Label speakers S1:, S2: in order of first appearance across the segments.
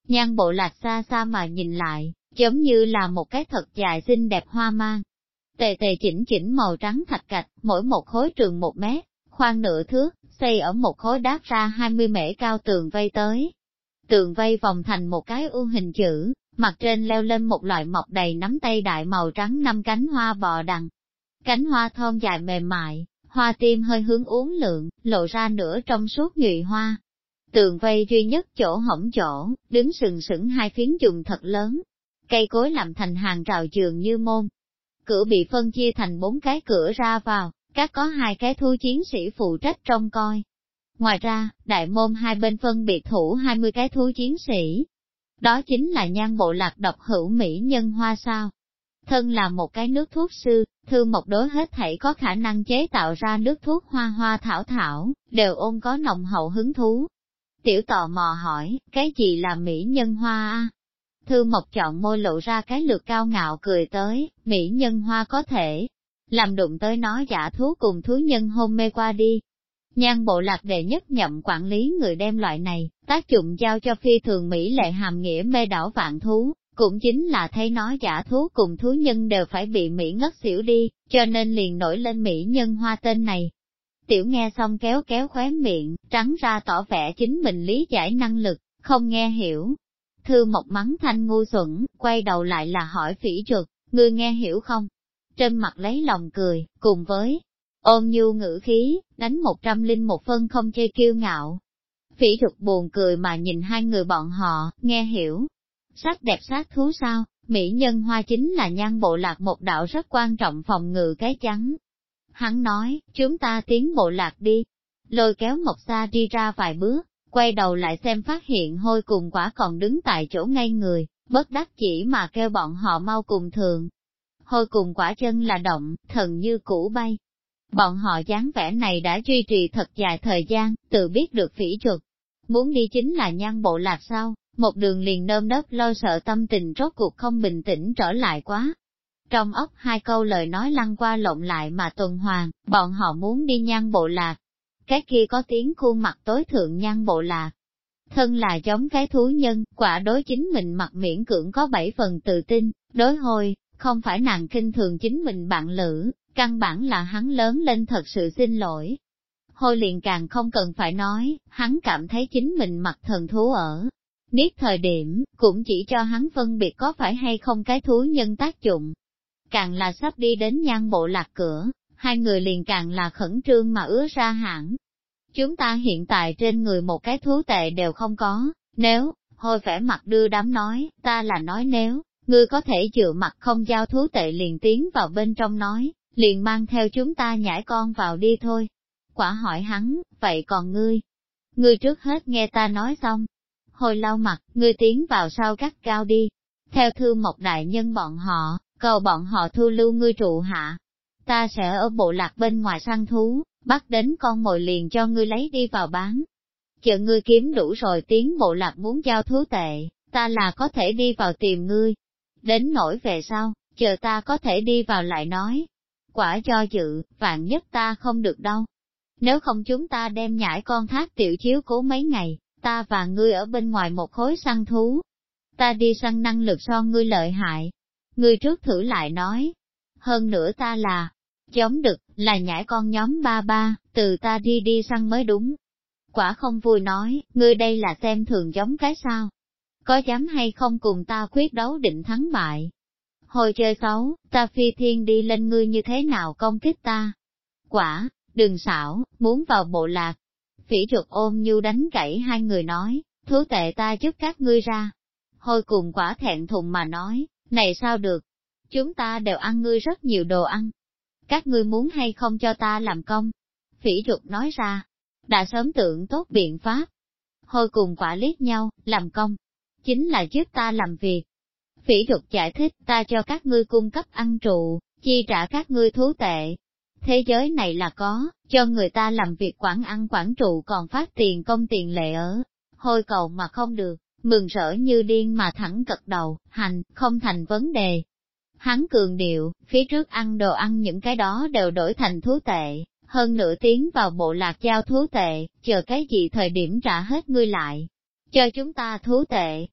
S1: Nhan bộ lạc xa xa mà nhìn lại, giống như là một cái thật dài xinh đẹp hoa mang. Tề tề chỉnh chỉnh màu trắng thạch gạch, mỗi một khối trường 1 mét, khoan nửa thước, xây ở một khối đáp ra 20 mễ cao tường vây tới. Tường vây vòng thành một cái U hình chữ, mặt trên leo lên một loại mọc đầy nắm tay đại màu trắng 5 cánh hoa bò đằng. Cánh hoa thon dài mềm mại, hoa tim hơi hướng uốn lượn, lộ ra nửa trong suốt nhụy hoa. Tường vây duy nhất chỗ hổng chỗ, đứng sừng sững 2 phiến dùng thật lớn. Cây cối làm thành hàng rào dường như môn. Cửa bị phân chia thành 4 cái cửa ra vào, các có 2 cái thú chiến sĩ phụ trách trông coi. Ngoài ra, đại môn hai bên phân biệt thủ 20 cái thú chiến sĩ. Đó chính là Nhan bộ lạc độc hữu mỹ nhân hoa sao. Thân là một cái nước thuốc sư, Thư Mộc đối hết thảy có khả năng chế tạo ra nước thuốc hoa hoa thảo thảo, đều ôm có nồng hậu hứng thú. Tiểu tò mò hỏi, cái gì là mỹ nhân hoa a? Thư Mộc chọn môi lộ ra cái lược cao ngạo cười tới, mỹ nhân hoa có thể làm đụng tới nó giả thú cùng thú nhân hôn mê qua đi. Nhan bộ lạc đệ nhất nhậm quản lý người đem loại này, tác dụng giao cho phi thường mỹ lệ hàm nghĩa mê đảo vạn thú, cũng chính là thấy nó giả thú cùng thú nhân đều phải bị mỹ ngất xỉu đi, cho nên liền nổi lên mỹ nhân hoa tên này. Tiểu nghe xong kéo kéo khóe miệng, trắng ra tỏ vẻ chính mình lý giải năng lực, không nghe hiểu. Thư Mộc mắng thanh ngu xuẩn, quay đầu lại là hỏi Phỉ Trục, ngươi nghe hiểu không? Trên mặt lấy lòng cười, cùng với ôm nhu ngữ khí, đánh 101 phân không chê kiêu ngạo. Phỉ Trục buồn cười mà nhìn hai người bọn họ, nghe hiểu. Sắc đẹp sát thú sao, mỹ nhân hoa chính là Nhan bộ lạc một đạo rất quan trọng phòng ngự cái chắn. Hắn nói, chúng ta tiến bộ lạc đi. Lôi kéo Mộc Sa đi ra vài bước, quay đầu lại xem phát hiện Hôi cùng Quả còn đứng tại chỗ ngay người, bất đắc chỉ mà kêu bọn họ mau cùng thường. Hôi cùng Quả chân là động, thần như cũ bay. Bọn họ dáng vẻ này đã duy trì thật dài thời gian, tự biết được Phỉ Trục. Muốn đi chính là Nhan bộ lạc sao, một đường liền nơm nớp lo sợ tâm tình rốt cuộc không bình tĩnh trở lại quá. Trong óc hai câu lời nói lăn qua lộn lại mà tuần hoàn, bọn họ muốn đi Nhan bộ lạc. Cái kia có tiếng khuôn mặt tối thượng Nhan bộ lạc. Thân là giống cái thú nhân, Quả đối chính mình mặt miễn cưỡng có 7 phần tự tin, đối Hôi, không phải nàng khinh thường chính mình bạn lữ, căn bản là hắn lớn lên thật sự xin lỗi. Hôi liền càng không cần phải nói, hắn cảm thấy chính mình mặt thần thú ở. Niết thời điểm, cũng chỉ cho hắn phân biệt có phải hay không cái thú nhân tác dụng. Càng là sắp đi đến Nhan bộ lạc cửa, hai người liền càng là khẩn trương mà ứa ra hẳn. Chúng ta hiện tại trên người một cái thú tệ đều không có, nếu, Hôi vẻ mặt đưa đám nói, ta là nói nếu, ngươi có thể dựa mặt không giao thú tệ liền tiến vào bên trong nói, liền mang theo chúng ta nhảy con vào đi thôi. Quả hỏi hắn, vậy còn ngươi? Ngươi trước hết nghe ta nói xong. Hôi lau mặt, ngươi tiến vào sau gắt cao đi. Theo Thư Mộc đại nhân bọn họ, cầu bọn họ thu lưu ngươi trụ hạ. Ta sẽ ở bộ lạc bên ngoài săn thú, bắt đến con mồi liền cho ngươi lấy đi vào bán. Chờ ngươi kiếm đủ rồi tiến bộ lạc muốn giao thú tệ, ta là có thể đi vào tìm ngươi. Đến nỗi về sau, chờ ta có thể đi vào lại nói. Quả cho dự, vạn nhất ta không được đâu. Nếu không chúng ta đem nhãi con thác tiểu chiếu cố mấy ngày, ta và ngươi ở bên ngoài một khối săn thú. Ta đi săn năng lực so ngươi lợi hại. Ngươi trước thử lại nói. Hơn nữa ta là giống đực, là nhãi con nhóm ba ba, từ ta đi săn mới đúng. Quả không vui nói, ngươi đây là xem thường giống cái sao. Có dám hay không cùng ta quyết đấu định thắng bại. Hồi chơi xấu, ta phi thiên đi lên ngươi như thế nào công kích ta. Quả, đừng xảo, muốn vào bộ lạc. Phỉ Trục ôm nhu đánh gãy hai người nói, thú tệ ta giúp các ngươi ra. Hôi cùng Quả thẹn thùng mà nói, này sao được, chúng ta đều ăn ngươi rất nhiều đồ ăn. Các ngươi muốn hay không cho ta làm công? Phỉ Trục nói ra, đã sớm tưởng tốt biện pháp. Hôi cùng Quả liếc nhau, làm công, chính là giúp ta làm việc. Phỉ Trục giải thích, ta cho các ngươi cung cấp ăn trụ, chi trả các ngươi thú tệ. Thế giới này là có, cho người ta làm việc quản ăn quản trụ còn phát tiền công tiền lệ ở. Hôi cầu mà không được, mừng rỡ như điên mà thẳng cật đầu, hành, không thành vấn đề. Hắn cường điệu, phía trước ăn đồ ăn những cái đó đều đổi thành thú tệ, hơn nửa tiếng vào bộ lạc giao thú tệ, chờ cái gì thời điểm trả hết ngươi lại. Cho chúng ta thú tệ.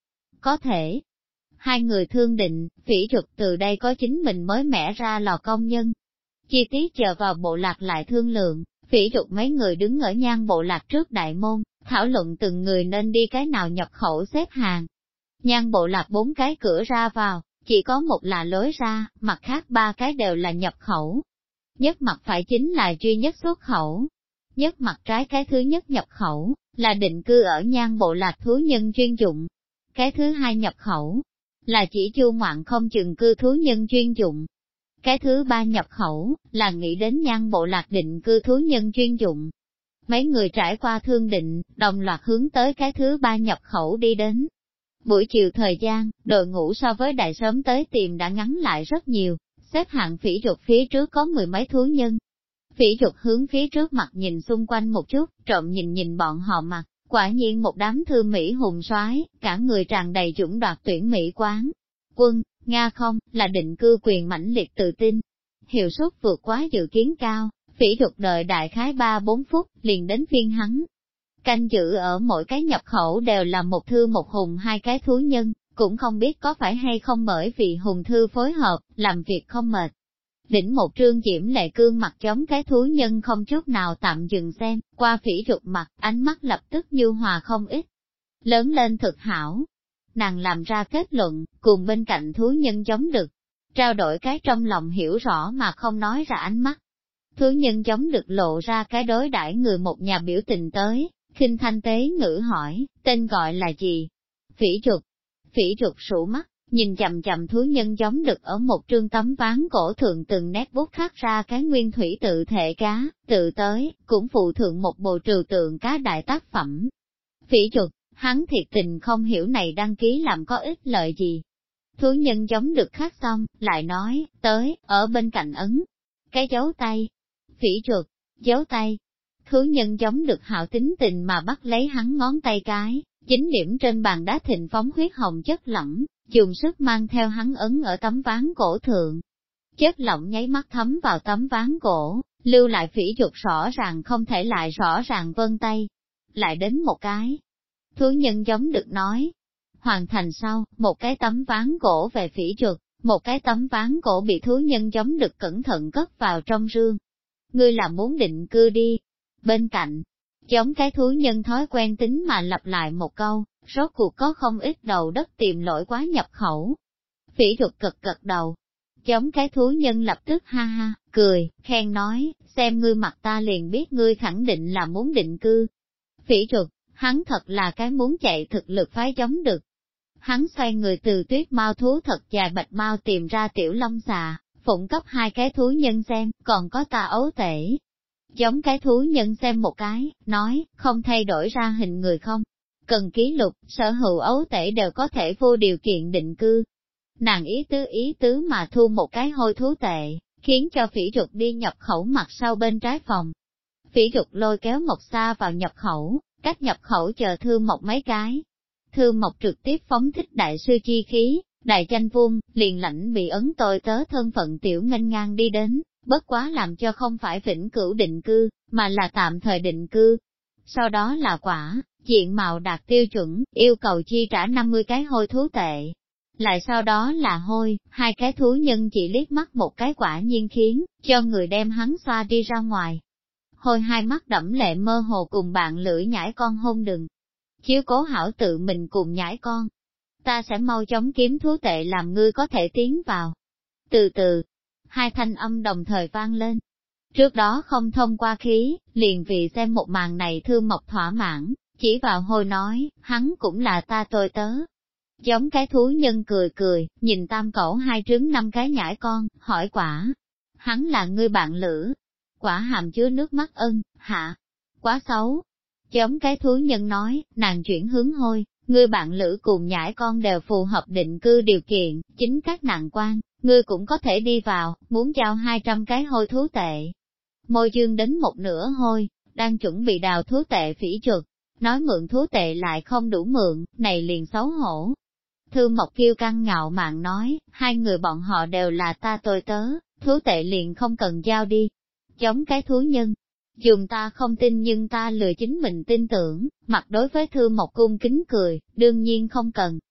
S1: có thể. Hai người thương định, Phỉ Trục từ đây có chính mình mới mẻ ra lò công nhân. Chi tiết chờ vào bộ lạc lại thương lượng, Phỉ Trục mấy người đứng ở Nhan bộ lạc trước đại môn, thảo luận từng người nên đi cái nào nhập khẩu xếp hàng. Nhan bộ lạc 4 cái cửa ra vào, chỉ có một là lối ra, mặt khác 3 cái đều là nhập khẩu. Nhất mặt phải chính là duy nhất xuất khẩu. Nhất mặt trái cái thứ nhất nhập khẩu, là định cư ở Nhan bộ lạc thú nhân chuyên dụng. Cái thứ hai nhập khẩu, là chỉ chu ngoạn không chừng cư thú nhân chuyên dụng. Cái thứ ba nhập khẩu, là nghĩ đến Nhan bộ lạc định cư thú nhân chuyên dụng. Mấy người trải qua thương định, đồng loạt hướng tới cái thứ ba nhập khẩu đi đến. Buổi chiều thời gian, đội ngũ so với đại sớm tới tìm đã ngắn lại rất nhiều, xếp hạng Phỉ Trục phía trước có 10 mấy thú nhân. Phỉ Trục hướng phía trước mặt nhìn xung quanh một chút, trộm nhìn bọn họ mặt, quả nhiên một đám thư Mỹ hùng soái, cả người tràn đầy dũng đoạt tuyển Mỹ quán. Quân, Nga không, là định cư quyền mãnh liệt tự tin. Hiệu suất vượt quá dự kiến cao, Phỉ Trục đợi đại khái 3-4 phút, liền đến phiên hắn. Canh giữ ở mỗi cái nhập khẩu đều là một thư một hùng 2 cái thú nhân, cũng không biết có phải hay không bởi vì hùng thư phối hợp, làm việc không mệt. Đỉnh một trương diễm lệ cương mặt giống cái thú nhân không chút nào tạm dừng xem, qua Phỉ Trục mặt, ánh mắt lập tức nhu hòa không ít. Lớn lên thực hảo. Nàng làm ra kết luận, cùng bên cạnh thú nhân giống được. Trao đổi cái trong lòng hiểu rõ mà không nói ra ánh mắt. Thú nhân giống được lộ ra cái đối đãi người một nhà biểu tình tới, khinh thanh tế ngữ hỏi, tên gọi là gì? Phỉ Trục. Phỉ Trục sụ mắt, nhìn chằm chằm thú nhân giống được ở một trương tấm ván cổ thượng từng nét bút khắc ra cái nguyên thủy tự thể cá, tự tới, cũng phụ thượng một bộ trừu tượng cá đại tác phẩm. Phỉ Trục, hắn thiệt tình không hiểu này đăng ký làm có ích lợi gì. Thú nhân giống được khắc xong, lại nói, tới, ở bên cạnh ấn. Cái dấu tay. Phỉ Trục, dấu tay. Thú nhân giống được hảo tính tình mà bắt lấy hắn ngón tay cái, chính điểm trên bàn đá thịnh phóng huyết hồng chất lỏng, dùng sức mang theo hắn ấn ở tấm ván cổ thượng. Chất lỏng nháy mắt thấm vào tấm ván cổ, lưu lại Phỉ Trục rõ ràng không thể lại rõ ràng vân tay. Lại đến một cái. Thú nhân giống được nói. Hoàn thành sau, một cái tấm ván cổ về Phỉ Trục, một cái tấm ván cổ bị thú nhân giống được cẩn thận cất vào trong rương. Ngươi là muốn định cư đi. Bên cạnh, giống cái thú nhân thói quen tính mà lặp lại một câu, rốt cuộc có không ít đầu đất tìm lỗi quá nhập khẩu. Phỉ Trục cực đầu. Giống cái thú nhân lập tức ha ha, cười, khen nói, xem ngươi mặt ta liền biết ngươi khẳng định là muốn định cư. Phỉ Trục, hắn thật là cái muốn chạy thực lực phái giống được. Hắn xoay người từ tuyết mao thú thật dài bạch mao tìm ra tiểu long xà, phụng cấp 2 cái thú nhân xem, còn có ta ấu tể. Giống cái thú nhân xem một cái, nói, không thay đổi ra hình người không? Cần ký lục, sở hữu ấu tể đều có thể vô điều kiện định cư. Nàng ý tứ mà thu một cái hôi thú tệ, khiến cho Phỉ Trục đi nhập khẩu mặt sau bên trái phòng. Phỉ Trục lôi kéo Mộc Sa vào nhập khẩu, cách nhập khẩu chờ Thư Mộc mấy cái. Thư Mộc trực tiếp phóng thích đại sư chi khí, đại tranh vuông, liền lãnh bị ấn tôi tớ thân phận tiểu nghênh ngang đi đến, bất quá làm cho không phải vĩnh cửu định cư, mà là tạm thời định cư. Sau đó là quả, diện mạo đạt tiêu chuẩn, yêu cầu chi trả 50 cái hôi thú tệ. Lại sau đó là hôi, 2 cái thú nhân chỉ liếc mắt một cái quả nhiên khiến, cho người đem hắn xoa đi ra ngoài. Hôi 2 mắt đẫm lệ mơ hồ cùng bạn lưỡi nhãi con hôn đừng. Chiếu cố hảo tự mình cùng nhãi con. Ta sẽ mau chóng kiếm thú tệ làm ngươi có thể tiến vào. Từ từ, 2 thanh âm đồng thời vang lên. Trước đó không thông qua khí, liền vì xem một màn này Thương Mộc thỏa mãn, chỉ vào hôi nói, hắn cũng là ta tôi tớ. Giống cái thú nhân cười, nhìn tam cẩu 2 trứng 5 cái nhãi con, hỏi quả. Hắn là ngươi bạn lữ. Quả hàm chứa nước mắt hả? Quá xấu. Giống cái thú nhân nói, nàng chuyển hướng hôi, ngươi bạn lữ cùng nhãi con đều phù hợp định cư điều kiện, chính các nạn quan, ngươi cũng có thể đi vào, muốn giao 200 cái hôi thú tệ. Môi dương đến một nửa hôi, đang chuẩn bị đào thú tệ Phỉ Trục, nói mượn thú tệ lại không đủ mượn, này liền xấu hổ. Thư Mộc kiêu căng ngạo mạn nói, 2 người bọn họ đều là ta tôi tớ, thú tệ liền không cần giao đi. Giống cái thú nhân, dùng ta không tin nhưng ta lừa chính mình tin tưởng, mặt đối với Thư Mộc cung kính cười, đương nhiên không cần.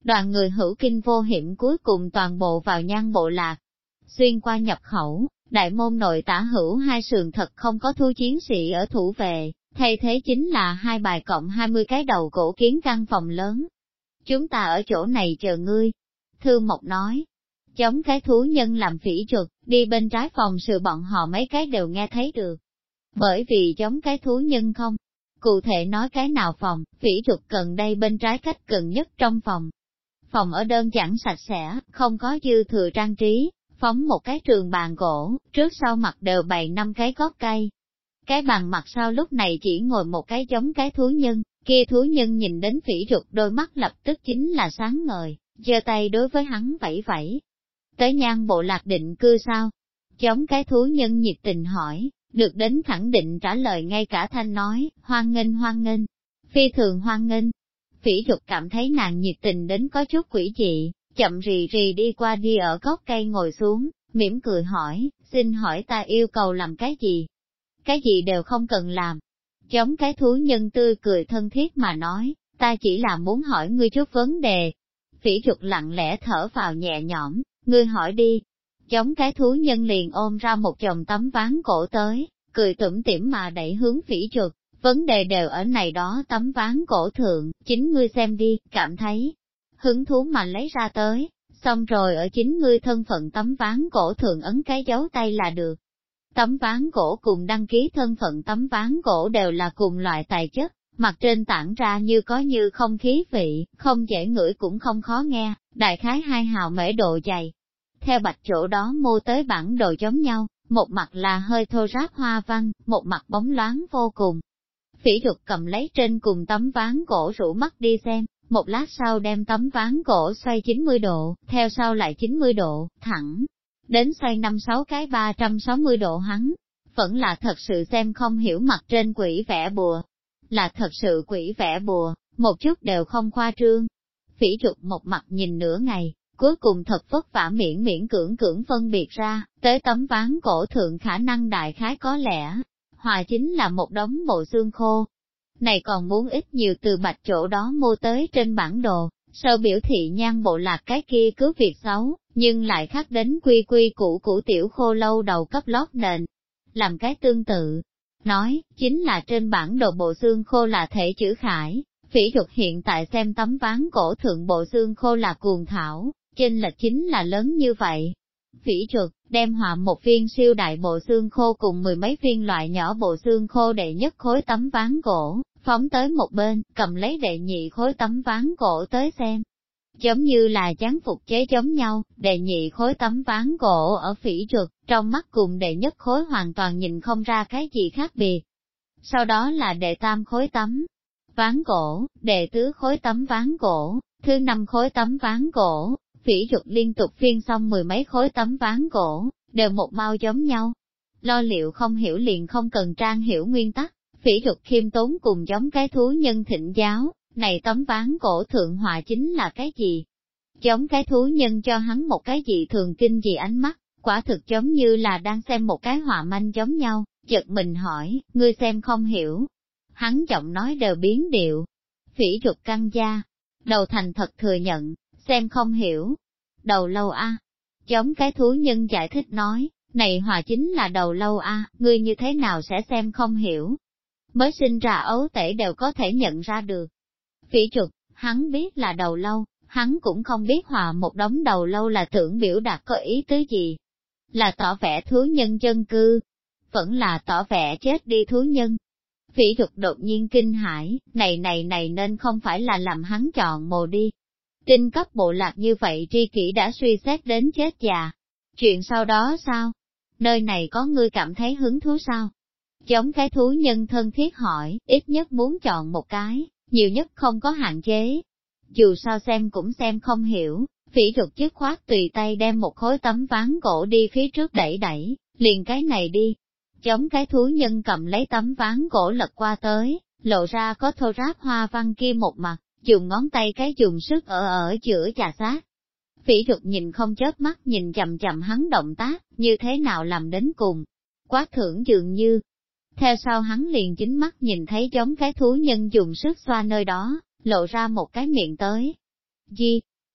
S1: Đoàn người hữu kinh vô hiểm cuối cùng toàn bộ vào Nhan bộ lạc. Xuyên qua nhập khẩu, đại môn nội tả hữu hai sườn thật không có thú chiến sĩ ở thủ vệ, thay thế chính là hai bài cộng 20 cái đầu cổ kiến căn phòng lớn. Chúng ta ở chỗ này chờ ngươi. Thư Mộc nói, chống cái thú nhân làm phỉ chuột, đi bên trái phòng sự bọn họ mấy cái đều nghe thấy được. Bởi vì chống cái thú nhân không, cụ thể nói cái nào phòng, phỉ chuột gần đây bên trái cách gần nhất trong phòng. Phòng ở đơn giản sạch sẽ, không có dư thừa trang trí, phóng một cái trường bàn gỗ, trước sau mặt đều bày 5 cái gốc cây. Cái bàn mặt sau lúc này chỉ ngồi một cái giống cái thú nhân, kia thú nhân nhìn đến phỉ chuột đôi mắt lập tức chính là sáng ngời, giơ tay đối với hắn vẫy vẫy. Tới Nhan bộ lạc định cư sao? Giống cái thú nhân nhiệt tình hỏi, được đến khẳng định trả lời ngay cả thanh nói, hoan nghênh, phi thường hoan nghênh. Phỉ chuột cảm thấy nàng nhiệt tình đến có chút quỷ dị, chậm rì rì đi qua đi ở gốc cây ngồi xuống, mỉm cười hỏi, xin hỏi ta yêu cầu làm cái gì? Cái gì đều không cần làm. Giống cái thú nhân tươi cười thân thiết mà nói, ta chỉ là muốn hỏi ngươi chút vấn đề. Phỉ chuột lặng lẽ thở vào nhẹ nhõm, ngươi hỏi đi. Giống cái thú nhân liền ôm ra một chồng tấm ván cổ tới, cười tủm tỉm mà đẩy hướng phỉ chuột, vấn đề đều ở này đó tấm ván cổ thượng, chính ngươi xem đi, cảm thấy hứng thú mà lấy ra tới, xong rồi ở chính ngươi thân phận tấm ván cổ thượng ấn cái dấu tay là được. Tấm ván gỗ cùng đăng ký thân phận tấm ván gỗ đều là cùng loại tài chất, mặt trên tản ra như có như không khí vị, không dễ ngửi cũng không khó nghe, đại khái 2 hào mễ độ dày. Theo bạch chỗ đó mô tới bản đồ giống nhau, một mặt là hơi thô ráp hoa văn, một mặt bóng loáng vô cùng. Phỉ chuột cầm lấy trên cùng tấm ván gỗ rũ mắt đi xem, một lát sau đem tấm ván gỗ xoay 90 độ, theo sau lại 90 độ, thẳng. Đến xoay 5-6 cái 360 độ hắn, vẫn là thật sự xem không hiểu mặt trên quỷ vẽ bùa. Là thật sự quỷ vẽ bùa, một chút đều không khoa trương. Phỉ chuột một mặt nhìn nửa ngày, cuối cùng thật vất vả miễn cưỡng phân biệt ra, tới tấm ván cổ thượng khả năng đại khái có lẽ, hòa chính là một đống bộ xương khô. Này còn muốn ít nhiều từ bạch chỗ đó mua tới trên bản đồ, sau biểu thị Nhan bộ lạc cái kia cứ việc xấu, nhưng lại khác đến quy củ tiểu khô lâu đầu cấp lót nền. Làm cái tương tự, nói, chính là trên bản đồ bộ xương khô là thể chữ khải, phỉ chuột hiện tại xem tấm ván cổ thượng bộ xương khô là cuồng thảo, chênh lệch chính là lớn như vậy. Phỉ chuột, đem họa một viên siêu đại bộ xương khô cùng 10 mấy viên loại nhỏ bộ xương khô đệ nhất khối tấm ván gỗ, phóng tới một bên, cầm lấy đệ nhị khối tấm ván gỗ tới xem. Giống như là dáng phục chế giống nhau, đệ nhị khối tấm ván gỗ ở phỉ chuột, trong mắt cùng đệ nhất khối hoàn toàn nhìn không ra cái gì khác biệt. Sau đó là đệ tam khối tấm ván gỗ, đệ tứ khối tấm ván gỗ, thứ 5 khối tấm ván gỗ, phỉ chuột liên tục phiên xong 10 mấy khối tấm ván gỗ, đều một màu giống nhau. Lo liệu không hiểu liền không cần trang hiểu nguyên tắc, phỉ chuột khiêm tốn cùng giống cái thú nhân thịnh giáo, này tấm ván cổ thượng họa chính là cái gì? Giống cái thú nhân cho hắn một cái gì thường kinh dị ánh mắt, quả thực giống như là đang xem một cái họa manh giống nhau, chợt mình hỏi, ngươi xem không hiểu. Hắn giọng nói đều biến điệu. Phỉ chuột căng da, đầu thành thật thừa nhận, xem không hiểu. Đầu lâu a. Giống cái thú nhân giải thích nói, này họa chính là đầu lâu a, ngươi như thế nào sẽ xem không hiểu? Mới sinh ra ấu tể đều có thể nhận ra được. Phỉ chuột, hắn biết là đầu lâu, hắn cũng không biết họa một đống đầu lâu là tưởng biểu đạt có ý tứ gì. Là tỏ vẻ thú nhân dân cư, vẫn là tỏ vẻ chết đi thú nhân. Phỉ chuột đột nhiên kinh hãi, này nên không phải là làm hắn chọn mồ đi. Tinh cấp bộ lạc như vậy tri kỷ đã suy xét đến chết già. Chuyện sau đó sao? Nơi này có ngươi cảm thấy hứng thú sao? Giống cái thú nhân thân thiết hỏi, ít nhất muốn chọn một cái, nhiều nhất không có hạn chế. Dù sao xem cũng xem không hiểu, phỉ chuột dứt khoát tùy tay đem một khối tấm ván gỗ đi phía trước đẩy, liền cái này đi. Giống cái thú nhân cầm lấy tấm ván gỗ lật qua tới, lộ ra có thô ráp hoa văn kia một mặt, dùng ngón tay cái dùng sức ở giữa chà sát. Phỉ chuột nhìn không chớp mắt nhìn chậm chậm hắn động tác, như thế nào làm đến cùng. Quá thưởng dường như. Theo sau hắn liền chính mắt nhìn thấy giống cái thú nhân dùng sức xoa nơi đó, lộ ra một cái miệng tới. Di,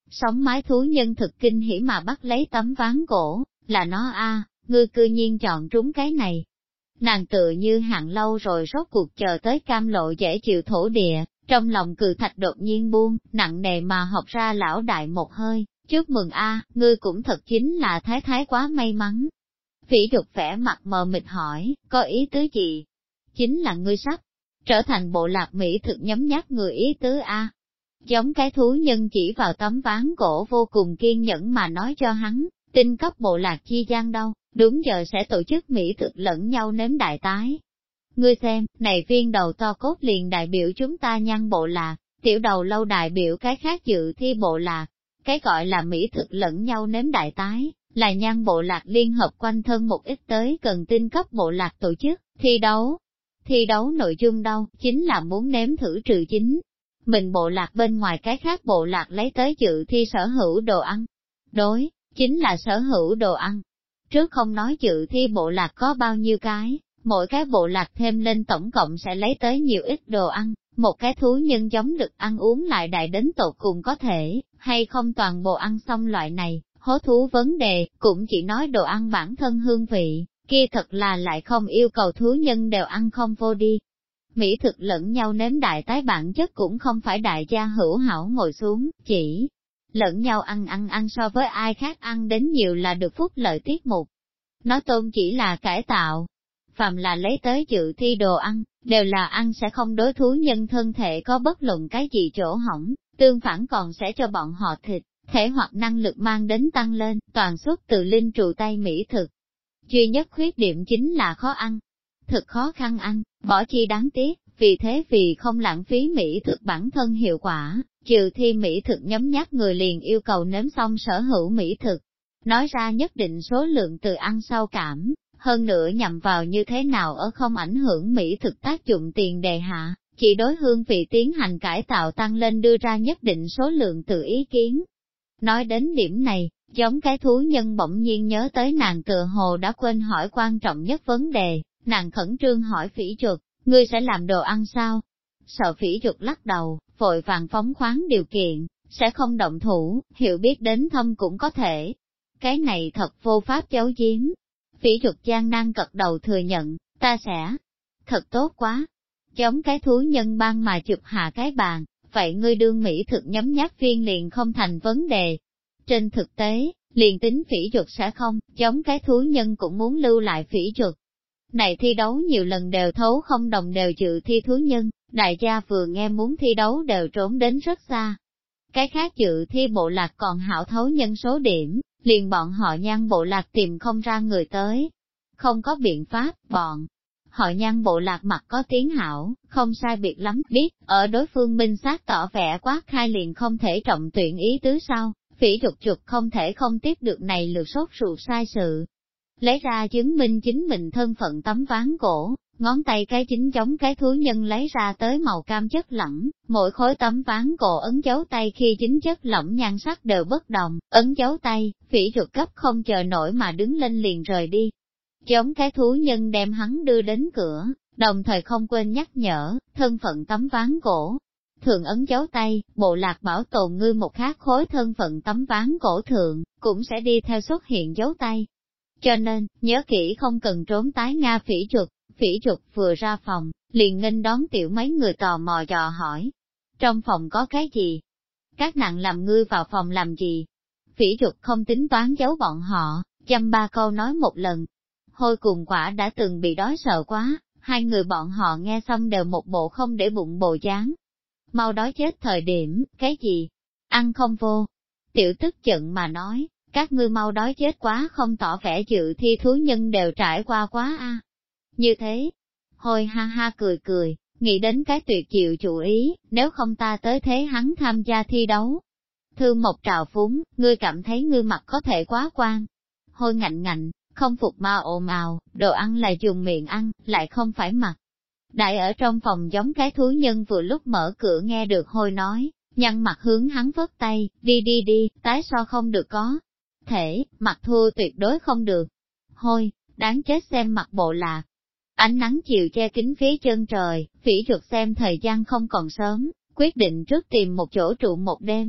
S1: Sống mái thú nhân thực kinh hỉ mà bắt lấy tấm ván gỗ, là nó a, ngươi cư nhiên chọn trúng cái này. Nàng tựa như hạn lâu rồi rốt cuộc chờ tới cam lộ dễ chịu thổ địa, trong lòng cự thạch đột nhiên buông, nặng nề mà học ra lão đại một hơi, chúc mừng a, ngươi cũng thật chính là thái thái quá may mắn. Phỉ Dục vẻ mặt mờ mịt hỏi, có ý tứ gì? Chính là ngươi sắp trở thành bộ lạc mỹ thực nhấm nháp người ý tứ a. Giống cái thú nhân chỉ vào tấm ván gỗ vô cùng kiên nhẫn mà nói cho hắn, tinh cấp bộ lạc chi gian đâu, đúng giờ sẽ tổ chức mỹ thực lẫn nhau nếm đại tái. Ngươi xem, này viên đầu to cốt liền đại biểu chúng ta Nhan bộ lạc, tiểu đầu lâu đại biểu cái khác dự thi bộ lạc. Cái gọi là mỹ thực lẫn nhau nếm đại tái, là Nhan bộ lạc liên hợp quanh thân một ít tới cần tinh cấp bộ lạc tổ chức, thi đấu. Thi đấu nội dung đâu, chính là muốn nếm thử trừ chính. Mình bộ lạc bên ngoài cái khác bộ lạc lấy tới dự thi sở hữu đồ ăn. Đối, chính là sở hữu đồ ăn. Trước không nói dự thi bộ lạc có bao nhiêu cái, mỗi cái bộ lạc thêm lên tổng cộng sẽ lấy tới nhiều ít đồ ăn, một cái thú nhân giống được ăn uống lại đại đến tột cùng có thể, hay không toàn bộ ăn xong loại này, hố thú vấn đề, cũng chỉ nói đồ ăn bản thân hương vị, kia thật là lại không yêu cầu thú nhân đều ăn không vô đi. Mỹ thực lẫn nhau nếm đại tái bản chất cũng không phải đại gia hữu hảo ngồi xuống, chỉ lẫn nhau ăn so với ai khác ăn đến nhiều là được phúc lợi tiết mục. Nó tôn chỉ là cải tạo. Phàm là lấy tới dự thi đồ ăn, đều là ăn sẽ không đối thú nhân thân thể có bất luận cái gì chỗ hỏng, tương phản còn sẽ cho bọn họ thịt, thể hoặc năng lực mang đến tăng lên, toàn xuất từ linh trụ tay mỹ thực. Duy nhất khuyết điểm chính là khó ăn. Thực khó khăn ăn, bỏ chi đáng tiếc, vì thế vì không lãng phí mỹ thực bản thân hiệu quả, trừ thi mỹ thực nhấm nháp người liền yêu cầu nếm xong sở hữu mỹ thực. Nói ra nhất định số lượng từ ăn sau cảm, hơn nữa nhằm vào như thế nào ở không ảnh hưởng mỹ thực tác dụng tiền đề hạ, chỉ đối hương vị tiến hành cải tạo tăng lên đưa ra nhất định số lượng từ ý kiến. Nói đến điểm này, giống cái thú nhân bỗng nhiên nhớ tới nàng tựa hồ đã quên hỏi quan trọng nhất vấn đề, nàng khẩn trương hỏi Phỉ Chuột, ngươi sẽ làm đồ ăn sao? Sợ Phỉ Chuột lắc đầu, vội vàng phóng khoáng điều kiện, sẽ không động thủ, hiểu biết đến thâm cũng có thể. Cái này thật vô pháp giấu giếm. Phỉ Chuột gian nan cật đầu thừa nhận, ta sẽ. Thật tốt quá. Giống cái thú nhân ban mà chụp hạ cái bàn, vậy ngươi đương mỹ thực nhấm nháp viên liền không thành vấn đề. Trên thực tế, liền tính Phỉ Chuột sẽ không, giống cái thú nhân cũng muốn lưu lại Phỉ Chuột. Này thi đấu nhiều lần đều thấu không đồng đều dự thi thú nhân, đại gia vừa nghe muốn thi đấu đều trốn đến rất xa. Cái khác dự thi bộ lạc còn hảo thấu nhân số điểm, liền bọn họ Nhan bộ lạc tìm không ra người tới. Không có biện pháp, bọn họ Nhan bộ lạc mặt có tiếng hảo, không sai biệt lắm, biết, ở đối phương minh xác tỏ vẻ quát khai liền không thể trọng tuyển ý tứ sau, Phỉ Chuột không thể không tiếp được này lượt sốt ruột sai sự. Lấy ra chứng minh chính mình thân phận tấm ván gỗ, ngón tay cái chính giống cái thú nhân lấy ra tới màu cam chất lỏng, mỗi khối tấm ván gỗ ấn dấu tay khi chính chất lỏng nhan sắc đều bất đồng, ấn dấu tay, Phỉ Chuột cấp không chờ nổi mà đứng lên liền rời đi. Giống cái thú nhân đem hắn đưa đến cửa, đồng thời không quên nhắc nhở, thân phận tấm ván gỗ. Thường ấn dấu tay, bộ lạc bảo tồn ngươi một khác khối thân phận tấm ván gỗ thượng, cũng sẽ đi theo xuất hiện dấu tay. Cho nên, nhớ kỹ không cần trốn tái Nga Phỉ Chuột vừa ra phòng, liền nghênh đón tiểu mấy người tò mò dò hỏi. Trong phòng có cái gì? Các nàng làm ngươi vào phòng làm gì? Phỉ Chuột không tính toán giấu bọn họ, chăm ba câu nói một lần. Hôi cùng Quả đã từng bị đói sợ quá, hai người bọn họ nghe xong đều một bộ không để bụng bồ dáng. Mau đói chết thời điểm, cái gì? Ăn không vô. Tiểu tức giận mà nói, các ngươi mau đói chết quá không tỏ vẻ dự thi thú nhân đều trải qua quá a. Như thế, Hôi ha ha cười, nghĩ đến cái tuyệt diệu chủ ý, nếu không ta tới thế hắn tham gia thi đấu. Thương Mộc trào phúng, ngươi cảm thấy ngươi mặt có thể quá quan. Hôi ngạnh, không phục mà ồn ào, đồ ăn là dùng miệng ăn, lại không phải mặt. Đại ở trong phòng giống cái thú nhân vừa lúc mở cửa nghe được Hôi nói, nhăn mặt hướng hắn vớt tay, đi, tái so không được có. Thể, mặt thua tuyệt đối không được. Hôi, đáng chết xem mặt bộ lạc. Ánh nắng chiều che kín phía chân trời, Phỉ Chuột xem thời gian không còn sớm, quyết định trước tìm một chỗ trụ một đêm.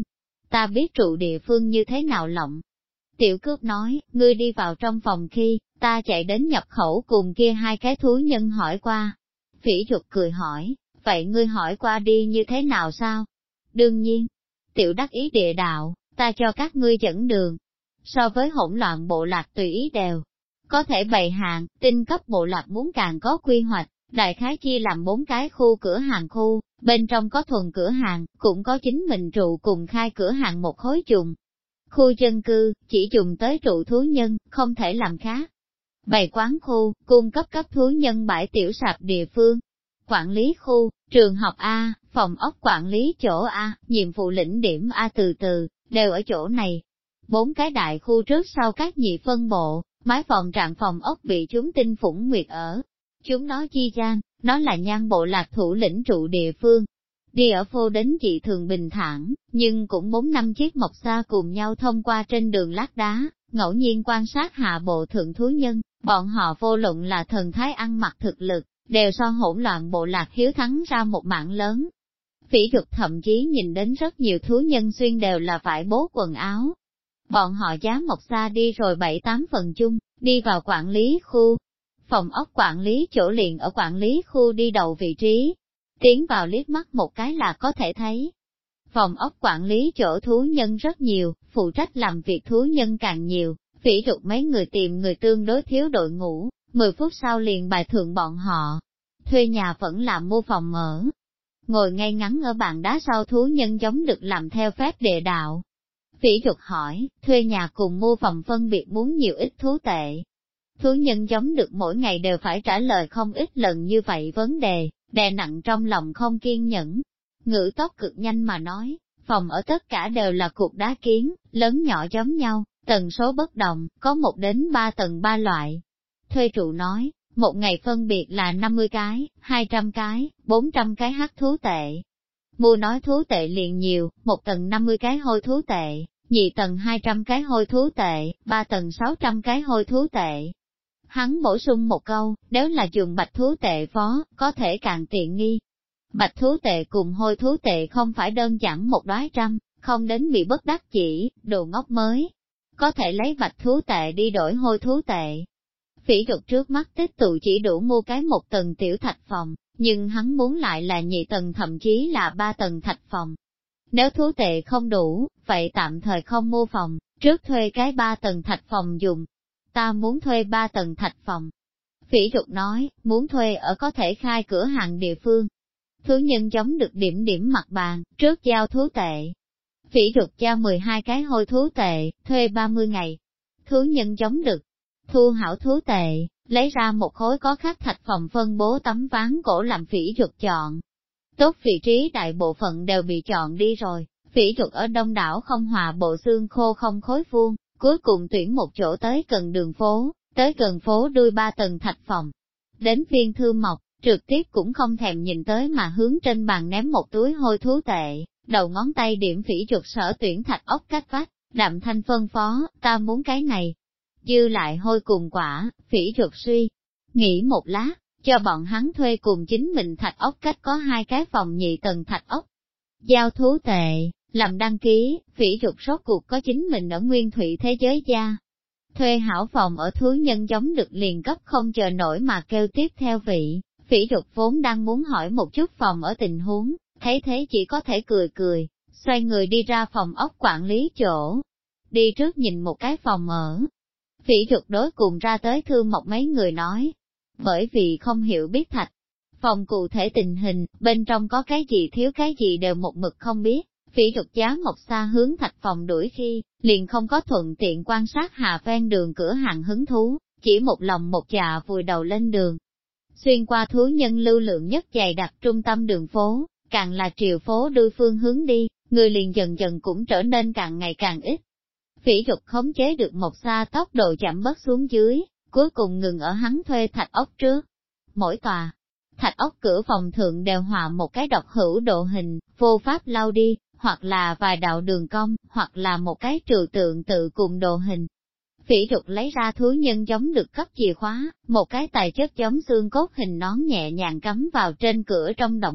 S1: ta biết trụ địa phương như thế nào lộng. Tiểu cướp nói, ngươi đi vào trong phòng khi, ta chạy đến nhập khẩu cùng kia hai cái thú nhân hỏi qua. Phỉ Dục cười hỏi, vậy ngươi hỏi qua đi như thế nào sao? Đương nhiên, tiểu đắc ý địa đạo, ta cho các ngươi dẫn đường. So với hỗn loạn bộ lạc tùy ý đều, có thể bày hàng, tinh cấp bộ lạc muốn càng có quy hoạch, đại khái chia làm 4 cái khu cửa hàng khu, bên trong có thuần cửa hàng, cũng có chính mình trụ cùng khai cửa hàng một khối dùng. Khu dân cư, chỉ dùng tới trụ thú nhân, không thể làm khác. Bày quán khu, cung cấp thú nhân bãi tiểu sạp địa phương. Quản lý khu, trường học A, phòng ốc quản lý chỗ A, nhiệm vụ lĩnh điểm A từ từ, đều ở chỗ này. 4 cái đại khu trước sau các nhị phân bộ, mái phòng trạng phòng ốc bị chúng tinh phủng nguyệt ở. Chúng nó chi gian, nó là nhan bộ lạc thủ lĩnh trụ địa phương. Đi ở phô đến dị thường bình thản, nhưng cũng 4-5 chiếc mộc xa cùng nhau thông qua trên đường lát đá, ngẫu nhiên quan sát hạ bộ thượng thú nhân, bọn họ vô luận là thần thái ăn mặc thực lực, đều so hỗn loạn bộ lạc hiếu thắng ra một mảng lớn. Phỉ Dục thậm chí nhìn đến rất nhiều thú nhân xuyên đều là vải bố quần áo. Bọn họ giá mộc xa đi rồi 7-8 phần chung, đi vào quản lý khu. Phòng ốc quản lý chỗ liền ở quản lý khu đi đầu vị trí. Tiến vào liếc mắt một cái là có thể thấy. Phòng ốc quản lý chỗ thú nhân rất nhiều, phụ trách làm việc thú nhân càng nhiều, Phỉ Dục mấy người tìm người tương đối thiếu đội ngũ, 10 phút sau liền bài thượng bọn họ. Thuê nhà vẫn là mua phòng ở. Ngồi ngay ngắn ở bàn đá sau thú nhân giống được làm theo phép địa đạo. Phỉ Dục hỏi, thuê nhà cùng mua phòng phân biệt muốn nhiều ít thú tệ. Thú nhân giống được mỗi ngày đều phải trả lời không ít lần như vậy vấn đề, đè nặng trong lòng không kiên nhẫn. Ngữ tốc cực nhanh mà nói, phòng ở tất cả đều là cục đá kiến, lớn nhỏ giống nhau, tần số bất đồng, có 1 đến 3 tầng 3 loại. Thuê trụ nói, một ngày phân biệt là 50 cái, 200 cái, 400 cái hắc thú tệ. Mua nói thú tệ liền nhiều, 1 tầng 50 cái hôi thú tệ, 2 tầng 200 cái hôi thú tệ, 3 tầng 600 cái hôi thú tệ. Hắn bổ sung một câu, nếu là dùng bạch thú tệ phó, có thể càng tiện nghi. Bạch thú tệ cùng hôi thú tệ không phải đơn giản một đói trăm, không đến bị bất đắc chỉ, đồ ngốc mới. Có thể lấy bạch thú tệ đi đổi hôi thú tệ. Phỉ Dục trước mắt tích tụ chỉ đủ mua cái 1 tầng tiểu thạch phòng, nhưng hắn muốn lại là 2 tầng thậm chí là 3 tầng thạch phòng. Nếu thú tệ không đủ, vậy tạm thời không mua phòng, trước thuê cái 3 tầng thạch phòng dùng. Ta muốn thuê 3 tầng thạch phòng. Phỉ Dục nói, muốn thuê ở có thể khai cửa hàng địa phương. Thú nhân giống được điểm điểm mặt bàn, trước giao thú tệ. Phỉ Dục giao 12 cái hôi thú tệ, thuê 30 ngày. Thú nhân giống được, thu hảo thú tệ, lấy ra một khối có khắc thạch phòng phân bố tấm ván gỗ làm Phỉ Dục chọn. Tốt vị trí đại bộ phận đều bị chọn đi rồi, Phỉ Dục ở đông đảo không hòa bộ xương khô không khối vuông, cuối cùng tuyển một chỗ tới gần đường phố, tới gần phố đuôi 3 tầng thạch phòng. Đến phiên Thư Mộc, trực tiếp cũng không thèm nhìn tới mà hướng trên bàn ném một túi hôi thú tệ, đầu ngón tay điểm Phỉ Dục sở tuyển thạch ốc cách vách, đạm thanh phân phó, ta muốn cái này. Dư lại hôi cùng quả, Phỉ Dục suy nghĩ một lát, cho bọn hắn thuê cùng chính mình thạch ốc cách có 2 cái phòng 2 tầng thạch ốc. Giao thú tệ, làm đăng ký, Phỉ Dục rốt cuộc có chính mình ở nguyên thủy thế giới gia. Thuê hảo phòng ở thú nhân giống được liền cấp không chờ nổi mà kêu tiếp theo vị. Phỉ Dục vốn đang muốn hỏi một chút phòng ở tình huống, thấy thế chỉ có thể cười cười, xoay người đi ra phòng ốc quản lý chỗ. Đi trước nhìn một cái phòng ở. Phỉ Dục đối cùng ra tới Thư Mộc mấy người nói, bởi vì không hiểu biết thạch phòng cụ thể tình hình, bên trong có cái gì thiếu cái gì đều một mực không biết. Phỉ Dục giá một xa hướng thạch phòng đuổi khi, liền không có thuận tiện quan sát hạ ven đường cửa hàng hứng thú, chỉ một lòng một dạ vùi đầu lên đường. Xuyên qua thú nhân lưu lượng nhất dày đặc trung tâm đường phố, càng là triều phố đuôi phương hướng đi, người liền dần dần cũng trở nên càng ngày càng ít. Phỉ Dục khống chế được một xa tốc độ chậm bớt xuống dưới, cuối cùng ngừng ở hắn thuê thạch ốc trước. Mỗi tòa thạch ốc cửa phòng thượng đều hòa một cái độc hữu độ hình, vô pháp lau đi, hoặc là vài đạo đường cong, hoặc là một cái trừu tượng tự cùng đồ hình. Phỉ Dục lấy ra thú nhân giống được cấp chìa khóa, một cái tài chất giống xương cốt hình nón nhẹ nhàng cắm vào trên cửa trong động mặt,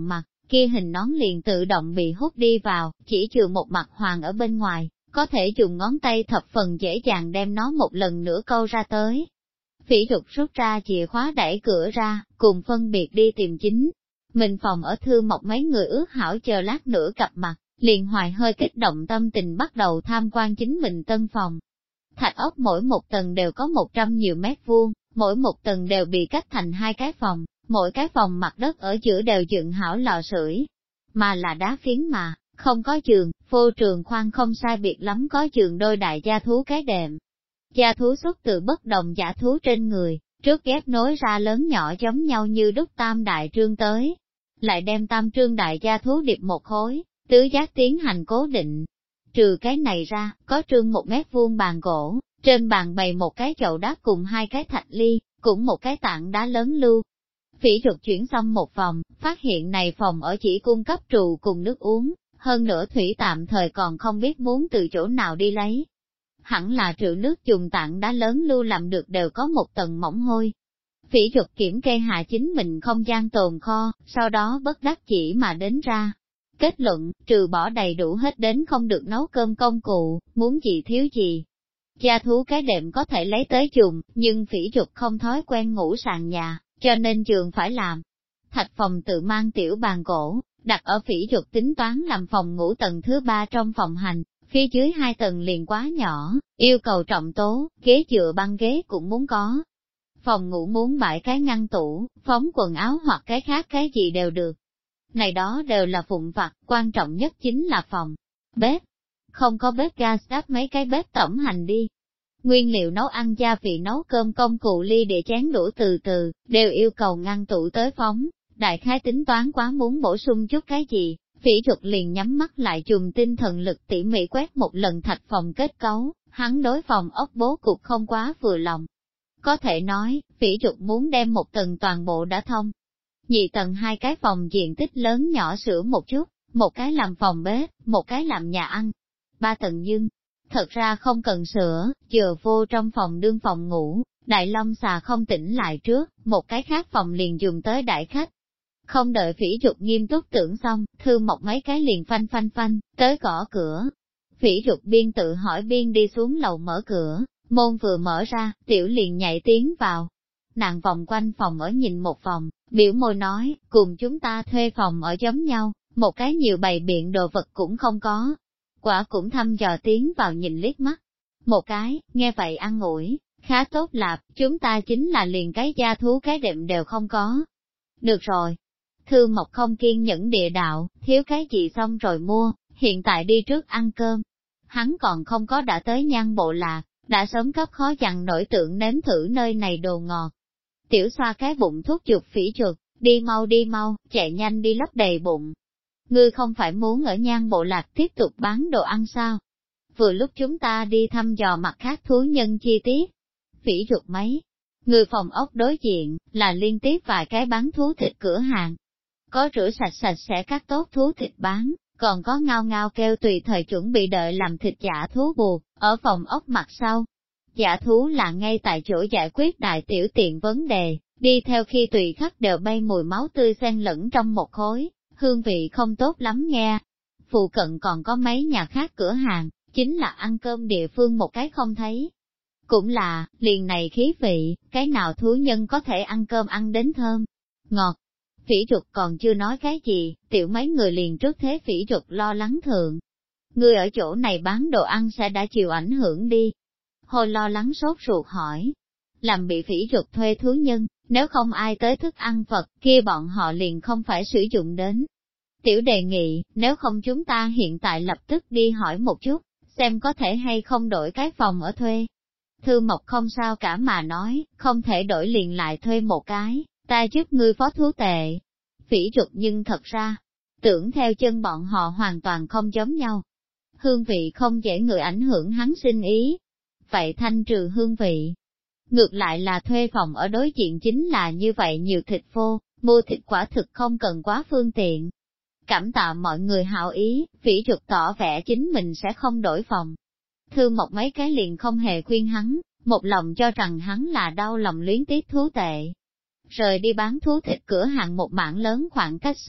S1: kia hình nón liền tự động bị hút đi vào, chỉ trừ một mặt hoàng ở bên ngoài, có thể dùng ngón tay thập phần dễ dàng đem nó một lần nữa câu ra tới. Phỉ Dục rút ra chìa khóa đẩy cửa ra, cùng phân biệt đi tìm chính. Mình phòng ở Thư Mộc mấy người ước hảo chờ lát nữa cặp mặt, liền hoài hơi kích động tâm tình bắt đầu tham quan chính mình tân phòng. Thạch ốc mỗi một tầng đều có 100 nhiều mét vuông, mỗi một tầng đều bị cách thành hai cái phòng, mỗi cái phòng mặt đất ở giữa đều dựng hảo lò sưởi, mà là đá phiến mà, không có giường, phô trường khoan không sai biệt lắm có giường đôi đại gia thú cái đệm. Gia thú xuất từ bất đồng giả thú trên người, trước ghép nối ra lớn nhỏ giống nhau như đúc tam đại trương tới, lại đem tam trương đại gia thú điệp một khối, tứ giác tiến hành cố định. Trừ cái này ra, có trương 1 mét vuông bàn gỗ, trên bàn bày một cái chậu đá cùng hai cái thạch ly, cũng một cái tảng đá lớn lưu. Phỉ Dục chuyển xong một phòng, phát hiện này phòng ở chỉ cung cấp trù cùng nước uống, hơn nữa thủy tạm thời còn không biết muốn từ chỗ nào đi lấy. Hẳn là trữ nước dùng tảng đá lớn lưu làm được đều có một tầng mỏng hôi. Phỉ Dục kiểm kê hạ chính mình không gian tồn kho, sau đó bất đắc chỉ mà đến ra. Kết luận, trừ bỏ đầy đủ hết đến không được nấu cơm công cụ, muốn gì thiếu gì. Gia thú cái đệm có thể lấy tới dùng, nhưng Phỉ Dục không thói quen ngủ sàn nhà, cho nên trường phải làm. Thạch phòng tự mang tiểu bàn gỗ, đặt ở Phỉ Dục tính toán làm phòng ngủ tầng thứ 3 trong phòng hành, phía dưới 2 tầng liền quá nhỏ, yêu cầu trọng tố, ghế dựa băng ghế cũng muốn có. Phòng ngủ muốn bãi cái ngăn tủ, phóng quần áo hoặc cái khác cái gì đều được. Này đó đều là vụn vặt, quan trọng nhất chính là phòng, bếp. Không có bếp gas đắp mấy cái bếp tổng hành đi. Nguyên liệu nấu ăn gia vị nấu cơm công cụ ly để chén đũa từ từ, đều yêu cầu ngăn tủ tới phóng. Đại khái tính toán quá muốn bổ sung chút cái gì, Phỉ Dục liền nhắm mắt lại dùng tinh thần lực tỉ mỉ quét một lần thạch phòng kết cấu, hắn đối phòng ốc bố cục không quá vừa lòng. Có thể nói, Phỉ Dục muốn đem một tầng toàn bộ đã thông. Nhị tầng 2 cái phòng diện tích lớn nhỏ sửa một chút, một cái làm phòng bếp, một cái làm nhà ăn. 3 tầng nhưng, thật ra không cần sửa, vừa vô trong phòng đương phòng ngủ, Đại Long xà không tỉnh lại trước, một cái khác phòng liền dùng tới đại khách. Không đợi Phỉ Dục nghiêm túc tưởng xong, Thư Mộc mấy cái liền phanh phanh phanh, tới gõ cửa. Phỉ Dục biên tự hỏi biên đi xuống lầu mở cửa, môn vừa mở ra, tiểu liền nhảy tiến vào. Nàng vòng quanh phòng ở nhìn một vòng, biểu môi nói, cùng chúng ta thuê phòng ở giống nhau, một cái nhiều bày biện đồ vật cũng không có. Quả cũng thăm dò tiến vào nhìn liếc mắt. Một cái, nghe vậy ăn ủi, khá tốt lạp, chúng ta chính là liền cái gia thú cái đệm đều không có. Được rồi. Thư Mộc không kiên nhẫn địa đạo, thiếu cái gì xong rồi mua, hiện tại đi trước ăn cơm. Hắn còn không có đã tới Nhan Bộ Lạc, đã sớm cấp khó dằn nổi tượng nếm thử nơi này đồ ngọt. Tiểu xoa cái bụng thuốc chuột Phỉ Dục, đi mau, chạy nhanh đi lấp đầy bụng. Ngươi không phải muốn ở Nhan Bộ Lạc tiếp tục bán đồ ăn sao? Vừa lúc chúng ta đi thăm dò mặt khác thú nhân chi tiết. Phỉ Dục mấy, người phòng ốc đối diện, là liên tiếp vài cái bán thú thịt cửa hàng. Có rửa sạch sẽ cắt tốt thú thịt bán, còn có ngao ngao kêu tùy thời chuẩn bị đợi làm thịt giả thú buộc, ở phòng ốc mặt sau. Giả thú là ngay tại chỗ giải quyết đại tiểu tiện vấn đề, đi theo khi tùy khắc đều bay mùi máu tươi xen lẫn trong một khối, hương vị không tốt lắm nghe. Phụ cận còn có mấy nhà khác cửa hàng, chính là ăn cơm địa phương một cái không thấy. Cũng là, liền này khí vị, cái nào thú nhân có thể ăn cơm ăn đến thơm, ngọt. Phỉ Dục còn chưa nói cái gì, tiểu mấy người liền trước thế Phỉ Dục lo lắng thượng. Người ở chỗ này bán đồ ăn sẽ đã chịu ảnh hưởng đi. Hồi lo lắng sốt ruột hỏi. Làm bị Phỉ Dục thuê thú nhân, nếu không ai tới thức ăn vật kia bọn họ liền không phải sử dụng đến. Tiểu đề nghị, nếu không chúng ta hiện tại lập tức đi hỏi một chút, xem có thể hay không đổi cái phòng ở thuê. Thư Mộc không sao cả mà nói, không thể đổi liền lại thuê một cái, ta giúp ngươi phó thú tệ. Phỉ Dục nhưng thật ra, tưởng theo chân bọn họ hoàn toàn không giống nhau. Hương vị không dễ người ảnh hưởng hắn sinh ý. Vậy thanh trừ hương vị. Ngược lại là thuê phòng ở đối diện chính là như vậy nhiều thịt phô, mua thịt quả thực không cần quá phương tiện. Cảm tạ mọi người hảo ý, Phỉ Dục tỏ vẻ chính mình sẽ không đổi phòng. Thư Mộc mấy cái liền không hề khuyên hắn, một lòng cho rằng hắn là đau lòng luyến tiếc thú tệ. Rời đi bán thú thịt cửa hàng một mảng lớn khoảng cách sau,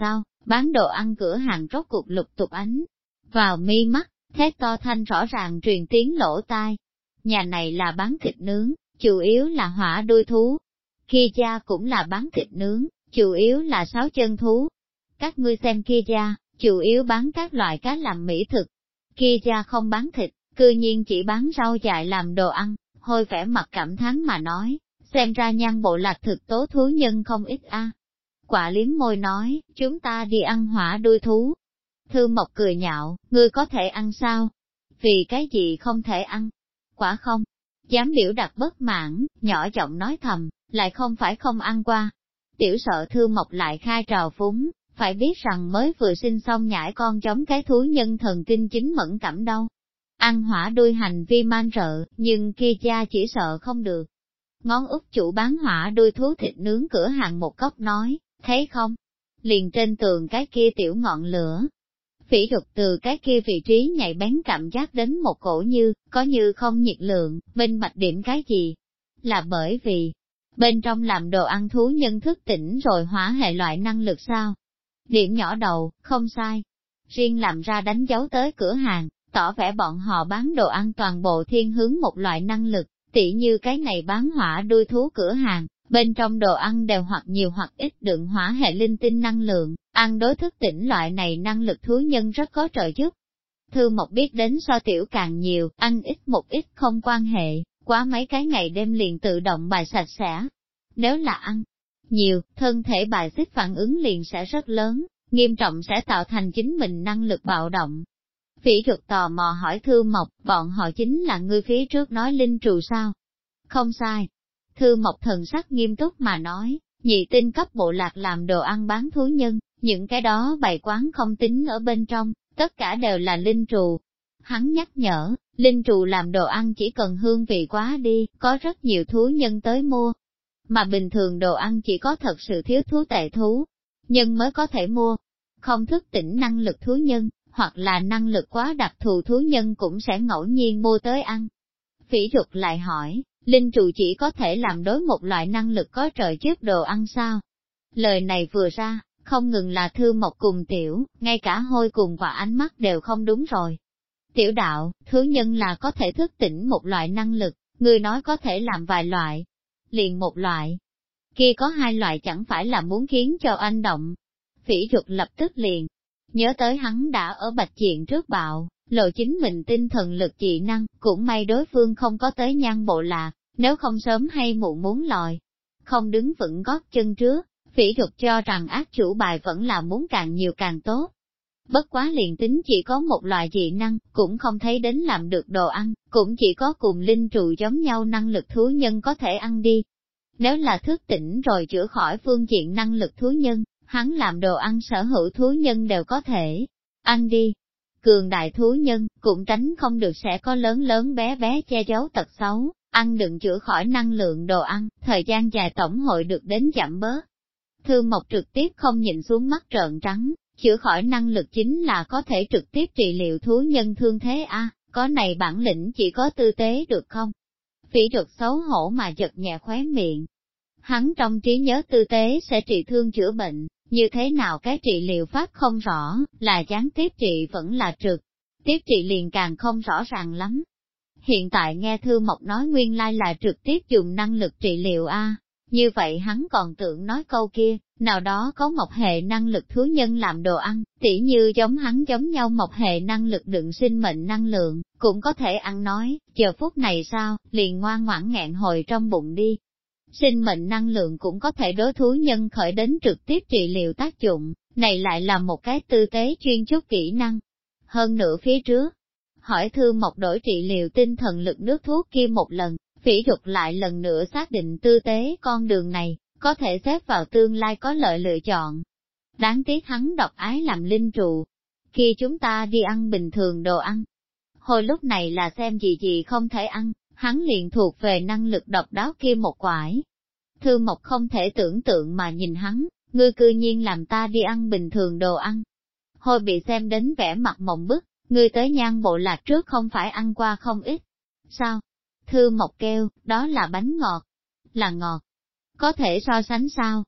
S1: bán đồ ăn cửa hàng rốt cuộc lục tục ánh vào mi mắt, thét to thanh rõ ràng truyền tiếng lỗ tai. Nhà này là bán thịt nướng, chủ yếu là hỏa đuôi thú. Kia gia cũng là bán thịt nướng, chủ yếu là 6 chân thú. Các ngươi xem kia gia, chủ yếu bán các loại cá làm mỹ thực. Kia gia không bán thịt, cư nhiên chỉ bán rau dại làm đồ ăn, Hôi vẻ mặt cảm thán mà nói, xem ra Nhan bộ lạc thực tố thú nhân không ít a. Quả liếm môi nói, chúng ta đi ăn hỏa đuôi thú. Thư Mộc cười nhạo, ngươi có thể ăn sao? Vì cái gì không thể ăn? Quả không? Dám biểu đạt bất mãn, nhỏ giọng nói thầm, lại không phải không ăn qua. Tiểu sợ Thư Mộc lại khai trào phúng, phải biết rằng mới vừa sinh xong nhãi con giống cái thú nhân thần kinh chính mẫn cảm đâu. Ăn hỏa đuôi hành vi man rợ, nhưng kia cha chỉ sợ không được. Ngón út chủ bán hỏa đuôi thú thịt nướng cửa hàng một cốc nói, thấy không? Liền trên tường cái kia tiểu ngọn lửa. Phỉ Dục từ cái kia vị trí nhạy bén cảm giác đến một cổ như không nhiệt lượng, minh bạch điểm cái gì? Là bởi vì, bên trong làm đồ ăn thú nhân thức tỉnh rồi hỏa hệ loại năng lực sao? Điểm nhỏ đầu, không sai. Riêng làm ra đánh dấu tới cửa hàng, tỏ vẻ bọn họ bán đồ ăn toàn bộ thiên hướng một loại năng lực, tỉ như cái này bán hỏa đuôi thú cửa hàng, bên trong đồ ăn đều hoặc nhiều hoặc ít đựng hỏa hệ linh tinh năng lượng, ăn đối thức tỉnh loại này năng lực thú nhân rất có trợ giúp. Thư Mộc biết đến so tiểu càng nhiều, ăn ít một ít không quan hệ, quá mấy cái ngày đêm liền tự động bài sạch sẽ. Nếu là ăn nhiều, thân thể bài xích phản ứng liền sẽ rất lớn, nghiêm trọng sẽ tạo thành chính mình năng lực bạo động. Phỉ Dục tò mò hỏi Thư Mộc, bọn họ chính là ngươi phía trước nói linh trù sao? Không sai. Thư Mộc thần sắc nghiêm túc mà nói, nhị tinh cấp bộ lạc làm đồ ăn bán thú nhân, những cái đó bày quán không tính ở bên trong, tất cả đều là linh trù. Hắn nhắc nhở, linh trù làm đồ ăn chỉ cần hương vị quá đi, có rất nhiều thú nhân tới mua. Mà bình thường đồ ăn chỉ có thật sự thiếu thú tệ thú, nhân mới có thể mua. Không thức tỉnh năng lực thú nhân, hoặc là năng lực quá đặc thù thú nhân cũng sẽ ngẫu nhiên mua tới ăn. Phỉ Dục lại hỏi, linh trụ chỉ có thể làm đối một loại năng lực có trợ giúp đồ ăn sao? Lời này vừa ra, không ngừng là Thư Mộc cùng tiểu, ngay cả Hôi cùng Quả ánh mắt đều không đúng rồi. Tiểu đạo, thú nhân là có thể thức tỉnh một loại năng lực, người nói có thể làm vài loại. Liền một loại. Kia có hai loại chẳng phải là muốn khiến cho anh động. Phỉ Dục lập tức liền nhớ tới hắn đã ở Bạch Diện trước bạo, lộ chính mình tinh thần lực dị năng, cũng may đối phương không có tới Nhan bộ lạc, nếu không sớm hay muộn muốn lòi. Không đứng vững gót chân trước, Phỉ Dục cho rằng ác chủ bài vẫn là muốn càng nhiều càng tốt. Bất quá liền tính chỉ có một loại dị năng, cũng không thấy đến làm được đồ ăn, cũng chỉ có cùng linh trụ giống nhau năng lực thú nhân có thể ăn đi. Nếu là thức tỉnh rồi chữa khỏi phương diện năng lực thú nhân, hắn làm đồ ăn sở hữu thú nhân đều có thể ăn đi. Cường đại thú nhân cũng tránh không được sẽ có lớn lớn bé bé che giấu tật xấu, ăn đừng chữa khỏi năng lượng đồ ăn, thời gian dài tổng hội được đến giảm bớt. Thư Mộc trực tiếp không nhìn xuống mắt trợn trắng, chữa khỏi năng lực chính là có thể trực tiếp trị liệu thú nhân thương thế a, có này bản lĩnh chỉ có tư tế được không? Phỉ Dục xấu hổ mà giật nhẹ khóe miệng. Hắn trong trí nhớ tư tế sẽ trị thương chữa bệnh, như thế nào cái trị liệu pháp không rõ, là gián tiếp trị vẫn là trực tiếp trị liền càng không rõ ràng lắm. Hiện tại nghe Thư Mộc nói nguyên lai là trực tiếp dùng năng lực trị liệu a, như vậy hắn còn tưởng nói câu kia, nào đó có một hệ năng lực thú nhân làm đồ ăn, tỉ như giống hắn giống nhau một hệ năng lực đựng sinh mệnh năng lượng, cũng có thể ăn nói, giờ phút này sao, liền ngoan ngoãn nghẹn hồi trong bụng đi. Sinh mệnh năng lượng cũng có thể đối thú nhân khởi đến trực tiếp trị liệu tác dụng, này lại là một cái tư tế chuyên chút kỹ năng. Hơn nữa phía trước, hỏi Thư Mộc đổi trị liệu tinh thần lực nước thuốc kia một lần, Phỉ Dục lại lần nữa xác định tư tế con đường này, có thể xếp vào tương lai có lợi lựa chọn. Đáng tiếc hắn độc ái làm linh trụ. Khi chúng ta đi ăn bình thường đồ ăn, hồi lúc này là xem gì không thể ăn, hắn liền thuộc về năng lực độc đáo kia một quải. Thư Mộc không thể tưởng tượng mà nhìn hắn, ngươi cư nhiên làm ta đi ăn bình thường đồ ăn. Hồi bị xem đến vẻ mặt mộng bức, ngươi tới Nhan bộ lạc trước không phải ăn qua không ít. Sao? Thư Mộc kêu, đó là bánh ngọt. Là ngọt. Có thể so sánh sao?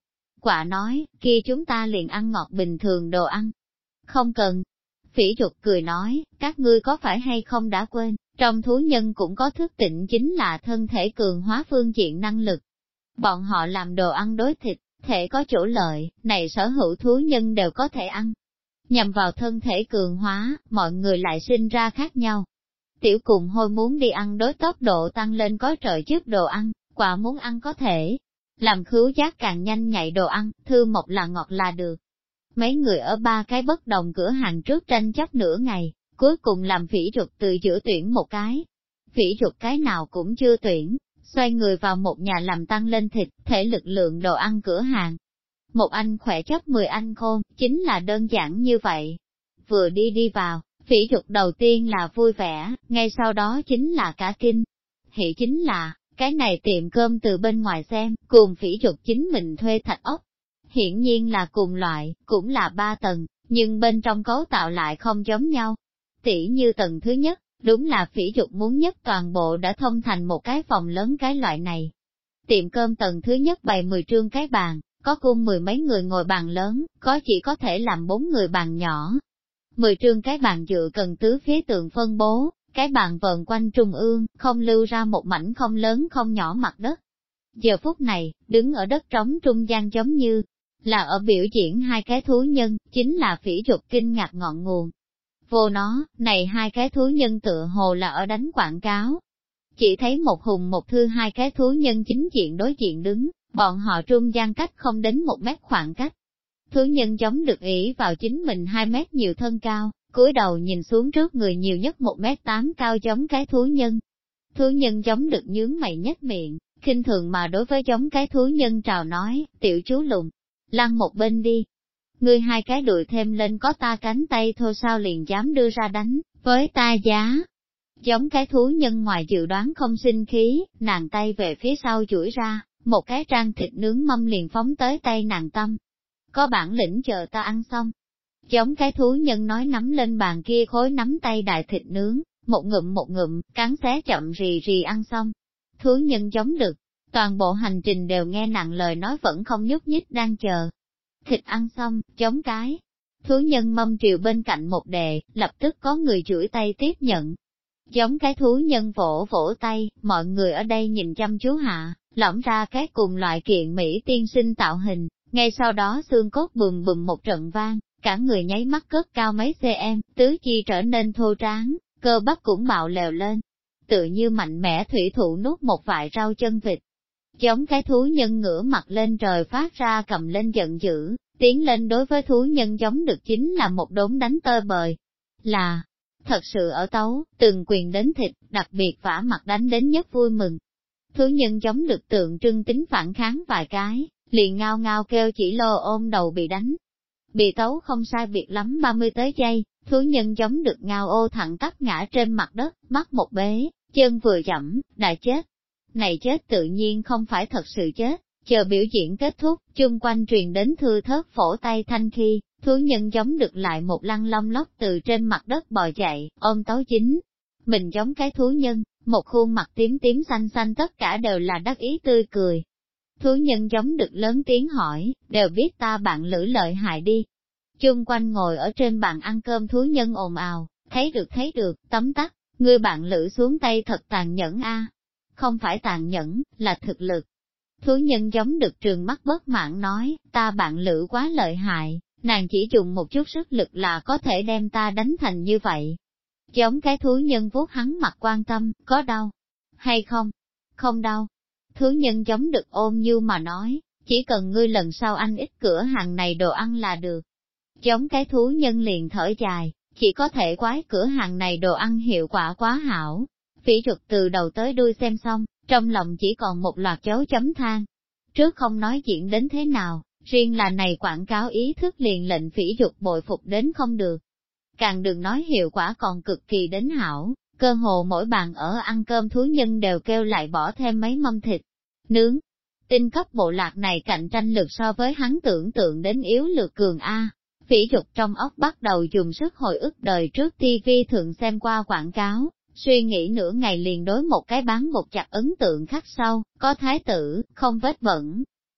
S1: Quạ nói, kia chúng ta liền ăn ngọt bình thường đồ ăn. Không cần. Phỉ Trục cười nói, các ngươi có phải hay không đã quên, trong thú nhân cũng có thức tỉnh chính là thân thể cường hóa phương diện năng lực. Bọn họ làm đồ ăn đối thịt, thể có chỗ lợi, này sở hữu thú nhân đều có thể ăn. Nhằm vào thân thể cường hóa, mọi người lại sinh ra khác nhau. Tiểu cùng hôi muốn đi ăn đối tốc độ tăng lên có trợ giúp đồ ăn, Quạ muốn ăn có thể làm khứu giác càng nhanh nhạy đồ ăn, Thư Mộc là ngọt là được. Mấy người ở ba cái bất đồng cửa hàng trước tranh chấp nửa ngày, cuối cùng làm Phỉ Trục từ giữa tuyển một cái. Phỉ Trục cái nào cũng chưa tuyển, xoay người vào một nhà làm tăng lên thịt, thể lực lượng đồ ăn cửa hàng. Một anh khỏe chấp 10 anh khôn, chính là đơn giản như vậy. Vừa đi vào, Phỉ Trục đầu tiên là vui vẻ, ngay sau đó chính là cả kinh. Hỉ chính là, cái này tiệm cơm từ bên ngoài xem, cùng Phỉ Trục chính mình thuê thạch ốc. Hiển nhiên là cùng loại, cũng là 3 tầng, nhưng bên trong cấu tạo lại không giống nhau. Tỉ như tầng thứ nhất, đúng là Phỉ Trục muốn nhất toàn bộ đã thông thành một cái phòng lớn cái loại này. Tiệm cơm tầng thứ nhất bày 10 trương cái bàn, có cung 10 mấy người ngồi bàn lớn, có chỉ có thể làm 4 người bàn nhỏ. 10 trương cái bàn dựa cần tứ phía tường phân bố, cái bàn vờn quanh trung ương, không lưu ra một mảnh không lớn không nhỏ mặt đất. Giờ phút này, đứng ở đất trống trung gian giống như là ở biểu diễn hai cái thú nhân, chính là Phỉ Trục kinh ngạc ngọn nguồn. Vô nó, này hai cái thú nhân tựa hồ là ở đánh quảng cáo. Chỉ thấy một hùng một thư hai cái thú nhân chính diện đối diện đứng, bọn họ trung gian cách không đến 1 mét khoảng cách. Thú nhân giống được ỷ vào chính mình 2 mét nhiều thân cao, cúi đầu nhìn xuống trước người nhiều nhất 1m8 cao giống cái thú nhân. Thú nhân giống được nhướng mày nhếch miệng, khinh thường mà đối với giống cái thú nhân trào nói, tiểu chú lùn, lăn một bên đi. Ngươi hai cái đùi thêm lên có ta cánh tay thôi sao liền dám đưa ra đánh, với ta giá. Giống cái thú nhân ngoài dự đoán không sinh khí, nàng tay về phía sau chuỗi ra, một cái trang thịt nướng mâm liền phóng tới tay nàng tâm. Có bản lĩnh chờ ta ăn xong. Giống cái thú nhân nói nắm lên bàn kia khối nắm tay đại thịt nướng, một ngụm, cắn xé chậm rì rì ăn xong. Thú nhân giống được, toàn bộ hành trình đều nghe nặng lời nói vẫn không nhúc nhích đang chờ. Thịt ăn xong, giống cái. Thú nhân mâm triều bên cạnh một đề, lập tức có người chuỗi tay tiếp nhận. Giống cái thú nhân vỗ vỗ tay, mọi người ở đây nhìn chăm chú hạ, lõm ra cái cùng loại kiện Mỹ tiên sinh tạo hình, ngay sau đó xương cốt bùm bùm một trận vang, cả người nháy mắt cất cao mấy cm, tứ chi trở nên thô tráng, cơ bắp cũng bạo lèo lên, tự như mạnh mẽ thủy thủ nuốt một vại rau chân vịt. Giống cái thú nhân ngửa mặt lên trời phát ra cầm lên giận dữ, tiến lên đối với thú nhân giống được chính là một đốn đánh tơi bời. Là, thật sự ở tấu, từng quyền đến thịt, đặc biệt vả mặt đánh đến nhất vui mừng. Thú nhân giống được tượng trưng tính phản kháng vài cái, liền ngao ngao kêu chỉ lô ôm đầu bị đánh. Bị tấu không sai biệt lắm 30 tới giây, thú nhân giống được ngao ô thẳng tắp ngã trên mặt đất, mắt một bế, chân vừa dẫm, đã chết. Này chết tự nhiên không phải thật sự chết, chờ biểu diễn kết thúc, chung quanh truyền đến thư thớt phổ tay thanh khi, thú nhân giống được lại một lăn long lóc từ trên mặt đất bò chạy, ôm tấu chính. Mình giống cái thú nhân, một khuôn mặt tím tím xanh xanh tất cả đều là đắc ý tươi cười. Thú nhân giống được lớn tiếng hỏi, đều biết ta bạn lữ lợi hại đi. Chung quanh ngồi ở trên bàn ăn cơm thú nhân ồn ào, thấy được, tấm tắc, ngươi bạn lữ xuống tay thật tàn nhẫn a. Không phải tàn nhẫn, là thực lực. Thú nhân giống được trường mắt bất mãn nói, ta bạn lữ quá lợi hại, nàng chỉ dùng một chút sức lực là có thể đem ta đánh thành như vậy. Giống cái thú nhân vuốt hắn mặt quan tâm, có đau hay không? Không đau. Thú nhân giống được ôm như mà nói, chỉ cần ngươi lần sau ăn ít cửa hàng này đồ ăn là được. Giống cái thú nhân liền thở dài, chỉ có thể quái cửa hàng này đồ ăn hiệu quả quá hảo. Phỉ Trục từ đầu tới đuôi xem xong, trong lòng chỉ còn một loạt dấu chấm than. Trước không nói chuyện đến thế nào, riêng là này quảng cáo ý thức liền lệnh Phỉ Trục bội phục đến không được. Càng đừng nói hiệu quả còn cực kỳ đến hảo, cơ hồ mỗi bàn ở ăn cơm thú nhân đều kêu lại bỏ thêm mấy mâm thịt, nướng. Tinh cấp bộ lạc này cạnh tranh lực so với hắn tưởng tượng đến yếu lược cường A. Phỉ Trục trong óc bắt đầu dùng sức hồi ức đời trước TV thường xem qua quảng cáo, suy nghĩ nửa ngày liền đối một cái bán bột chặt ấn tượng khắc sâu, có thái tử, không vết bẩn.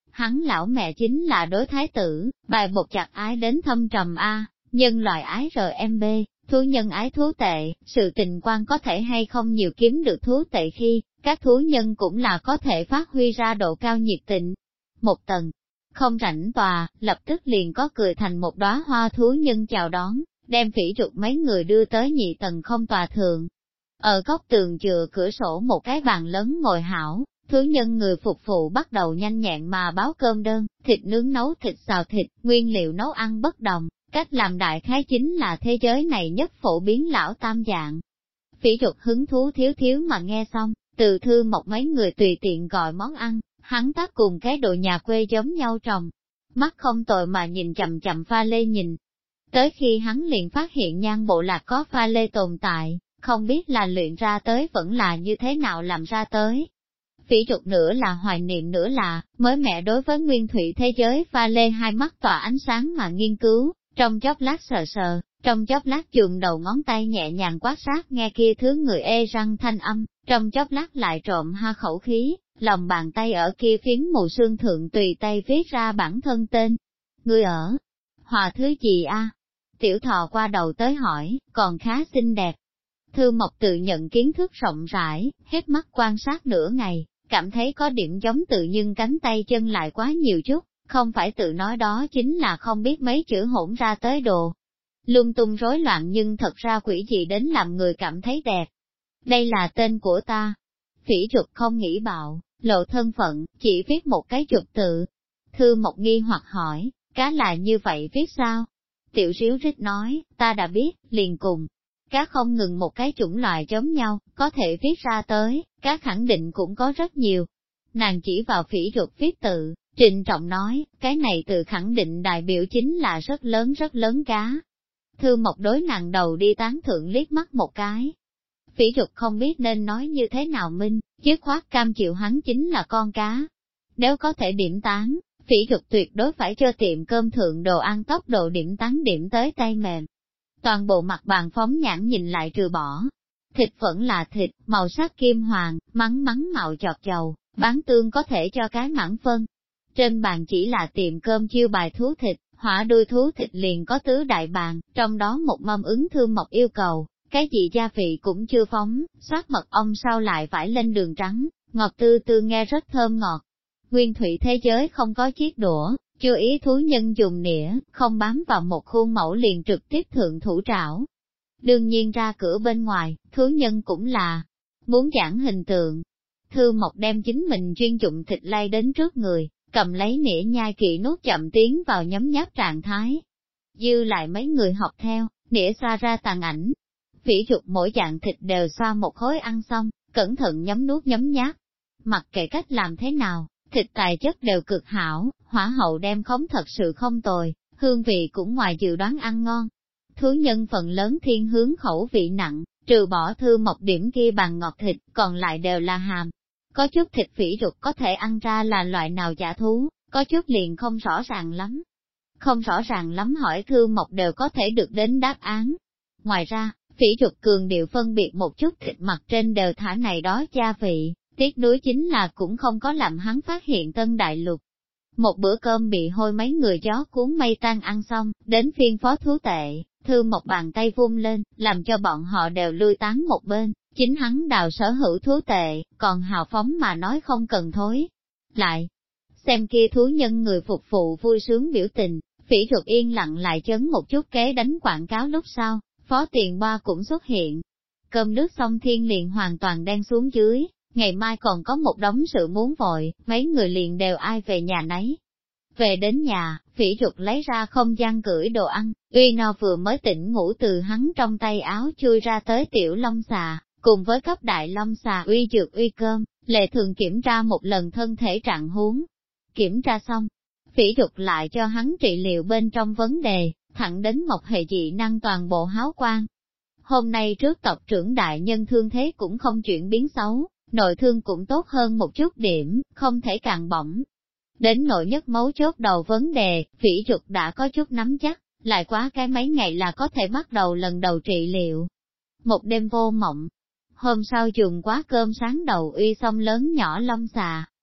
S1: hắn lão mẹ chính là đối thái tử, bài bột chặt ái đến thâm trầm A, nhân loại ái RMB, thú nhân ái thú tệ, sự tình quan có thể hay không nhiều kiếm được thú tệ khi, các thú nhân cũng là có thể phát huy ra độ cao nhiệt tình. Một tầng, không rảnh tòa, lập tức liền có cười thành một đóa hoa thú nhân chào đón, đem Phỉ Trục mấy người đưa tới nhị tầng không tòa thượng. Ở góc tường chừa cửa sổ một cái bàn lớn ngồi hảo, thú nhân người phục vụ bắt đầu nhanh nhẹn mà báo cơm đơn, thịt nướng nấu thịt xào thịt, nguyên liệu nấu ăn bất đồng, cách làm đại khái chính là thế giới này nhất phổ biến lão tam dạng. Phỉ Trục hứng thú thiếu thiếu mà nghe xong, từ Thư Mộc mấy người tùy tiện gọi món ăn, hắn tác cùng cái đồ nhà quê giống nhau trồng. Mắt không tội mà nhìn chậm chậm pha lê nhìn. Tới khi hắn liền phát hiện Nhan bộ lạc có pha lê tồn tại, không biết là luyện ra tới vẫn là như thế nào làm ra tới. Phỉ Trục nữa là hoài niệm nữa là, mới mẹ đối với nguyên thủy thế giới pha lê hai mắt tỏa ánh sáng mà nghiên cứu, trong chốc lát sờ sờ, trong chốc lát chùm đầu ngón tay nhẹ nhàng quát sát nghe kia thứ người ê răng thanh âm, trong chốc lát lại trộm ha khẩu khí, lòng bàn tay ở kia phiến mù sương thượng tùy tay viết ra bản thân tên. Ngươi ở Hòa thứ gì a? Tiểu Thò qua đầu tới hỏi, còn khá xinh đẹp. Thư Mộc tự nhận kiến thức rộng rãi, hết mắt quan sát nửa ngày, cảm thấy có điểm giống tự nhưng cánh tay chân lại quá nhiều chút, không phải tự nói đó chính là không biết mấy chữ hỗn ra tới đồ. Lung tung rối loạn nhưng thật ra quỷ gì đến làm người cảm thấy đẹp. Đây là tên của ta. Phỉ Trục không nghĩ bạo, lộ thân phận, chỉ viết một cái chục tự. Thư Mộc nghi hoặc hỏi, cá là như vậy viết sao? Tiểu Ríu Rít nói, ta đã biết, liền cùng. Cá không ngừng một cái chủng loại giống nhau, có thể viết ra tới, cá khẳng định cũng có rất nhiều. Nàng chỉ vào Phỉ Trục viết tự, trịnh trọng nói, cái này tự khẳng định đại biểu chính là rất lớn cá. Thư Mộc đối nàng đầu đi tán thượng liếc mắt một cái. Phỉ Trục không biết nên nói như thế nào minh, dứt khoát cam chịu hắn chính là con cá. Nếu có thể điểm tán, Phỉ Trục tuyệt đối phải cho tiệm cơm thượng đồ ăn tốc độ điểm tán điểm tới tay mềm. Toàn bộ mặt bàn phóng nhãn nhìn lại trừ bỏ. Thịt vẫn là thịt, màu sắc kim hoàng, mắng mạo chọt dầu, bán tương có thể cho cái mãn phân. Trên bàn chỉ là tiệm cơm chiêu bài thú thịt, hỏa đuôi thú thịt liền có tứ đại bàn, trong đó một mâm ứng Thư Mộc yêu cầu, cái gì gia vị cũng chưa phóng, xoát mật ong sau lại phải lên đường trắng, ngọt tư tư nghe rất thơm ngọt. Nguyên thủy thế giới không có chiếc đũa, chưa ý thú nhân dùng nĩa, không bám vào một khuôn mẫu liền trực tiếp thượng thủ trảo. Đương nhiên ra cửa bên ngoài, thú nhân cũng là muốn giảng hình tượng. Thư Mộc đem chính mình chuyên dụng thịt lay đến trước người, cầm lấy nĩa nhai kỹ nuốt chậm tiến vào nhấm nháp trạng thái. Dư lại mấy người học theo, nĩa xoa ra tàn ảnh. Phỉ Trục mỗi dạng thịt đều xoa một khối ăn xong, cẩn thận nhấm nuốt nhấm nháp. Mặc kệ cách làm thế nào, thịt tài chất đều cực hảo, hỏa hậu đem khống thật sự không tồi, hương vị cũng ngoài dự đoán ăn ngon. Thú nhân phần lớn thiên hướng khẩu vị nặng, trừ bỏ Thư Mộc điểm kia bằng ngọt thịt, còn lại đều là hàm. Có chút thịt Phỉ Trục có thể ăn ra là loại nào giả thú, có chút liền không rõ ràng lắm. Không rõ ràng lắm hỏi Thư Mộc đều có thể được đến đáp án. Ngoài ra, Phỉ Trục cường điệu phân biệt một chút thịt mặt trên đều thả này đó gia vị, tiếc nuối chính là cũng không có làm hắn phát hiện tân đại lục. Một bữa cơm bị hôi mấy người gió cuốn mây tan ăn xong, đến phiên Phó Thú Tệ, Thư Mộc bàn tay vung lên, làm cho bọn họ đều lui tán một bên, chính hắn đào sở hữu thú tệ, còn hào phóng mà nói không cần thối. Lại, xem kia thú nhân người phục vụ vui sướng biểu tình, Phỉ Trục yên lặng lại chấn một chút kế đánh quảng cáo lúc sau, Phó Tiền Boa cũng xuất hiện. Cơm nước xong thiên liền hoàn toàn đen xuống dưới, ngày mai còn có một đống sự muốn vội, mấy người liền đều ai về nhà nấy. Về đến nhà, Phỉ Trục lấy ra không gian gửi đồ ăn, Uy No vừa mới tỉnh ngủ từ hắn trong tay áo chui ra tới tiểu long xà, cùng với cấp đại long xà uy dược uy cơm, lệ thường kiểm tra một lần thân thể trạng huống. Kiểm tra xong, Phỉ Trục lại cho hắn trị liệu bên trong vấn đề, thẳng đến một hệ dị năng toàn bộ háo quang. Hôm nay trước tộc trưởng đại nhân thương thế cũng không chuyển biến xấu, nội thương cũng tốt hơn một chút điểm, không thể càng bỏng. Đến nội nhất mấu chốt đầu vấn đề, Phỉ Trục đã có chút nắm chắc, lại quá cái mấy ngày là có thể bắt đầu lần đầu trị liệu. Một đêm vô mộng, hôm sau dùng quá cơm sáng đầu uy xong lớn nhỏ long xà,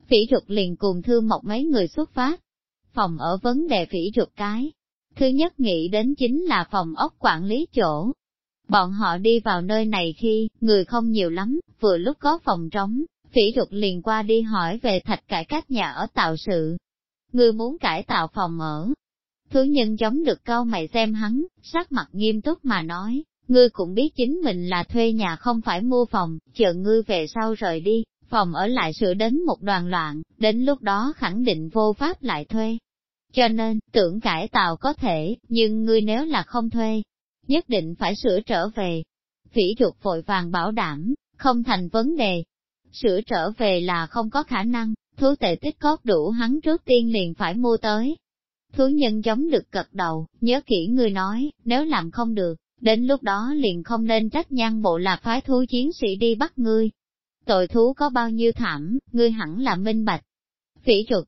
S1: Phỉ Trục liền cùng Thương Mộc mấy người xuất phát. Phòng ở vấn đề Phỉ Trục cái. Thứ nhất nghĩ đến chính là phòng ốc quản lý chỗ. Bọn họ đi vào nơi này khi, người không nhiều lắm, vừa lúc có phòng trống, Phỉ Trục liền qua đi hỏi về Thạch cải cách nhà ở tạo sự. Ngươi muốn cải tạo phòng ở. Thứ nhân giống được cau mày xem hắn, sắc mặt nghiêm túc mà nói, ngươi cũng biết chính mình là thuê nhà không phải mua phòng, chờ ngươi về sau rời đi, phòng ở lại sửa đến một đoàn loạn, đến lúc đó khẳng định vô pháp lại thuê. Cho nên, tưởng cải tạo có thể, nhưng ngươi nếu là không thuê, nhất định phải sửa trở về. Phỉ Trục vội vàng bảo đảm, không thành vấn đề. Sửa trở về là không có khả năng, thú tệ tích cóp đủ hắn trước tiên liền phải mua tới. Thú nhân giống được gật đầu, nhớ kỹ ngươi nói, nếu làm không được, đến lúc đó liền không nên trách Nhan bộ là phái thú chiến sĩ đi bắt ngươi. Tội thú có bao nhiêu thảm, ngươi hẳn là minh bạch. Phỉ Trục,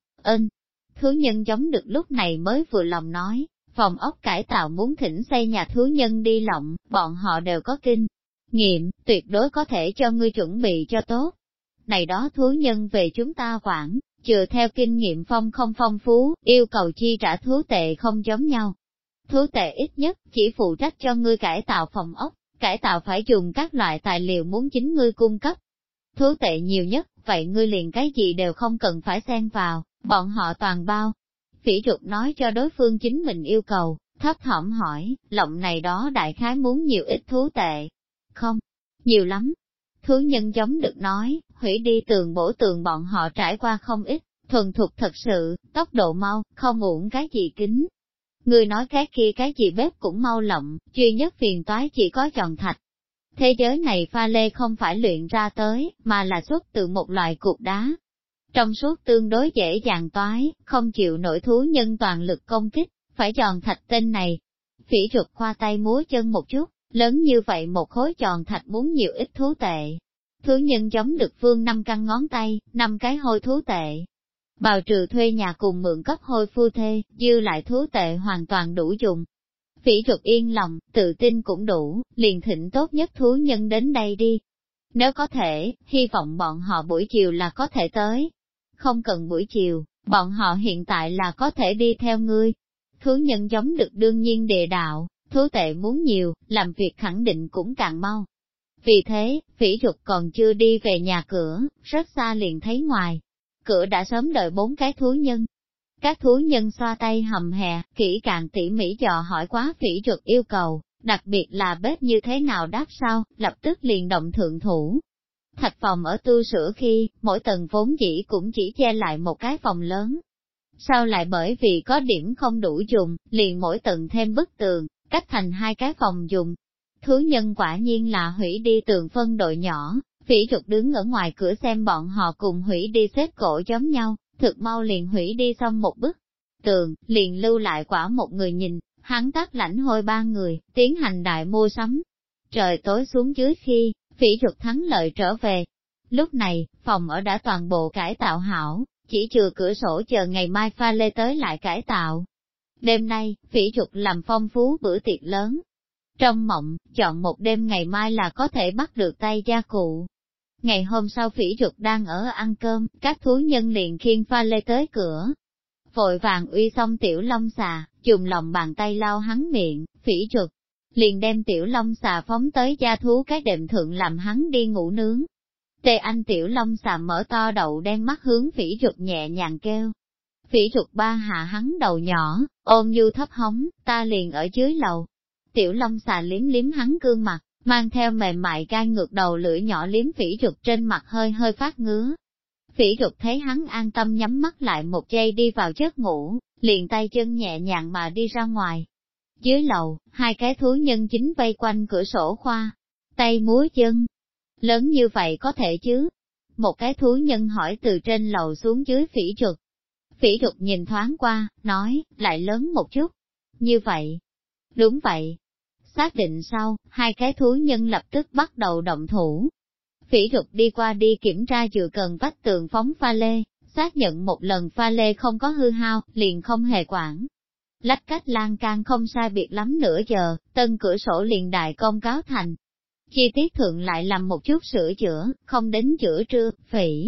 S1: Thú nhân giống được lúc này mới vừa lòng nói, phòng ốc cải tạo muốn thỉnh xây nhà thú nhân đi lộng, bọn họ đều có kinh nghiệm, tuyệt đối có thể cho ngươi chuẩn bị cho tốt. Này đó thú nhân về chúng ta quản, chừa theo kinh nghiệm không phong phú, yêu cầu chi trả thú tệ không giống nhau. Thú tệ ít nhất chỉ phụ trách cho ngươi cải tạo phòng ốc, cải tạo phải dùng các loại tài liệu muốn chính ngươi cung cấp. Thú tệ nhiều nhất, vậy ngươi liền cái gì đều không cần phải xen vào, bọn họ toàn bao. Phỉ Trục nói cho đối phương chính mình yêu cầu, thấp thỏm hỏi, lộng này đó đại khái muốn nhiều ít thú tệ. Không, nhiều lắm. Thú nhân giống được nói, hủy đi tường bổ tường bọn họ trải qua không ít, thuần thục thật sự, tốc độ mau, không uổng cái gì kính. Người nói cái kia cái gì bếp cũng mau lộng, duy nhất phiền toái chỉ có tròn thạch. Thế giới này pha lê không phải luyện ra tới, mà là xuất từ một loại cục đá. Trong suốt tương đối dễ dàng toái, không chịu nổi thú nhân toàn lực công kích, phải tròn thạch tên này. Phỉ Trục khoa tay múa chân một chút, lớn như vậy một khối tròn thạch muốn nhiều ít thú tệ. Thú nhân giống được vương 5 căn ngón tay, 5 cái hôi thú tệ. Bào trừ thuê nhà cùng mượn cấp hôi phu thê, dư lại thú tệ hoàn toàn đủ dùng. Phỉ Trục yên lòng, tự tin cũng đủ, liền thỉnh tốt nhất thú nhân đến đây đi. Nếu có thể, hy vọng bọn họ buổi chiều là có thể tới. Không cần buổi chiều, bọn họ hiện tại là có thể đi theo ngươi. Thú nhân giống được đương nhiên địa đạo, thú tệ muốn nhiều, làm việc khẳng định cũng càng mau. Vì thế, Phỉ Trục còn chưa đi về nhà cửa, rất xa liền thấy ngoài. Cửa đã sớm đợi 4 cái thú nhân. Các thú nhân xoa tay hầm hè, kỹ càng tỉ mỉ dò hỏi quá Phỉ Trục yêu cầu, đặc biệt là bếp như thế nào đáp sau, lập tức liền động thượng thủ. Thạch phòng ở tu sửa khi, mỗi tầng vốn dĩ cũng chỉ che lại một cái phòng lớn. Sau lại bởi vì có điểm không đủ dùng, liền mỗi tầng thêm bức tường, cách thành 2 cái phòng dùng. Thú nhân quả nhiên là hủy đi tường phân đội nhỏ, Phỉ Trục đứng ở ngoài cửa xem bọn họ cùng hủy đi xếp cổ giống nhau, thực mau liền hủy đi xong một bức tường, liền lưu lại quả một người nhìn, hắn tắt lãnh hôi 3 người, tiến hành đại mua sắm. Trời tối xuống dưới khi, Phỉ Trục thắng lợi trở về. Lúc này, phòng ở đã toàn bộ cải tạo hảo, chỉ trừ cửa sổ chờ ngày mai pha lê tới lại cải tạo. Đêm nay, Phỉ Trục làm phong phú bữa tiệc lớn. Trong mộng, chọn một đêm ngày mai là có thể bắt được tay gia cụ. Ngày hôm sau Phỉ Trục đang ở ăn cơm, các thú nhân liền khiêng pha lê tới cửa. Vội vàng uy xong tiểu long xà, dùng lòng bàn tay lau hắn miệng, Phỉ Trục liền đem tiểu long xà phóng tới gia thú cái đệm thượng làm hắn đi ngủ nướng. Tề Anh tiểu long xà mở to đầu đen mắt hướng Phỉ Trục nhẹ nhàng kêu. Phỉ Trục ba hạ hắn đầu nhỏ, ôm nhu thấp hóng, ta liền ở dưới lầu. Tiểu long xà liếm liếm hắn gương mặt, mang theo mềm mại gai ngược đầu lưỡi nhỏ liếm Phỉ Trục trên mặt hơi hơi phát ngứa. Phỉ Trục thấy hắn an tâm nhắm mắt lại một giây đi vào giấc ngủ, liền tay chân nhẹ nhàng mà đi ra ngoài. Dưới lầu, 2 cái thú nhân chính vây quanh cửa sổ khoa, tay múa chân. Lớn như vậy có thể chứ? Một cái thú nhân hỏi từ trên lầu xuống dưới Phỉ Trục. Phỉ Trục nhìn thoáng qua, nói, lại lớn một chút. Như vậy. Đúng vậy. Xác định sau, 2 cái thú nhân lập tức bắt đầu động thủ. Phỉ Trục đi qua đi kiểm tra dựa cần vách tường phóng pha lê, xác nhận một lần pha lê không có hư hao, liền không hề quản. Lách cách lan can không sai biệt lắm nửa giờ, tân cửa sổ liền đại công cáo thành. Chi tiết thượng lại làm một chút sửa chữa, không đến giữa trưa, Phỉ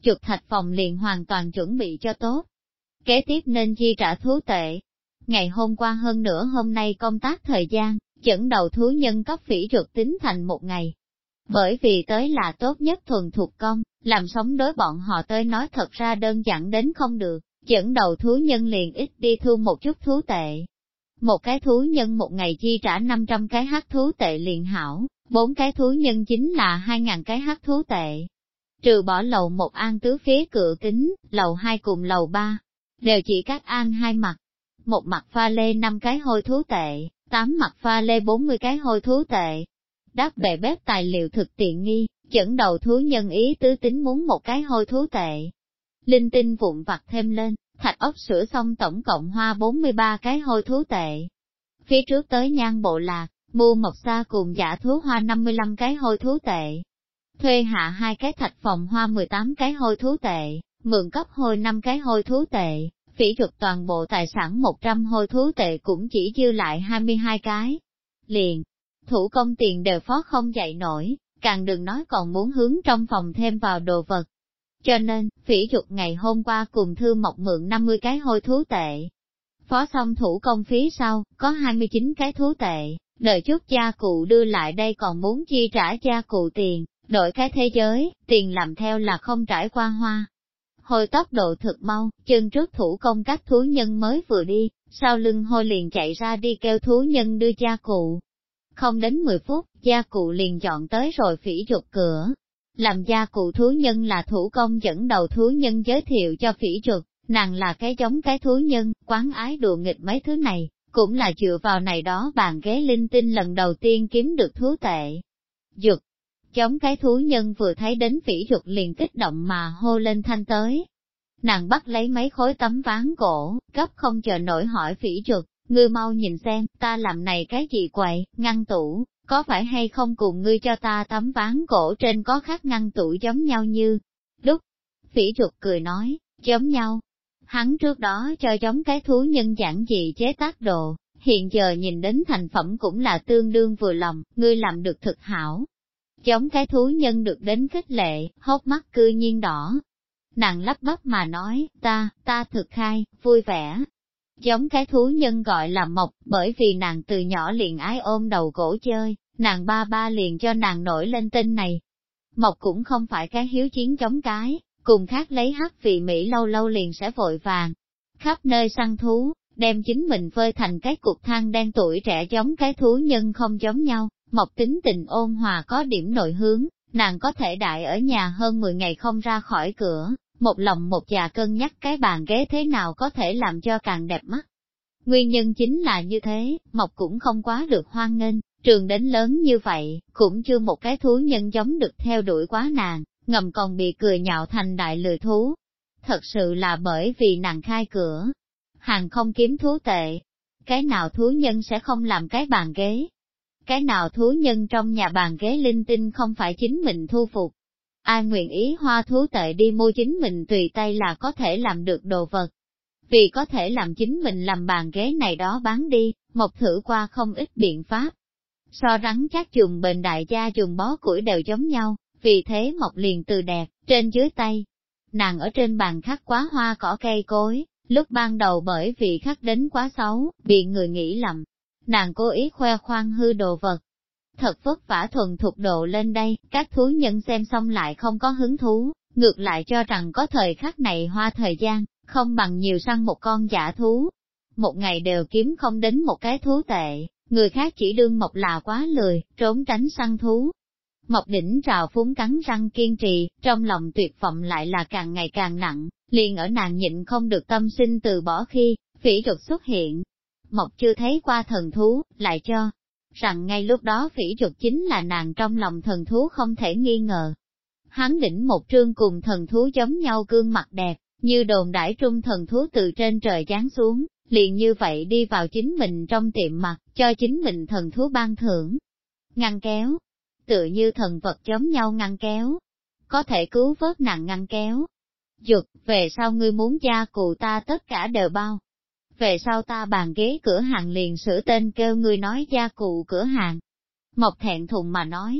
S1: chuột thạch phòng liền hoàn toàn chuẩn bị cho tốt. Kế tiếp nên chi trả thú tệ. Ngày hôm qua hơn nữa hôm nay công tác thời gian, dẫn đầu thú nhân cấp phỉ chuột tính thành một ngày. Bởi vì tới là tốt nhất thuần thuộc công, làm sống đối bọn họ tới nói thật ra đơn giản đến không được, dẫn đầu thú nhân liền ít đi thu một chút thú tệ. Một cái thú nhân một ngày chi trả 500 cái hắc thú tệ liền hảo, 4 cái thú nhân chính là 2.000 cái hắc thú tệ. Trừ bỏ lầu 1 an tứ phía cửa kính, lầu 2 cùng lầu 3, đều chỉ các an 2 mặt. Một mặt pha lê 5 cái hôi thú tệ, 8 mặt pha lê 40 cái hôi thú tệ. Đáp bệ bếp tài liệu thực tiện nghi, dẫn đầu thú nhân ý tứ tính muốn một cái hôi thú tệ. Linh tinh vụn vặt thêm lên, thạch ốc sửa xong tổng cộng hoa 43 cái hôi thú tệ. Phía trước tới Nhan Bộ Lạc, mua mộc xa cùng giả thú hoa 55 cái hôi thú tệ. Thuê hạ 2 cái thạch phòng hoa 18 cái hôi thú tệ, mượn cấp hôi 5 cái hôi thú tệ, phỉ chuột toàn bộ tài sản 100 hôi thú tệ cũng chỉ dư lại 22 cái. Liền, thủ công tiền đều phó không dậy nổi, càng đừng nói còn muốn hướng trong phòng thêm vào đồ vật. Cho nên, phỉ chuột ngày hôm qua cùng Thư Mộc mượn 50 cái hôi thú tệ. Phó xong thủ công phí sau, có 29 cái thú tệ, đợi chút gia cụ đưa lại đây còn muốn chi trả gia cụ tiền, đổi cái thế giới, tiền làm theo là không trải qua hoa. Hồi tốc độ thực mau, chân trước thủ công các thú nhân mới vừa đi, sau lưng hôi liền chạy ra đi kêu thú nhân đưa gia cụ. Không đến 10 phút, gia cụ liền dọn tới rồi phỉ chuột cửa. Làm gia cụ thú nhân là thủ công dẫn đầu thú nhân giới thiệu cho phỉ chuột, nàng là cái giống cái thú nhân, quán ái đùa nghịch mấy thứ này, cũng là dựa vào này đó bàn ghế linh tinh lần đầu tiên kiếm được thú tệ. Chuột, giống cái thú nhân vừa thấy đến phỉ chuột liền kích động mà hô lên thanh tới. Nàng bắt lấy mấy khối tấm ván cổ, cấp không chờ nổi hỏi phỉ chuột, ngươi mau nhìn xem, ta làm này cái gì quậy, ngăn tủ, có phải hay không cùng ngươi cho ta tấm ván cổ trên có khác ngăn tủ giống nhau như lúc. Phỉ chuột cười nói, giống nhau. Hắn trước đó cho giống cái thú nhân giản dị chế tác đồ, hiện giờ nhìn đến thành phẩm cũng là tương đương vừa lòng, ngươi làm được thực hảo. Giống cái thú nhân được đến khích lệ, hốc mắt cư nhiên đỏ. Nàng lắp bắp mà nói, ta thực khai, vui vẻ. Giống cái thú nhân gọi là Mộc, bởi vì nàng từ nhỏ liền ái ôm đầu cổ chơi, nàng ba liền cho nàng nổi lên tên này. Mộc cũng không phải cái hiếu chiến chống cái, cùng khác lấy hắc vị Mỹ lâu lâu liền sẽ vội vàng. Khắp nơi săn thú, đem chính mình phơi thành cái cục than đen tuổi trẻ giống cái thú nhân không giống nhau. Mộc tính tình ôn hòa có điểm nội hướng, nàng có thể đại ở nhà hơn 10 ngày không ra khỏi cửa, một lòng một dạ cân nhắc cái bàn ghế thế nào có thể làm cho càng đẹp mắt. Nguyên nhân chính là như thế, Mộc cũng không quá được hoan nghênh, trường đến lớn như vậy, cũng chưa một cái thú nhân giống được theo đuổi quá nàng, ngầm còn bị cười nhạo thành đại lười thú. Thật sự là bởi vì nàng khai cửa, hàng không kiếm thú tệ. Cái nào thú nhân sẽ không làm cái bàn ghế? Cái nào thú nhân trong nhà bàn ghế linh tinh không phải chính mình thu phục? Ai nguyện ý hoa thú tệ đi mua chính mình tùy tay là có thể làm được đồ vật? Vì có thể làm chính mình làm bàn ghế này đó bán đi, Mộc thử qua không ít biện pháp. So rắn chắc dùng bền đại gia dùng bó củi đều giống nhau, vì thế Mộc liền từ đẹp, trên dưới tay. Nàng ở trên bàn khắc quá hoa cỏ cây cối, lúc ban đầu bởi vì khắc đến quá xấu, bị người nghĩ lầm. Nàng cố ý khoe khoang hư đồ vật. Thật vất vả thuần thục độ lên đây, các thú nhân xem xong lại không có hứng thú, ngược lại cho rằng có thời khắc này hoa thời gian, không bằng nhiều săn một con dã thú. Một ngày đều kiếm không đến một cái thú tệ, người khác chỉ đương Mộc là quá lười, trốn tránh săn thú. Mộc đỉnh trào phúng cắn răng kiên trì, trong lòng tuyệt vọng lại là càng ngày càng nặng, liền ở nàng nhịn không được tâm sinh từ bỏ khi, phỉ chuột xuất hiện. Mộc chưa thấy qua thần thú, lại cho rằng ngay lúc đó phỉ chuột chính là nàng trong lòng thần thú không thể nghi ngờ. Hắn đỉnh một trương cùng thần thú giống nhau gương mặt đẹp, như đồn đãi trung thần thú từ trên trời giáng xuống, liền như vậy đi vào chính mình trong tiệm mặt, cho chính mình thần thú ban thưởng. Ngăn kéo, tựa như thần vật giống nhau ngăn kéo, có thể cứu vớt nàng ngăn kéo. Chuột, về sau ngươi muốn gia cụ ta tất cả đều bao. Về sau ta bàn ghế cửa hàng liền sửa tên kêu ngươi nói gia cụ cửa hàng. Mộc thẹn thùng mà nói,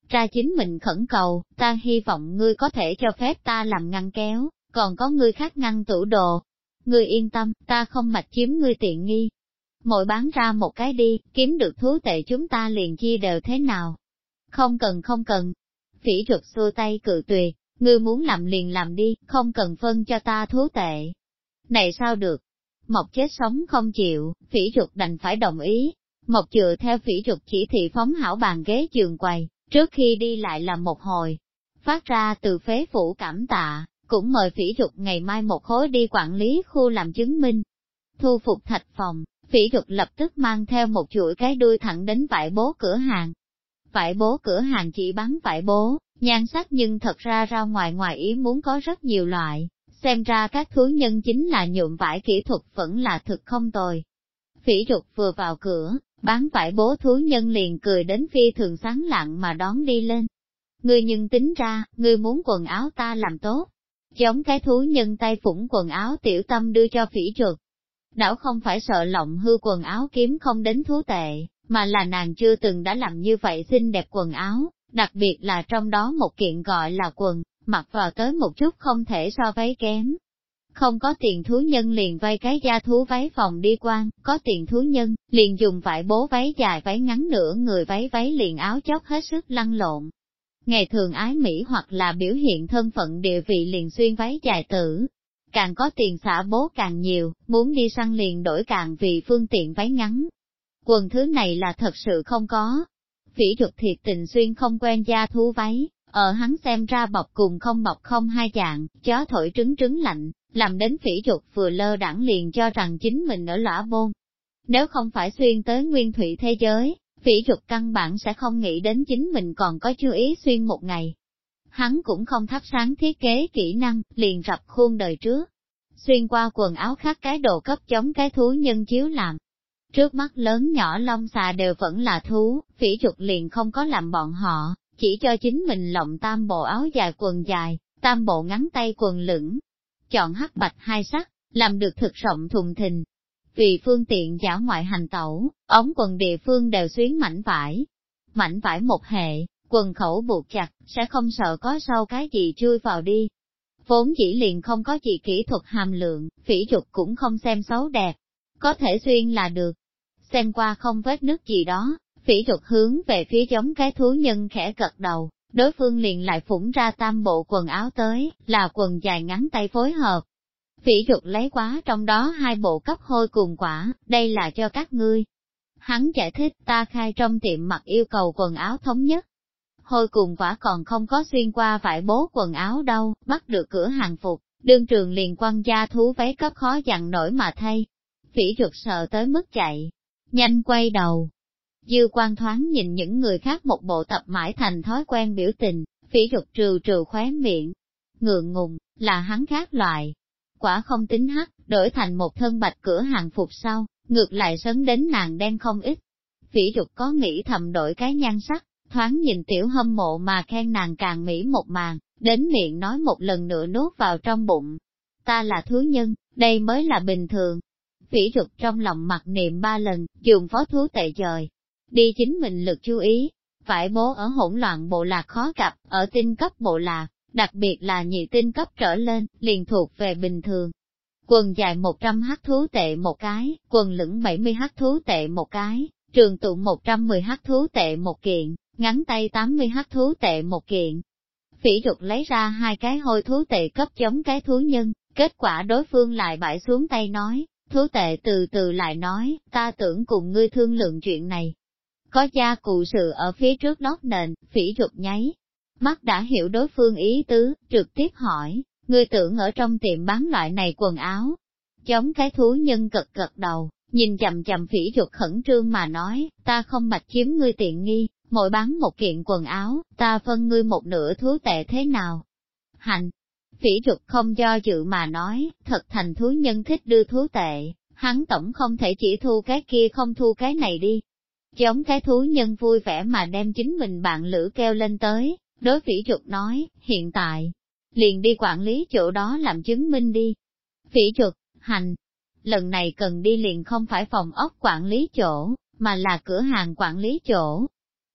S1: ra chính mình khẩn cầu, ta hy vọng ngươi có thể cho phép ta làm ngăn kéo, còn có ngươi khác ngăn tủ đồ. Ngươi yên tâm, ta không mạch chiếm ngươi tiện nghi. Mỗi bán ra một cái đi, kiếm được thú tệ chúng ta liền chia đều thế nào. Không cần không cần. Phỉ Trục xua tay cự tuyệt, ngươi muốn làm liền làm đi, không cần phân cho ta thú tệ. Này sao được? Mộc chết sống không chịu, Phỉ Trục đành phải đồng ý. Mộc chừa theo Phỉ Trục chỉ thị phóng hảo bàn ghế giường quầy, trước khi đi lại là một hồi. Phát ra từ phế phủ cảm tạ, cũng mời Phỉ Trục ngày mai một khối đi quản lý khu làm chứng minh. Thu phục thạch phòng, Phỉ Trục lập tức mang theo một chuỗi cái đuôi thẳng đến vải bố cửa hàng. Vải bố cửa hàng chỉ bán vải bố, nhan sắc nhưng thật ra ngoài ý muốn có rất nhiều loại, xem ra các thú nhân chính là nhuộm vải kỹ thuật vẫn là thực không tồi. Phỉ Trục vừa vào cửa, bán vải bố thú nhân liền cười đến phi thường sáng lạng mà đón đi lên. Ngươi nhưng tính ra, ngươi muốn quần áo ta làm tốt. Giống cái thú nhân tay phủng quần áo tiểu tâm đưa cho Phỉ Trục. Đảo không phải sợ lộng hư quần áo kiếm không đến thú tệ, mà là nàng chưa từng đã làm như vậy xinh đẹp quần áo, đặc biệt là trong đó một kiện gọi là quần, mặc vào tới một chút không thể so váy kém. Không có tiền thú nhân liền vay cái da thú váy phòng đi quan, có tiền thú nhân, liền dùng vải bố váy dài váy ngắn nửa người váy liền áo chóc hết sức lăn lộn. Ngày thường ái Mỹ hoặc là biểu hiện thân phận địa vị liền xuyên váy dài tử. Càng có tiền xả bố càng nhiều, muốn đi săn liền đổi càng vì phương tiện váy ngắn. Quần thứ này là thật sự không có. Phỉ Trục thiệt tình xuyên không quen da thú váy, ở hắn xem ra bọc cùng không bọc không hai dạng, chó thổi trứng lạnh, làm đến Phỉ Trục vừa lơ đãng liền cho rằng chính mình ở lõa bôn. Nếu không phải xuyên tới nguyên thủy thế giới, Phỉ Trục căn bản sẽ không nghĩ đến chính mình còn có chú ý xuyên một ngày. Hắn cũng không thắp sáng thiết kế kỹ năng, liền rập khuôn đời trước. Xuyên qua quần áo khác cái đồ cấp chống cái thú nhân chiếu làm. Trước mắt lớn nhỏ lông xà đều vẫn là thú, Phỉ Trục liền không có làm bọn họ, chỉ cho chính mình lộng tam bộ áo dài quần dài, tam bộ ngắn tay quần lửng. Chọn hắc bạch hai sắc, làm được thực rộng thùng thình. Vì phương tiện giả ngoại hành tẩu, ống quần địa phương đều xuyến mảnh vải. Mảnh vải một hệ, quần khẩu buộc chặt, sẽ không sợ có sâu cái gì chui vào đi. Vốn chỉ liền không có gì kỹ thuật hàm lượng, Phỉ Trục cũng không xem xấu đẹp. Có thể xuyên là được. Xem qua không vết nứt gì đó, Phỉ Trục hướng về phía giống cái thú nhân khẽ gật đầu, đối phương liền lại phủng ra tam bộ quần áo tới, là quần dài ngắn tay phối hợp. Phỉ Trục lấy quá trong đó hai bộ cấp hôi cùng quả, đây là cho các ngươi. Hắn giải thích ta khai trong tiệm mặc yêu cầu quần áo thống nhất. Hôi cùng quả còn không có xuyên qua vải bố quần áo đâu, bắt được cửa hàng phục, đương trường liền quăng da thú váy cấp khó dằn nổi mà thay. Phỉ Trục sợ tới mức chạy, nhanh quay đầu. Dư quan thoáng nhìn những người khác một bộ tập mãi thành thói quen biểu tình, Phỉ Trục trừ khóe miệng. Ngượng ngùng, là hắn khác loại. Quả không tính hắc, đổi thành một thân bạch cửa hàng phục sau, ngược lại sấn đến nàng đen không ít. Phỉ Trục có nghĩ thầm đổi cái nhan sắc, thoáng nhìn tiểu hâm mộ mà khen nàng càng mỹ một màn, đến miệng nói một lần nữa nuốt vào trong bụng. Ta là thú nhân, đây mới là bình thường. Phỉ Trục trong lòng mặc niệm 3 lần, dùng phó thú tệ trời. Đi chính mình lực chú ý, phải bố ở hỗn loạn bộ lạc khó gặp, ở tinh cấp bộ lạc, đặc biệt là nhị tinh cấp trở lên, liền thuộc về bình thường. Quần dài 100 hắc thú tệ một cái, quần lửng 70 hắc thú tệ một cái, trường tụ 110 hắc thú tệ một kiện, ngắn tay 80 hắc thú tệ một kiện. Phỉ Trục lấy ra hai cái hôi thú tệ cấp chống cái thú nhân, kết quả đối phương lại bãi xuống tay nói, thú tệ từ từ lại nói, ta tưởng cùng ngươi thương lượng chuyện này. Có gia cụ sự ở phía trước lót nền, Phỉ Trục nháy mắt đã hiểu đối phương ý tứ, trực tiếp hỏi, ngươi tưởng ở trong tiệm bán loại này quần áo. Chống cái thú nhân gật đầu, nhìn chằm Phỉ Trục khẩn trương mà nói, ta không bạch chiếm ngươi tiện nghi, mỗi bán một kiện quần áo, ta phân ngươi một nửa thú tệ thế nào? Hành! Phỉ Trục không do dự mà nói, thật thành thú nhân thích đưa thú tệ, hắn tổng không thể chỉ thu cái kia không thu cái này đi. Giống cái thú nhân vui vẻ mà đem chính mình bạn lữ kêu lên tới, đối Phỉ Trục nói, hiện tại, liền đi quản lý chỗ đó làm chứng minh đi. Phỉ Trục, hành! Lần này cần đi liền không phải phòng ốc quản lý chỗ, mà là cửa hàng quản lý chỗ.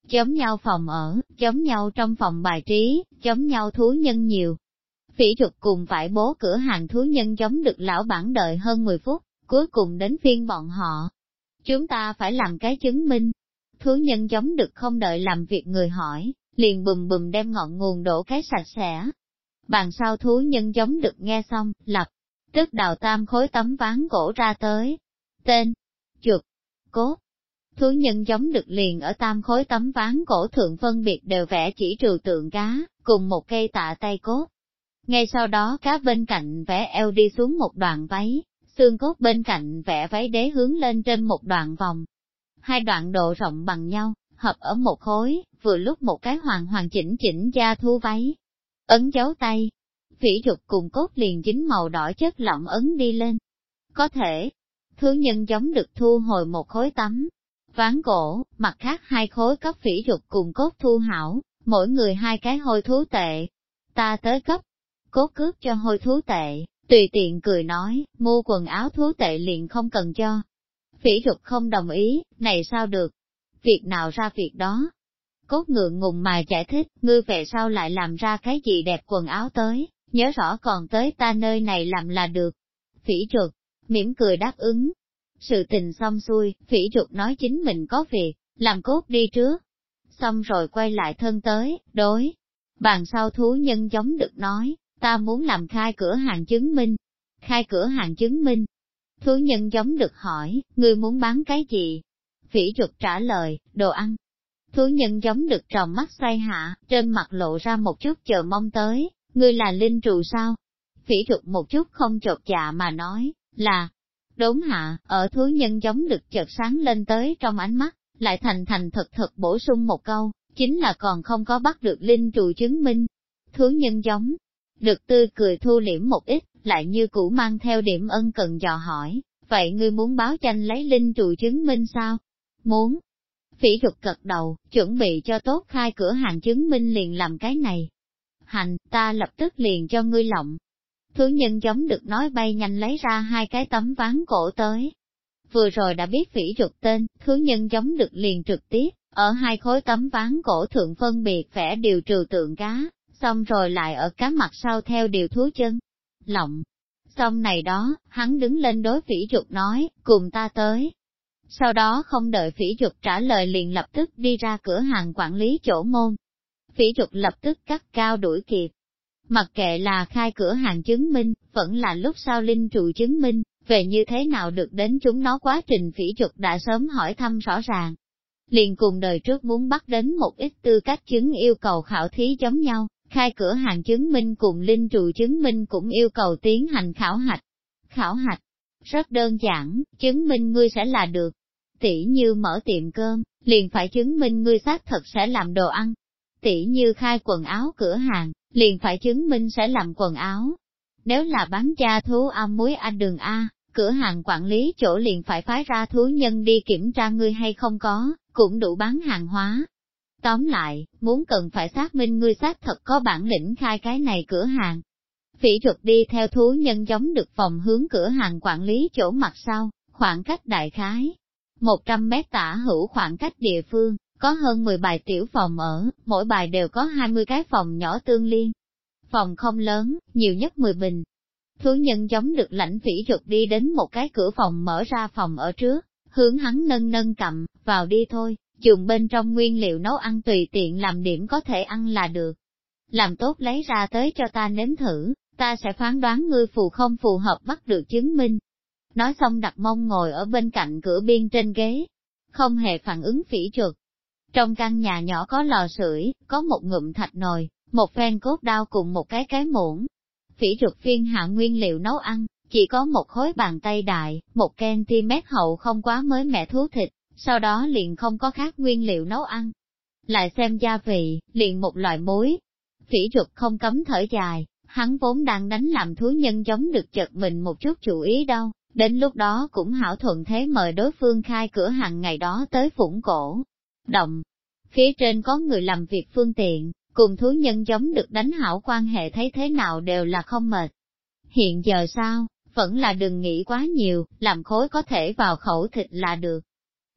S1: giống nhau phòng ở, giống nhau trong phòng bài trí, giống nhau thú nhân nhiều. Phỉ Trục cùng vải bố cửa hàng thú nhân giống được lão bản đợi hơn 10 phút, cuối cùng đến phiên bọn họ. Chúng ta phải làm cái chứng minh. Thú nhân giống được không đợi làm việc người hỏi, liền bùm bùm đem ngọn nguồn đổ cái sạch sẽ. Bàn sau thú nhân giống được nghe xong, lập tức đào 3 khối tấm ván gỗ ra tới. Tên, chuột, cốt. Thú nhân giống được liền ở 3 khối tấm ván gỗ thượng phân biệt đều vẽ chỉ trừu tượng cá, cùng một cây tạ tay cốt. Ngay sau đó cá bên cạnh vẽ eo đi xuống một đoạn váy, xương cốt bên cạnh vẽ váy đế hướng lên trên một đoạn vòng. 2 đoạn độ rộng bằng nhau, hợp ở một khối, vừa lúc một cái hoàn hoàn chỉnh chỉnh da thú váy. Ấn dấu tay, Phỉ Trục cùng cốt liền dính màu đỏ chất lỏng ấn đi lên. Có thể, thú nhân giống được thu hồi một khối tấm ván gỗ, mặt khác 2 khối cấp Phỉ Trục cùng cốt thu hảo, mỗi người 2 cái hôi thú tệ. Ta tới cấp, cốt cướp cho hôi thú tệ, tùy tiện cười nói, mua quần áo thú tệ liền không cần cho. Phỉ Trục không đồng ý, này sao được? Việc nào ra việc đó? Cốt ngượng ngùng mà giải thích, ngươi về sau lại làm ra cái gì đẹp quần áo tới, nhớ rõ còn tới ta nơi này làm là được. Phỉ Trục mỉm cười đáp ứng. Sự tình xong xuôi, Phỉ Trục nói chính mình có việc, làm cốt đi trước. Xong rồi quay lại thân tới, đối. Bàn sau thú nhân giống được nói, ta muốn làm khai cửa hàng chứng minh. Khai cửa hàng chứng minh. Thú nhân giống được hỏi, ngươi muốn bán cái gì? Phỉ Trục trả lời, đồ ăn. Thú nhân giống được tròng mắt xoay hạ, trên mặt lộ ra một chút chờ mong tới, ngươi là linh trù sao? Phỉ Trục một chút không chột dạ mà nói, là, đốn hạ, ở thú nhân giống được chợt sáng lên tới trong ánh mắt, lại thành thành thật bổ sung một câu, chính là còn không có bắt được linh trù chứng minh. Thú nhân giống được tươi cười thu liễm một ít, lại như cũ mang theo điểm ân cần dò hỏi, vậy ngươi muốn báo danh lấy linh trù chứng minh sao? Muốn. Phỉ Trục gật đầu, chuẩn bị cho tốt khai cửa hàng chứng minh liền làm cái này. Hành, ta lập tức liền cho ngươi lộng. Thú nhân giống được nói bay nhanh lấy ra 2 cái tấm ván cổ tới. Vừa rồi đã biết Phỉ Trục tên, thú nhân giống được liền trực tiếp, ở 2 khối tấm ván cổ thượng phân biệt vẽ điều trừu tượng cá, xong rồi lại ở cá mặt sau theo điều thú chân. Lộng. Xong này đó, hắn đứng lên đối Phỉ Trục nói, cùng ta tới. Sau đó không đợi Phỉ Trục trả lời liền lập tức đi ra cửa hàng quản lý chỗ môn. Phỉ Trục lập tức cắt cao đuổi kịp. Mặc kệ là khai cửa hàng chứng minh, vẫn là lúc sau linh trụ chứng minh, về như thế nào được đến chúng nó quá trình Phỉ Trục đã sớm hỏi thăm rõ ràng. Liền cùng đời trước muốn bắt đến một ít tư cách chứng yêu cầu khảo thí giống nhau, khai cửa hàng chứng minh cùng linh trụ chứng minh cũng yêu cầu tiến hành khảo hạch. Khảo hạch, rất đơn giản, chứng minh ngươi sẽ là được. Tỷ như mở tiệm cơm, liền phải chứng minh ngươi xác thật sẽ làm đồ ăn. Tỷ như khai quần áo cửa hàng, liền phải chứng minh sẽ làm quần áo. Nếu là bán gia thú muối đường A, cửa hàng quản lý chỗ liền phải phái ra thú nhân đi kiểm tra ngươi hay không có, cũng đủ bán hàng hóa. Tóm lại, muốn cần phải xác minh ngươi xác thật có bản lĩnh khai cái này cửa hàng. Phỉ Trục đi theo thú nhân giống được phòng hướng cửa hàng quản lý chỗ mặt sau, khoảng cách đại khái 100 mét tả hữu khoảng cách địa phương, có hơn 10 bài tiểu phòng ở, mỗi bài đều có 20 cái phòng nhỏ tương liên. Phòng không lớn, nhiều nhất 10 bình. Thú nhân giống được lãnh Phỉ Trục đi đến một cái cửa phòng mở ra phòng ở trước, hướng hắn nâng nâng cầm, vào đi thôi, dùng bên trong nguyên liệu nấu ăn tùy tiện làm điểm có thể ăn là được. Làm tốt lấy ra tới cho ta nếm thử, ta sẽ phán đoán ngươi phù không phù hợp bắt được chứng minh. Nói xong đặt mông ngồi ở bên cạnh cửa biên trên ghế, không hề phản ứng Phỉ Trục. Trong căn nhà nhỏ có lò sưởi, có một ngụm thạch nồi, một phen cốt đao cùng một cái muỗng. Phỉ Trục phiên hạ nguyên liệu nấu ăn, chỉ có một khối bàn tay đại, 1 cm hậu không quá mới mẻ thú thịt, sau đó liền không có khác nguyên liệu nấu ăn. Lại xem gia vị, liền một loại muối. Phỉ Trục không cấm thở dài, hắn vốn đang đánh làm thú nhân giống được chợt mình một chút chủ ý đâu, đến lúc đó cũng hảo thuận thế mời đối phương khai cửa hàng ngày đó tới Phủng Cổ Động. Phía trên có người làm việc phương tiện, cùng thú nhân giống được đánh hảo quan hệ thấy thế nào đều là không mệt. Hiện giờ sao, vẫn là đừng nghĩ quá nhiều, làm khối có thể vào khẩu thịt là được.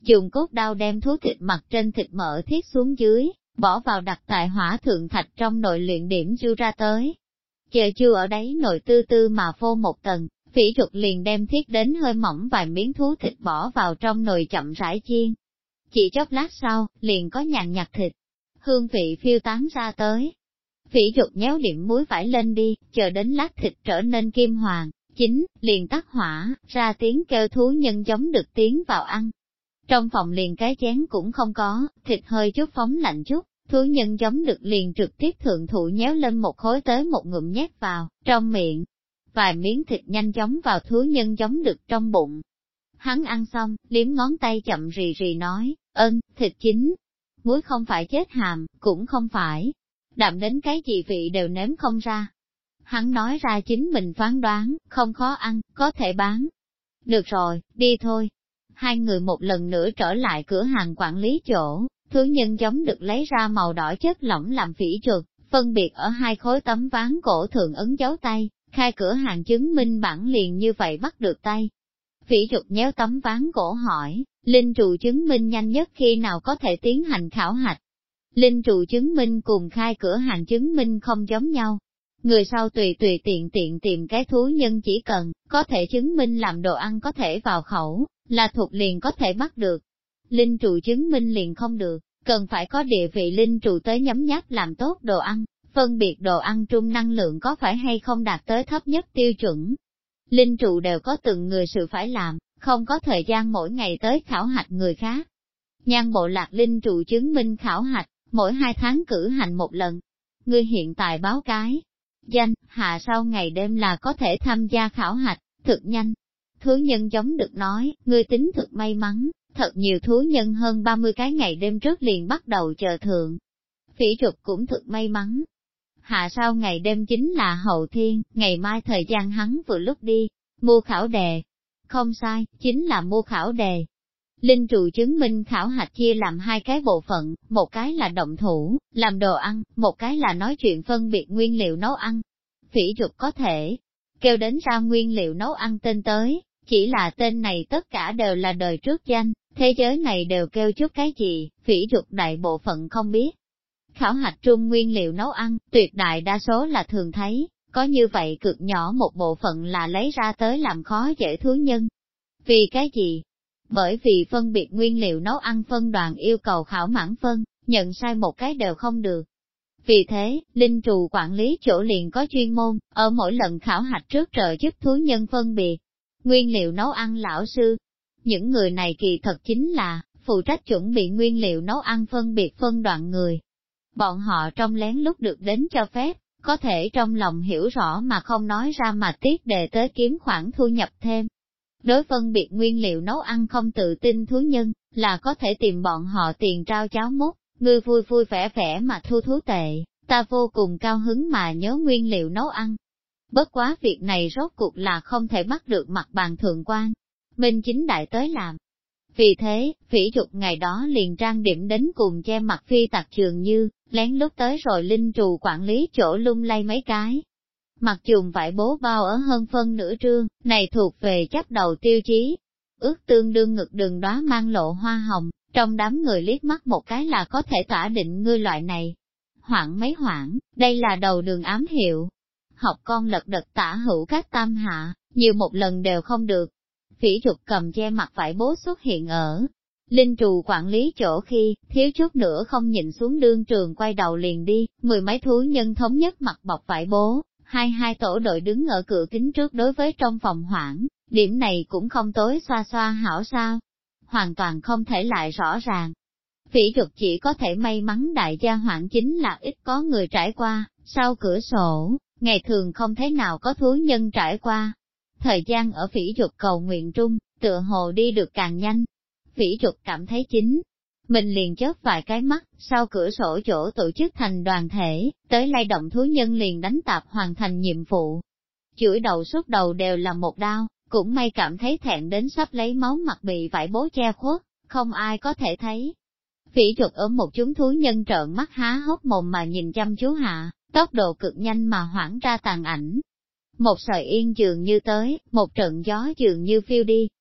S1: dùng cốt đao đem thú thịt mặt trên thịt mỡ thiết xuống dưới, bỏ vào đặt tại hỏa thượng thạch trong nồi luyện điểm chu ra tới. Chờ chu ở đáy nồi tư tư mà phô một tầng, Phỉ Trục liền đem thiết đến hơi mỏng vài miếng thú thịt bỏ vào trong nồi chậm rãi chiên. Chỉ chốc lát sau, liền có nhàn nhạt thịt, hương vị phiêu tán ra tới. Phỉ Trục nhéo điểm muối vải lên đi, chờ đến lát thịt trở nên kim hoàng, chín, liền tắt hỏa, ra tiếng kêu thú nhân giống được tiến vào ăn. Trong phòng liền cái chén cũng không có, thịt hơi chút phóng lạnh chút, thú nhân giống được liền trực tiếp thượng thụ nhéo lên một khối tới một ngụm nhét vào, trong miệng. Vài miếng thịt nhanh chóng vào thú nhân giống được trong bụng. Hắn ăn xong, liếm ngón tay chậm rì rì nói, thịt chín. Muối không phải chết hàm, cũng không phải. Đạm đến cái gì vị đều nếm không ra. Hắn nói ra chính mình phán đoán, không khó ăn, có thể bán. Được rồi, đi thôi. Hai người một lần nữa trở lại cửa hàng quản lý chỗ, thú nhân giống được lấy ra màu đỏ chất lỏng làm Phỉ Trục, phân biệt ở hai khối tấm ván cổ thượng ấn dấu tay, khai cửa hàng chứng minh bản liền như vậy bắt được tay. Phỉ Trục nhéo tấm ván cổ hỏi, linh trụ chứng minh nhanh nhất khi nào có thể tiến hành khảo hạch. Linh trụ chứng minh cùng khai cửa hàng chứng minh không giống nhau. Người sau tùy tiện tìm cái thú nhân chỉ cần, có thể chứng minh làm đồ ăn có thể vào khẩu, là thuộc liền có thể bắt được. Linh trụ chứng minh liền không được, cần phải có địa vị linh trụ tới nhấm nháp làm tốt đồ ăn, phân biệt đồ ăn trung năng lượng có phải hay không đạt tới thấp nhất tiêu chuẩn. Linh trụ đều có từng người sự phải làm, không có thời gian mỗi ngày tới khảo hạch người khác. Nhan bộ lạc linh trụ chứng minh khảo hạch, mỗi 2 tháng cử hành một lần. Ngươi hiện tại báo cái danh, hạ sau ngày đêm là có thể tham gia khảo hạch, thực nhanh. Thú nhân giống được nói, ngươi tính thực may mắn, thật nhiều thú nhân hơn 30 cái ngày đêm trước liền bắt đầu chờ thượng. Phỉ Trục cũng thực may mắn. Hạ sau ngày đêm chính là hậu thiên, ngày mai thời gian hắn vừa lúc đi, mua khảo đề. Không sai, chính là mua khảo đề. Linh trụ chứng minh khảo hạch chia làm 2 cái bộ phận, một cái là động thủ, làm đồ ăn, một cái là nói chuyện phân biệt nguyên liệu nấu ăn. Phỉ Trục có thể kêu đến ra nguyên liệu nấu ăn tên tới, chỉ là tên này tất cả đều là đời trước danh, thế giới này đều kêu chút cái gì, Phỉ Trục đại bộ phận không biết. Khảo hạch trung nguyên liệu nấu ăn, tuyệt đại đa số là thường thấy, có như vậy cực nhỏ một bộ phận là lấy ra tới làm khó dễ thú nhân. Vì cái gì? Bởi vì phân biệt nguyên liệu nấu ăn phân đoàn yêu cầu khảo mãn phân, nhận sai một cái đều không được. Vì thế, linh trù quản lý chỗ liền có chuyên môn, ở mỗi lần khảo hạch trước trợ giúp thú nhân phân biệt nguyên liệu nấu ăn lão sư. Những người này kỳ thật chính là phụ trách chuẩn bị nguyên liệu nấu ăn phân biệt phân đoạn người. Bọn họ trong lén lúc được đến cho phép, có thể trong lòng hiểu rõ mà không nói ra mà tiết đề tới kiếm khoản thu nhập thêm. Đối phân biệt nguyên liệu nấu ăn không tự tin thú nhân, là có thể tìm bọn họ tiền trao cháo múc, ngươi vui vui vẻ vẻ mà thu thú tệ, ta vô cùng cao hứng mà nhớ nguyên liệu nấu ăn. Bất quá việc này rốt cuộc là không thể bắt được mặt bàn thượng quan, Minh Chính Đại tới làm. Vì thế, Phỉ Trục ngày đó liền trang điểm đến cùng che mặt phi tặc trường như, lén lút tới rồi linh trù quản lý chỗ lung lay mấy cái. Mặc chùm vải bố bao ở hơn phân nửa trương, này thuộc về chấp đầu tiêu chí. Ước tương đương ngực đường đóa mang lộ hoa hồng, trong đám người liếc mắt một cái là có thể tỏa định ngươi loại này. Hoảng mấy hoảng, đây là đầu đường ám hiệu. Học con lật đật tả hữu các tam hạ, nhiều một lần đều không được. Phỉ Trục cầm che mặt vải bố xuất hiện ở linh trù quản lý chỗ khi, thiếu chút nữa không nhìn xuống đương trường quay đầu liền đi, 10 mấy thú nhân thống nhất mặt bọc vải bố, hai tổ đội đứng ở cửa kính trước đối với trong phòng hoảng, điểm này cũng không tối xoa xoa hảo sao, hoàn toàn không thể lại rõ ràng. Phỉ Trục chỉ có thể may mắn đại gia hoảng chính là ít có người trải qua, sau cửa sổ, ngày thường không thế nào có thú nhân trải qua. Thời gian ở Phỉ Trục cầu nguyện trung, tựa hồ đi được càng nhanh. Phỉ Trục cảm thấy chính mình liền chớp vài cái mắt, sau cửa sổ chỗ tổ chức thành đoàn thể, tới lay động thú nhân liền đánh tạp hoàn thành nhiệm vụ. Chửi đầu suốt đầu đều là một đao, cũng may cảm thấy thẹn đến sắp lấy máu mặt bị vải bố che khuất, không ai có thể thấy. Phỉ Trục ở một chúng thú nhân trợn mắt há hốc mồm mà nhìn chăm chú hạ, tốc độ cực nhanh mà hoảng ra tàn ảnh. Một sợi yên dường như tới, một trận gió dường như phiêu đi.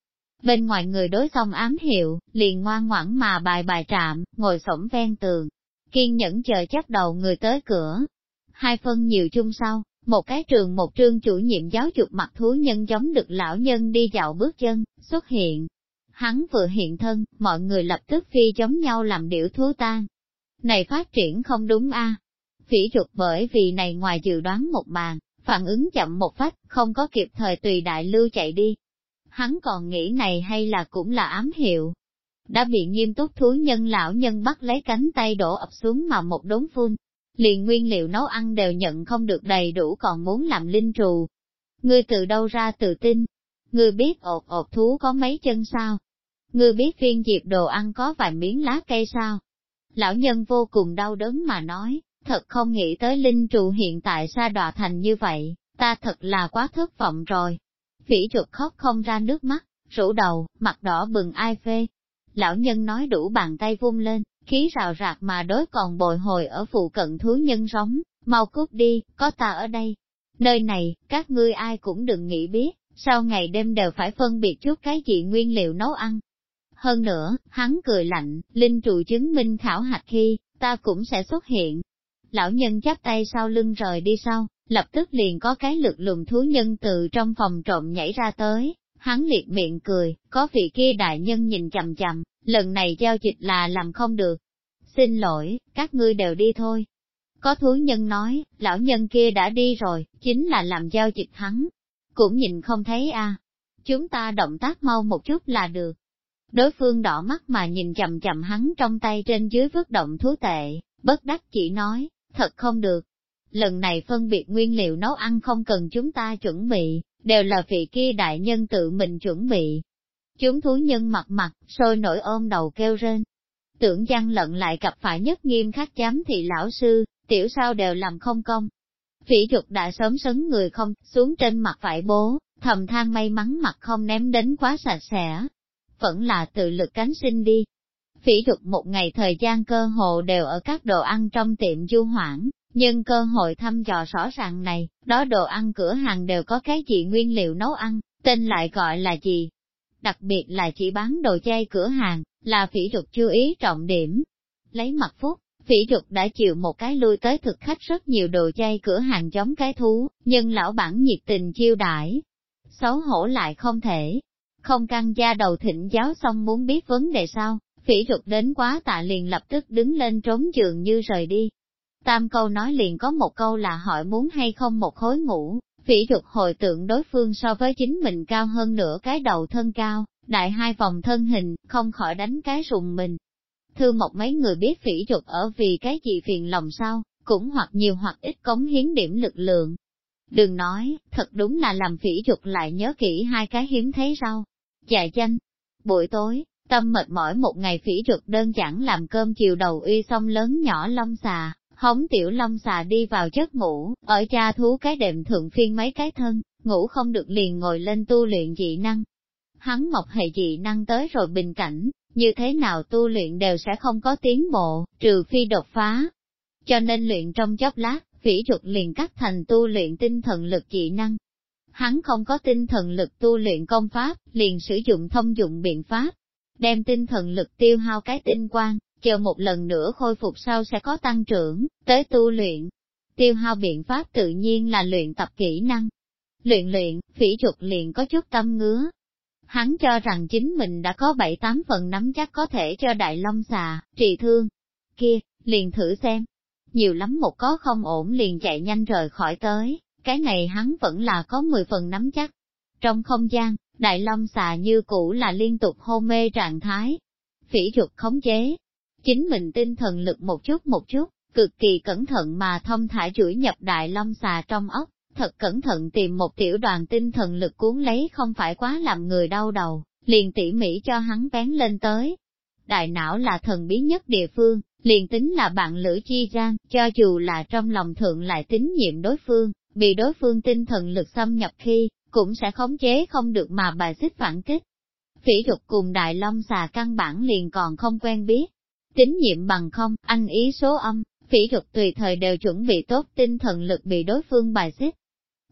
S1: Bên ngoài người đối xong ám hiệu, liền ngoan ngoãn mà bài trạm, ngồi xổm ven tường, kiên nhẫn chờ chắc đầu người tới cửa. Hai phân nhiều chung sau, một cái trường một trương chủ nhiệm giáo dục mặt thú nhân giống được lão nhân đi dạo bước chân, xuất hiện. Hắn vừa hiện thân, mọi người lập tức phi giống nhau làm điểu thú tan. Này phát triển không đúng a. Phỉ Trục bởi vì này ngoài dự đoán một màn, phản ứng chậm một phách, không có kịp thời tùy đại lưu chạy đi. Hắn còn nghĩ này hay là cũng là ám hiệu. Đã bị nghiêm túc thú nhân lão nhân bắt lấy cánh tay đổ ập xuống mà một đốn phun. Liền nguyên liệu nấu ăn đều nhận không được đầy đủ còn muốn làm linh trù. Ngươi từ đâu ra tự tin? Ngươi biết ột thú có mấy chân sao? Ngươi biết phiên diệp đồ ăn có vài miếng lá cây sao? Lão nhân vô cùng đau đớn mà nói, thật không nghĩ tới linh trù hiện tại sa đọa thành như vậy, ta thật là quá thất vọng rồi. Phỉ Trục khóc không ra nước mắt, rũ đầu, mặt đỏ bừng ai phê. Lão nhân nói đủ bàn tay vung lên, khí rào rạc mà đối còn bồi hồi ở phụ cận thú nhân rống, mau cút đi, có ta ở đây. Nơi này, các ngươi ai cũng đừng nghĩ biết, sau ngày đêm đều phải phân biệt chút cái gì nguyên liệu nấu ăn. Hơn nữa, hắn cười lạnh, linh trụ chứng minh khảo hạch khi, ta cũng sẽ xuất hiện. Lão nhân chắp tay sau lưng rời đi sau, lập tức liền có cái lực lùm thú nhân từ trong phòng trộm nhảy ra tới, hắn liệt miệng cười, có vị kia đại nhân nhìn chằm chằm, lần này giao dịch là làm không được. Xin lỗi, các ngươi đều đi thôi. Có thú nhân nói, lão nhân kia đã đi rồi, chính là làm giao dịch hắn. Cũng nhìn không thấy a. Chúng ta động tác mau một chút là được. Đối phương đỏ mắt mà nhìn chằm chằm hắn trong tay trên dưới vứt động thú tệ, bất đắc chỉ nói, thật không được. Lần này phân biệt nguyên liệu nấu ăn không cần chúng ta chuẩn bị, đều là vị kia đại nhân tự mình chuẩn bị. Chúng thú nhân mặt sôi nổi ôm đầu kêu rên. Tưởng gian lận lại gặp phải nhất nghiêm khắc giám thị lão sư, tiểu sao đều làm không công. Phỉ Trục đã sớm sấn người không xuống trên mặt vải bố, thầm than may mắn mặt không ném đến quá sạch sẽ. Vẫn là tự lực cánh sinh đi. Phỉ Trục một ngày thời gian cơ hồ đều ở các đồ ăn trong tiệm du hoãn, nhưng cơ hội thăm dò rõ ràng này, đó đồ ăn cửa hàng đều có cái gì nguyên liệu nấu ăn, tên lại gọi là gì. Đặc biệt là chỉ bán đồ chay cửa hàng, là Phỉ Trục chú ý trọng điểm. Lấy mặt phúc, Phỉ Trục đã chịu một cái lui tới thực khách rất nhiều đồ chay cửa hàng giống cái thú, nhưng lão bản nhiệt tình chiêu đãi. Xấu hổ lại không thể. Không căng da đầu thịnh giáo xong muốn biết vấn đề sao, Phỉ Trục đến quá tạ liền lập tức đứng lên trốn giường như rời đi. Tam câu nói liền có một câu là hỏi muốn hay không một khối ngủ, Phỉ Trục hồi tưởng đối phương so với chính mình cao hơn nửa cái đầu thân cao, đại hai vòng thân hình, không khỏi đánh cái rùng mình. Thư một mấy người biết Phỉ Trục ở vì cái gì phiền lòng sao, cũng hoặc nhiều hoặc ít cống hiến điểm lực lượng. Đừng nói, thật đúng là làm Phỉ Trục lại nhớ kỹ hai cái hiếm thấy rau. Dạ chanh. Buổi tối, tâm mệt mỏi một ngày Phỉ Trục đơn giản làm cơm chiều đầu uy xong lớn nhỏ long xà, hống tiểu long xà đi vào giấc ngủ, ở cha thú cái đệm thượng phiên mấy cái thân, ngủ không được liền ngồi lên tu luyện dị năng. Hắn mọc hệ dị năng tới rồi bình cảnh, như thế nào tu luyện đều sẽ không có tiến bộ, trừ phi đột phá. Cho nên luyện trong chốc lát, Phỉ Trục liền cắt thành tu luyện tinh thần lực dị năng. Hắn không có tinh thần lực tu luyện công pháp, liền sử dụng thông dụng biện pháp, đem tinh thần lực tiêu hao cái tinh quang, chờ một lần nữa khôi phục sau sẽ có tăng trưởng, tới tu luyện. Tiêu hao biện pháp tự nhiên là luyện tập kỹ năng. Luyện, Phỉ Trục liền có chút tâm ngứa. Hắn cho rằng chính mình đã có 7-8 phần nắm chắc có thể cho đại long xà, trị thương. Kia, liền thử xem. Nhiều lắm một có không ổn liền chạy nhanh rời khỏi tới, cái này hắn vẫn là có 10 phần nắm chắc. Trong không gian, đại long xà như cũ là liên tục hôn mê trạng thái. Phỉ Trục khống chế. Chính mình tinh thần lực một chút, cực kỳ cẩn thận mà thông thả chuỗi nhập đại long xà trong ốc, thật cẩn thận tìm một tiểu đoàn tinh thần lực cuốn lấy không phải quá làm người đau đầu, liền tỉ mỉ cho hắn vén lên tới. Đại não là thần bí nhất địa phương, liền tính là bạn lữ chi gian, cho dù là trong lòng thượng lại tín nhiệm đối phương, bị đối phương tinh thần lực xâm nhập khi, cũng sẽ khống chế không được mà bài xích phản kích. Phỉ Trục cùng đại long xà căn bản liền còn không quen biết. Tín nhiệm bằng không, anh ý số âm, Phỉ Trục tùy thời đều chuẩn bị tốt tinh thần lực bị đối phương bài xích.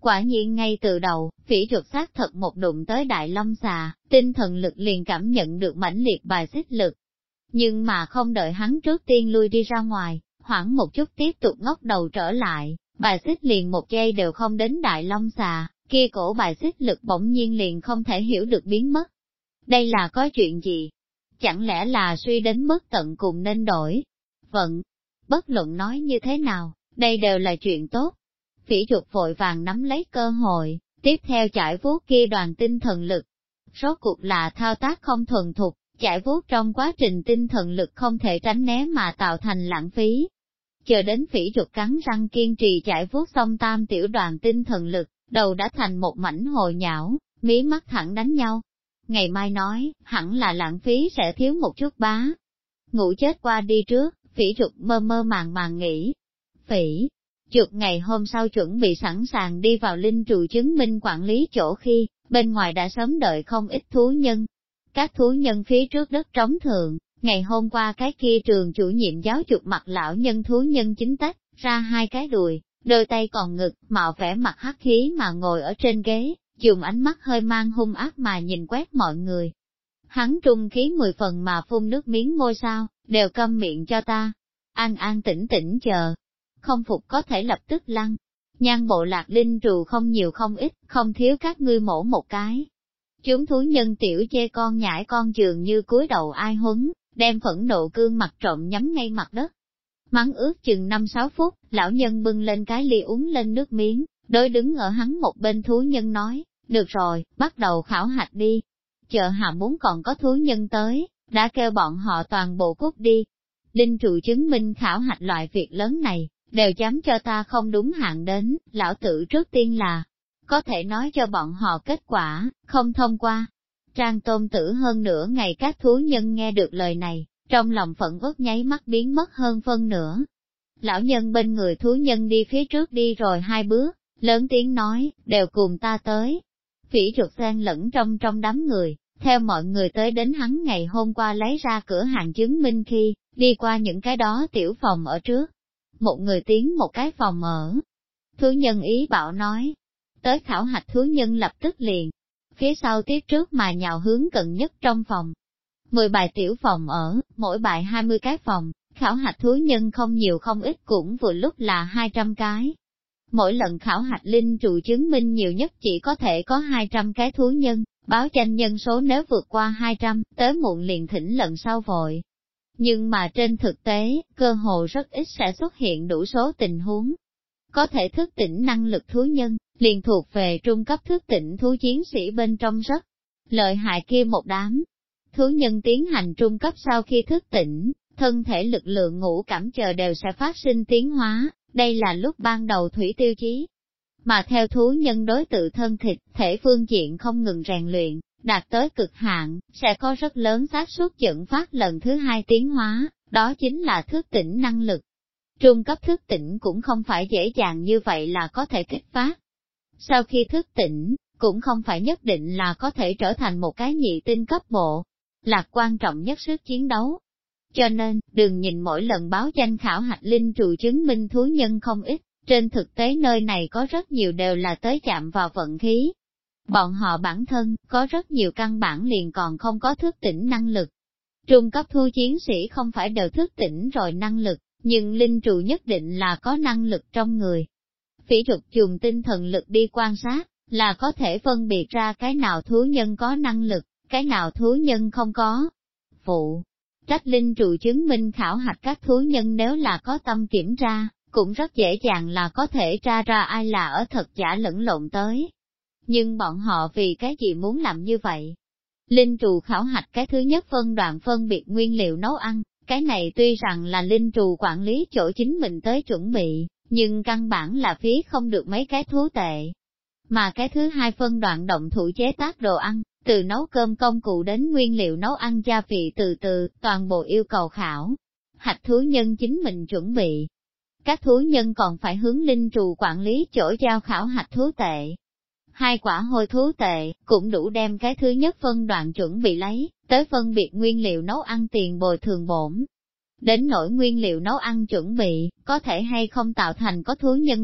S1: Quả nhiên ngay từ đầu, phỉ trục xác thật một đụng tới đại long xà, tinh thần lực liền cảm nhận được mãnh liệt bài xích lực. Nhưng mà không đợi hắn trước tiên lui đi ra ngoài, hoảng một chút tiếp tục ngóc đầu trở lại, bài xích liền một giây đều không đến đại long xà, kia cổ bài xích lực bỗng nhiên liền không thể hiểu được biến mất. Đây là có chuyện gì? Chẳng lẽ là suy đến mức tận cùng nên đổi? Vận, bất luận nói như thế nào, đây đều là chuyện tốt. Phỉ trục vội vàng nắm lấy cơ hội, tiếp theo chải vuốt kia đoàn tinh thần lực. Rốt cuộc là thao tác không thuần thục, chải vuốt trong quá trình tinh thần lực không thể tránh né mà tạo thành lãng phí. Chờ đến phỉ trục cắn răng kiên trì chải vuốt xong tam tiểu đoàn tinh thần lực, đầu đã thành một mảnh hồi nhão, mí mắt thẳng đánh nhau. Ngày mai nói, hẳn là lãng phí sẽ thiếu một chút bá. Ngủ chết qua đi trước, phỉ trục mơ mơ màng màng nghĩ. Phỉ trục ngày hôm sau chuẩn bị sẵn sàng đi vào linh trụ chứng minh quản lý chỗ khi, bên ngoài đã sớm đợi không ít thú nhân. Các thú nhân phía trước đất trống thượng, ngày hôm qua cái kia trường chủ nhiệm giáo dục mặt lão nhân thú nhân chính tách, ra hai cái đùi, đôi tay còn ngực, mạo vẻ mặt hắc khí mà ngồi ở trên ghế, dùng ánh mắt hơi mang hung ác mà nhìn quét mọi người. Hắn trung khí 10 phần mà phun nước miếng ngôi sao, đều câm miệng cho ta. An an tĩnh tĩnh chờ. Không phục có thể lập tức lăn. Nhan bộ lạc linh trù không nhiều không ít, không thiếu các ngươi mổ một cái. Chúng thú nhân tiểu chê con nhãi con dường như cúi đầu ai huấn, đem phẫn nộ cương mặt trộm nhắm ngay mặt đất. Mắng ước chừng 5-6 phút, lão nhân bưng lên cái ly uống lên nước miếng, đối đứng ở hắn một bên thú nhân nói, được rồi, bắt đầu khảo hạch đi. Chờ hạ muốn còn có thú nhân tới, đã kêu bọn họ toàn bộ cút đi. Linh trụ chứng minh khảo hạch loại việc lớn này, đều dám cho ta không đúng hạn đến, lão tử trước tiên là, có thể nói cho bọn họ kết quả, không thông qua. Trang Tôn Tử hơn nửa ngày các thú nhân nghe được lời này, trong lòng phẫn uất nháy mắt biến mất hơn phân nửa. Lão nhân bên người thú nhân đi phía trước đi rồi 2 bước, lớn tiếng nói, đều cùng ta tới. Phỉ trục xen lẫn trong đám người, theo mọi người tới đến hắn ngày hôm qua lấy ra cửa hàng chứng minh khi, đi qua những cái đó tiểu phòng ở trước. Một người tiến một cái phòng ở. Thú nhân ý bảo nói, tới khảo hạch thú nhân lập tức liền, phía sau tiếp trước mà nhào hướng gần nhất trong phòng. 10 bài tiểu phòng ở, mỗi bài 20 cái phòng, khảo hạch thú nhân không nhiều không ít cũng vừa lúc là 200 cái. Mỗi lần khảo hạch linh trụ chứng minh nhiều nhất chỉ có thể có 200 cái thú nhân, báo danh nhân số nếu vượt qua 200, tới muộn liền thỉnh lần sau vội. Nhưng mà trên thực tế, cơ hồ rất ít sẽ xuất hiện đủ số tình huống. Có thể thức tỉnh năng lực thú nhân, liền thuộc về trung cấp thức tỉnh thú chiến sĩ bên trong rất lợi hại kia một đám. Thú nhân tiến hành trung cấp sau khi thức tỉnh, thân thể lực lượng ngũ cảm chờ đều sẽ phát sinh tiến hóa, đây là lúc ban đầu thủy tiêu chí. Mà theo thú nhân đối tự thân thịt, thể phương diện không ngừng rèn luyện, đạt tới cực hạn, sẽ có rất lớn xác suất dẫn phát lần thứ 2 tiến hóa, đó chính là thức tỉnh năng lực. Trung cấp thức tỉnh cũng không phải dễ dàng như vậy là có thể kích phát. Sau khi thức tỉnh, cũng không phải nhất định là có thể trở thành một cái nhị tinh cấp bộ, là quan trọng nhất sức chiến đấu. Cho nên, đừng nhìn mỗi lần báo danh khảo hạch linh trụ chứng minh thú nhân không ít, trên thực tế nơi này có rất nhiều đều là tới chạm vào vận khí. Bọn họ bản thân, có rất nhiều căn bản liền còn không có thức tỉnh năng lực. Trung cấp thu chiến sĩ không phải đều thức tỉnh rồi năng lực, nhưng linh trụ nhất định là có năng lực trong người. Phỉ trục dùng tinh thần lực đi quan sát, là có thể phân biệt ra cái nào thú nhân có năng lực, cái nào thú nhân không có. Phụ trách linh trụ chứng minh khảo hạch các thú nhân nếu là có tâm kiểm tra, cũng rất dễ dàng là có thể tra ra ai là ở thật giả lẫn lộn tới. Nhưng bọn họ vì cái gì muốn làm như vậy? Linh trù khảo hạch cái thứ nhất phân đoạn phân biệt nguyên liệu nấu ăn, cái này tuy rằng là linh trù quản lý chỗ chính mình tới chuẩn bị, nhưng căn bản là phí không được mấy cái thú tệ. Mà cái thứ 2 phân đoạn động thủ chế tác đồ ăn, từ nấu cơm công cụ đến nguyên liệu nấu ăn gia vị từ toàn bộ yêu cầu khảo hạch thú nhân chính mình chuẩn bị. Các thú nhân còn phải hướng linh trù quản lý chỗ giao khảo hạch thú tệ. 2 quả hôi thú tệ, cũng đủ đem cái thứ nhất phân đoạn chuẩn bị lấy, tới phân biệt nguyên liệu nấu ăn tiền bồi thường bổn. Đến nỗi nguyên liệu nấu ăn chuẩn bị, có thể hay không tạo thành có thú nhân lấy,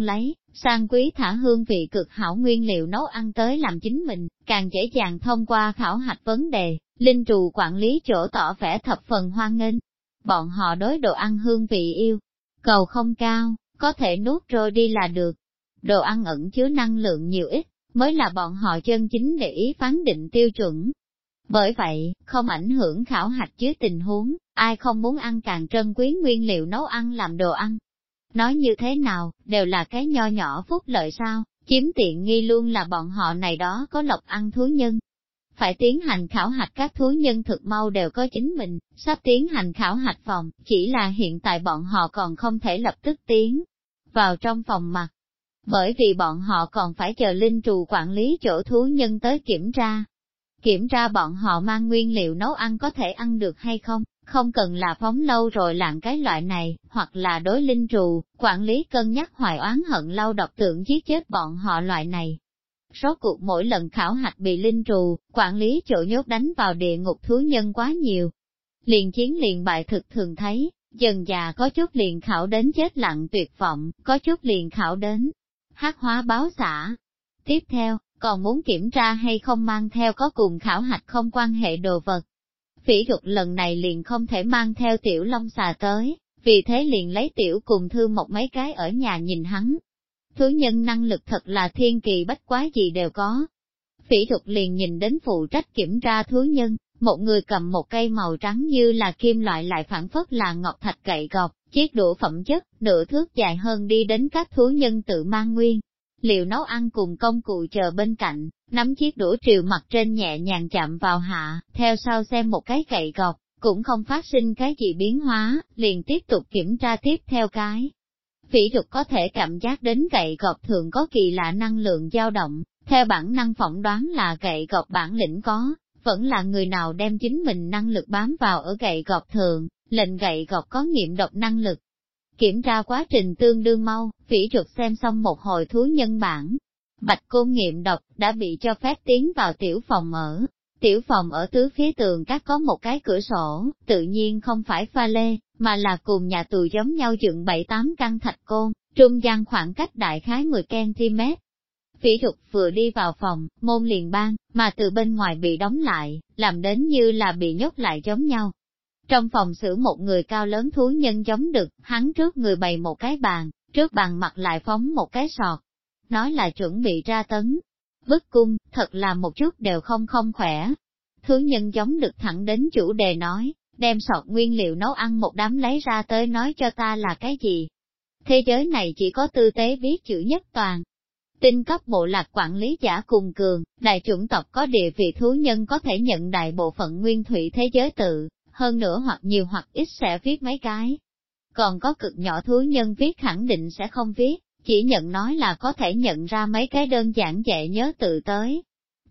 S1: sang quý thả hương vị cực hảo nguyên liệu nấu ăn tới làm chính mình, càng dễ dàng thông qua khảo hạch vấn đề, linh trù quản lý chỗ tỏ vẻ thập phần hoan nghênh. Bọn họ đối đồ ăn hương vị yêu cầu không cao, có thể nuốt trôi đi là được. Đồ ăn ẩn chứa năng lượng nhiều ít, mới là bọn họ chân chính để ý phán định tiêu chuẩn. Bởi vậy, không ảnh hưởng khảo hạch dưới tình huống, ai không muốn ăn càng trân quý nguyên liệu nấu ăn làm đồ ăn. Nói như thế nào, đều là cái nho nhỏ phúc lợi sao, chiếm tiện nghi luôn là bọn họ này đó có lộc ăn thú nhân. Phải tiến hành khảo hạch các thú nhân thực mau đều có chính mình, sắp tiến hành khảo hạch phòng, chỉ là hiện tại bọn họ còn không thể lập tức tiến vào trong phòng mặt. Bởi vì bọn họ còn phải chờ linh trù quản lý chỗ thú nhân tới kiểm tra. Kiểm tra bọn họ mang nguyên liệu nấu ăn có thể ăn được hay không, không cần là phóng lâu rồi lạng cái loại này, hoặc là đối linh trù, quản lý cân nhắc hoài oán hận lâu độc tưởng giết chết bọn họ loại này. Rốt cuộc mỗi lần khảo hạch bị linh trù, quản lý chỗ nhốt đánh vào địa ngục thú nhân quá nhiều. Liền chiến liền bại thực thường thấy, dần già có chút liền khảo đến chết lặng tuyệt vọng, có chút liền khảo đến hắc hóa báo xả. Tiếp theo, còn muốn kiểm tra hay không mang theo có cùng khảo hạch không quan hệ đồ vật. Phỉ Dục lần này liền không thể mang theo tiểu long xà tới, vì thế liền lấy tiểu cùng Thư một mấy cái ở nhà nhìn hắn. Thú nhân năng lực thật là thiên kỳ bách quái gì đều có. Phỉ Dục liền nhìn đến phụ trách kiểm tra thú nhân, một người cầm một cây màu trắng như là kim loại lại phản phất là ngọc thạch gậy gộc, chiếc đũa phẩm chất, nửa thước dài hơn đi đến các thú nhân tự mang nguyên. Liệu nấu ăn cùng công cụ chờ bên cạnh, nắm chiếc đũa triều mặt trên nhẹ nhàng chạm vào hạ, theo sau xem một cái gậy gộc, cũng không phát sinh cái gì biến hóa, liền tiếp tục kiểm tra tiếp theo cái. Phỉ Dục có thể cảm giác đến gậy gộc thường có kỳ lạ năng lượng dao động, theo bản năng phỏng đoán là gậy gộc bản lĩnh có, vẫn là người nào đem chính mình năng lực bám vào ở gậy gộc thường, lệnh gậy gộc có nghiệm độc năng lực. Kiểm tra quá trình tương đương mau, Phỉ Dục xem xong một hồi thú nhân bản. Bạch Côn nghiệm độc đã bị cho phép tiến vào tiểu phòng ở. Tiểu phòng ở tứ phía tường các có một cái cửa sổ, tự nhiên không phải pha lê, mà là cùng nhà tù giống nhau dựng 7-8 căn thạch côn, trung gian khoảng cách đại khái 10cm. Phỉ Dục vừa đi vào phòng, môn liền ban, mà từ bên ngoài bị đóng lại, làm đến như là bị nhốt lại giống nhau. Trong phòng xử một người cao lớn thú nhân giống đực, hắn trước người bày một cái bàn, trước bàn mặt lại phóng một cái sọt. Nói là chuẩn bị ra tấn. Bức cung, thật là một chút đều không khỏe. Thú nhân giống đực thẳng đến chủ đề nói, đem sọt nguyên liệu nấu ăn một đám lấy ra tới nói cho ta là cái gì. Thế giới này chỉ có tư tế viết chữ nhất toàn. Tinh cấp bộ lạc quản lý giả cùng cường, đại chủng tộc có địa vị thú nhân có thể nhận đại bộ phận nguyên thủy thế giới tự, hơn nữa hoặc nhiều hoặc ít sẽ viết mấy cái. Còn có cực nhỏ thú nhân viết khẳng định sẽ không viết, chỉ nhận nói là có thể nhận ra mấy cái đơn giản dễ nhớ tự tới.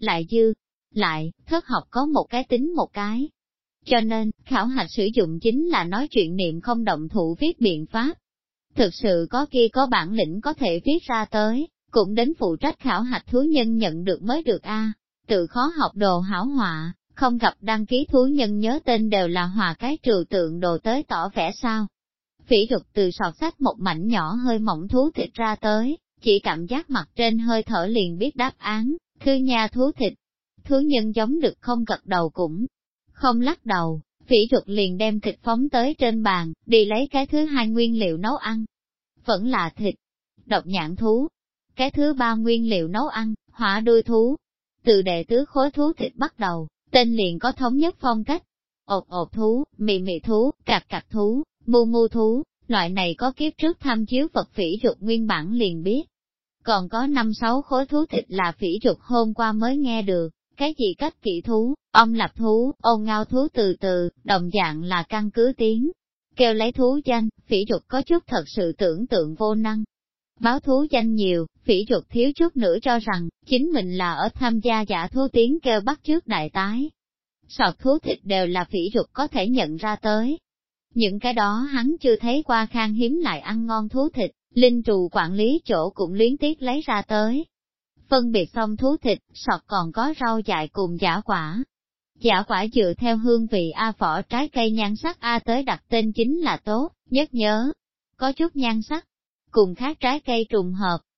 S1: Lại, thất học có một cái tính một cái. Cho nên, khảo hạch sử dụng chính là nói chuyện niệm không động thủ viết biện pháp. Thực sự có kia có bản lĩnh có thể viết ra tới, cũng đến phụ trách khảo hạch thú nhân nhận được mới được a. Tự khó học đồ hảo họa, không gặp đăng ký thú nhân nhớ tên đều là hòa cái trừu tượng đồ tới tỏ vẻ sao. Phỉ Dục từ sọt sách một mảnh nhỏ hơi mỏng thú thịt ra tới, chỉ cảm giác mặt trên hơi thở liền biết đáp án, thư nha thú thịt. Thú nhân giống được không gật đầu cũng không lắc đầu, Phỉ Dục liền đem thịt phóng tới trên bàn, đi lấy cái thứ hai nguyên liệu nấu ăn. Vẫn là thịt, độc nhãn thú. Cái thứ ba nguyên liệu nấu ăn, hỏa đuôi thú. Từ đệ tứ khối thú thịt bắt đầu, tên liền có thống nhất phong cách. Ột ột thú, mị mị thú, cạc cạc thú, mu mu thú, loại này có kiếp trước tham chiếu Phật Phỉ Dục nguyên bản liền biết. Còn có 5-6 khối thú thịt là Phỉ Dục hôm qua mới nghe được, cái gì cách kỵ thú, ong lập thú, ôn ngao thú từ từ, đồng dạng là căn cứ tiếng. Kêu lấy thú danh, Phỉ Dục có chút thật sự tưởng tượng vô năng. Báo thú danh nhiều, Phỉ Dục thiếu chút nữa cho rằng, chính mình là ở tham gia giả thú tiếng kêu bắt trước đại tái. Sọt thú thịt đều là Phỉ Dục có thể nhận ra tới. Những cái đó hắn chưa thấy qua khan hiếm lại ăn ngon thú thịt, linh trù quản lý chỗ cũng luyến tiếc lấy ra tới. Phân biệt xong thú thịt, sọt còn có rau dại cùng giả quả. Giả quả dựa theo hương vị A vỏ trái cây nhan sắc A tới đặt tên chính là tốt, nhất nhớ. Có chút nhan sắc, cùng khác trái cây trùng hợp,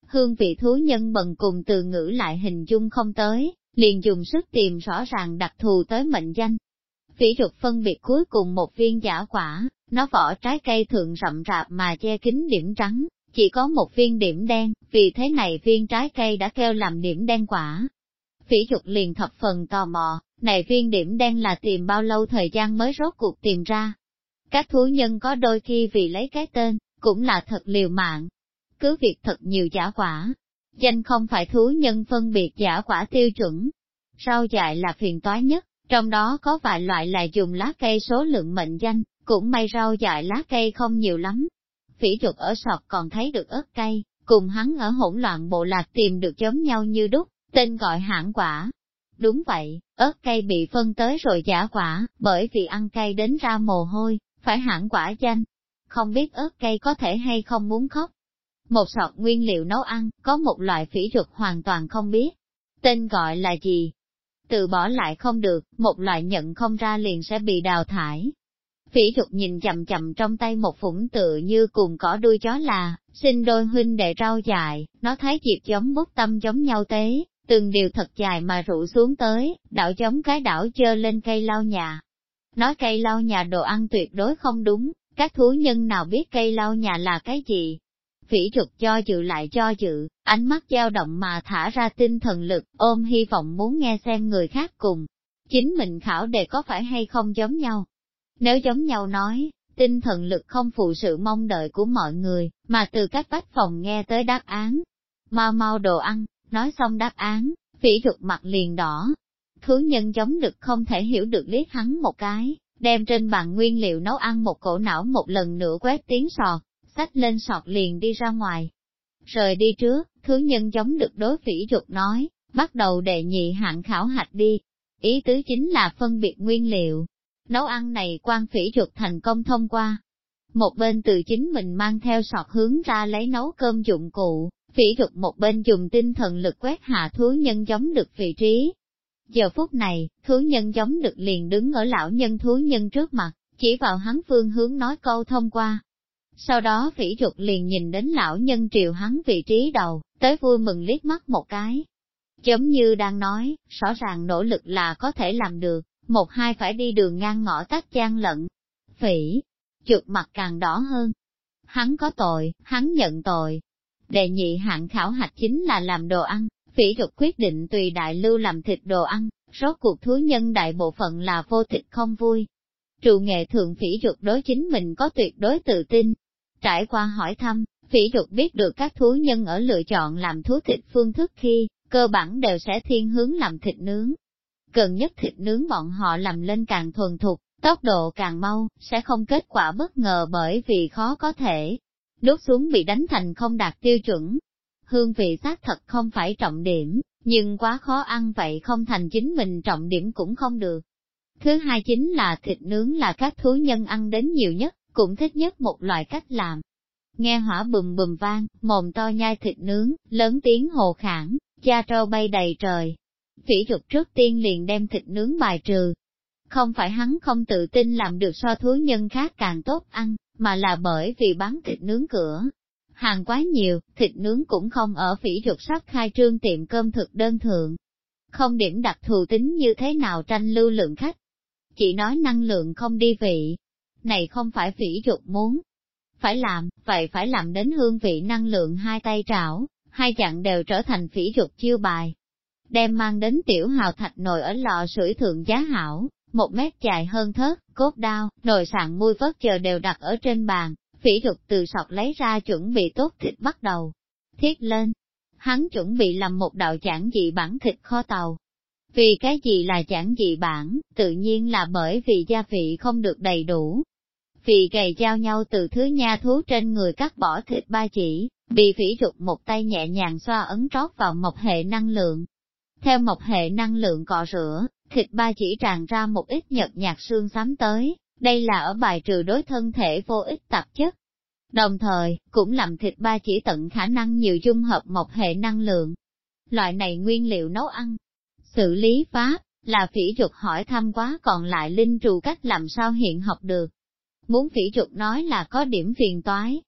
S1: hương vị thú nhân bần cùng từ ngữ lại hình dung không tới, liền dùng sức tìm rõ ràng đặc thù tới mệnh danh. Phỉ Trục phân biệt cuối cùng một viên giả quả, nó vỏ trái cây thượng rậm rạp mà che kín điểm trắng, chỉ có một viên điểm đen, vì thế này viên trái cây đã kêu làm điểm đen quả. Phỉ Trục liền thập phần tò mò, này viên điểm đen là tìm bao lâu thời gian mới rốt cuộc tìm ra. Các thú nhân có đôi khi vì lấy cái tên, cũng là thật liều mạng. Cứ việc thật nhiều giả quả, danh không phải thú nhân phân biệt giả quả tiêu chuẩn. Rau dại là phiền toái nhất, trong đó có vài loại là dùng lá cây số lượng mệnh danh, cũng may rau dại lá cây không nhiều lắm. Phỉ Trục ở sọt còn thấy được ớt cây, cùng hắn ở hỗn loạn bộ lạc tìm được giống nhau như đúc, tên gọi hãng quả. Đúng vậy, ớt cây bị phân tới rồi giả quả, bởi vì ăn cay đến ra mồ hôi, phải hãng quả danh. Không biết ớt cây có thể hay không muốn khóc. Một sọt nguyên liệu nấu ăn, có một loại Phỉ Trục hoàn toàn không biết. Tên gọi là gì? Từ bỏ lại không được, một loại nhận không ra liền sẽ bị đào thải. Phỉ Trục nhìn chậm chậm trong tay một phủng tựa như cùng cỏ đuôi chó là, sinh đôi huynh đệ rau dại, nó thấy diệp giống bút tâm giống nhau tế, từng điều thật dài mà rủ xuống tới, đảo giống cái đảo chơ lên cây lau nhà. Nói cây lau nhà đồ ăn tuyệt đối không đúng, các thú nhân nào biết cây lau nhà là cái gì. Phỉ Trục cho dự lại cho dự, ánh mắt dao động mà thả ra tinh thần lực, ôm hy vọng muốn nghe xem người khác cùng. Chính mình khảo đề có phải hay không giống nhau. Nếu giống nhau nói, tinh thần lực không phụ sự mong đợi của mọi người, mà từ các vách phòng nghe tới đáp án. Mau mau đồ ăn, nói xong đáp án, Phỉ Trục mặt liền đỏ. Thú nhân giống được không thể hiểu được liếc hắn một cái, đem trên bàn nguyên liệu nấu ăn một cổ não một lần nữa quét tiếng sọt, xách lên sọt liền đi ra ngoài. Rời đi trước, thú nhân giống được đối Phỉ Trục nói, bắt đầu đệ nhị hạng khảo hạch đi. Ý tứ chính là phân biệt nguyên liệu. Nấu ăn này quan Phỉ Trục thành công thông qua. Một bên từ chính mình mang theo sọt hướng ra lấy nấu cơm dụng cụ, Phỉ Trục một bên dùng tinh thần lực quét hạ thú nhân giống được vị trí. Giờ phút này, thú nhân giống được liền đứng ở lão nhân thú nhân trước mặt, chỉ vào hắn phương hướng nói câu thông qua. Sau đó Phỉ Trục liền nhìn đến lão nhân triều hắn vị trí đầu, tới vui mừng liếc mắt một cái. Giống như đang nói, rõ ràng nỗ lực là có thể làm được, một hai phải đi đường ngang ngõ tắt gian lận. Phỉ Trục mặt càng đỏ hơn. Hắn có tội, hắn nhận tội. Đệ nhị hạng khảo hạch chính là làm đồ ăn, Phỉ Trục quyết định tùy đại lưu làm thịt đồ ăn, rốt cuộc thú nhân đại bộ phận là vô thịt không vui. Trụ nghệ thượng Phỉ Trục đối chính mình có tuyệt đối tự tin. Trải qua hỏi thăm, Phỉ Trục biết được các thú nhân ở lựa chọn làm thú thịt phương thức khi, cơ bản đều sẽ thiên hướng làm thịt nướng. Gần nhất thịt nướng bọn họ làm lên càng thuần thục, tốc độ càng mau, sẽ không kết quả bất ngờ bởi vì khó có thể. Đốt xuống bị đánh thành không đạt tiêu chuẩn. Hương vị xác thật không phải trọng điểm, nhưng quá khó ăn vậy không thành chính mình trọng điểm cũng không được. Thứ hai chính là thịt nướng là các thú nhân ăn đến nhiều nhất, cũng thích nhất một loại cách làm. Nghe hỏa bùm bùm vang, mồm to nhai thịt nướng, lớn tiếng hồ khản, da trâu bay đầy trời. Phỉ Trục trước tiên liền đem thịt nướng bài trừ. Không phải hắn không tự tin làm được so thú nhân khác càng tốt ăn, mà là bởi vì bán thịt nướng cửa. Hàng quá nhiều, thịt nướng cũng không ở Phỉ Trục sắp khai trương tiệm cơm thực đơn thượng. Không điểm đặc thù tính như thế nào tranh lưu lượng khách. Chỉ nói năng lượng không đi vị. Này không phải Phỉ Trục muốn. Phải làm, vậy phải làm đến hương vị năng lượng hai tay trảo, hai chặng đều trở thành Phỉ Trục chiêu bài. Đem mang đến tiểu hào thạch nồi ở lò sưởi thượng giá hảo, 1 mét dài hơn thớt, cốt đao, nồi sạn mui vớt chờ đều đặt ở trên bàn. Phỉ Trục từ sọt lấy ra chuẩn bị tốt thịt bắt đầu thiết lên. Hắn chuẩn bị làm một đạo giản dị bản thịt kho tàu. Vì cái gì là giản dị bản, tự nhiên là bởi vì gia vị không được đầy đủ. Vì gầy giao nhau từ thứ nha thú trên người cắt bỏ thịt ba chỉ, bị Phỉ Trục một tay nhẹ nhàng xoa ấn trót vào mộc hệ năng lượng. Theo mộc hệ năng lượng cọ rửa, thịt ba chỉ tràn ra một ít nhợt nhạt xương xám tới, đây là ở bài trừ đối thân thể vô ích tạp chất. Đồng thời, cũng làm thịt ba chỉ tận khả năng nhiều dung hợp mộc hệ năng lượng. Loại này nguyên liệu nấu ăn, xử lý pháp, là Phỉ Trục hỏi thăm quá còn lại linh trù cách làm sao hiện học được. Muốn Phỉ Trục nói là có điểm phiền toái.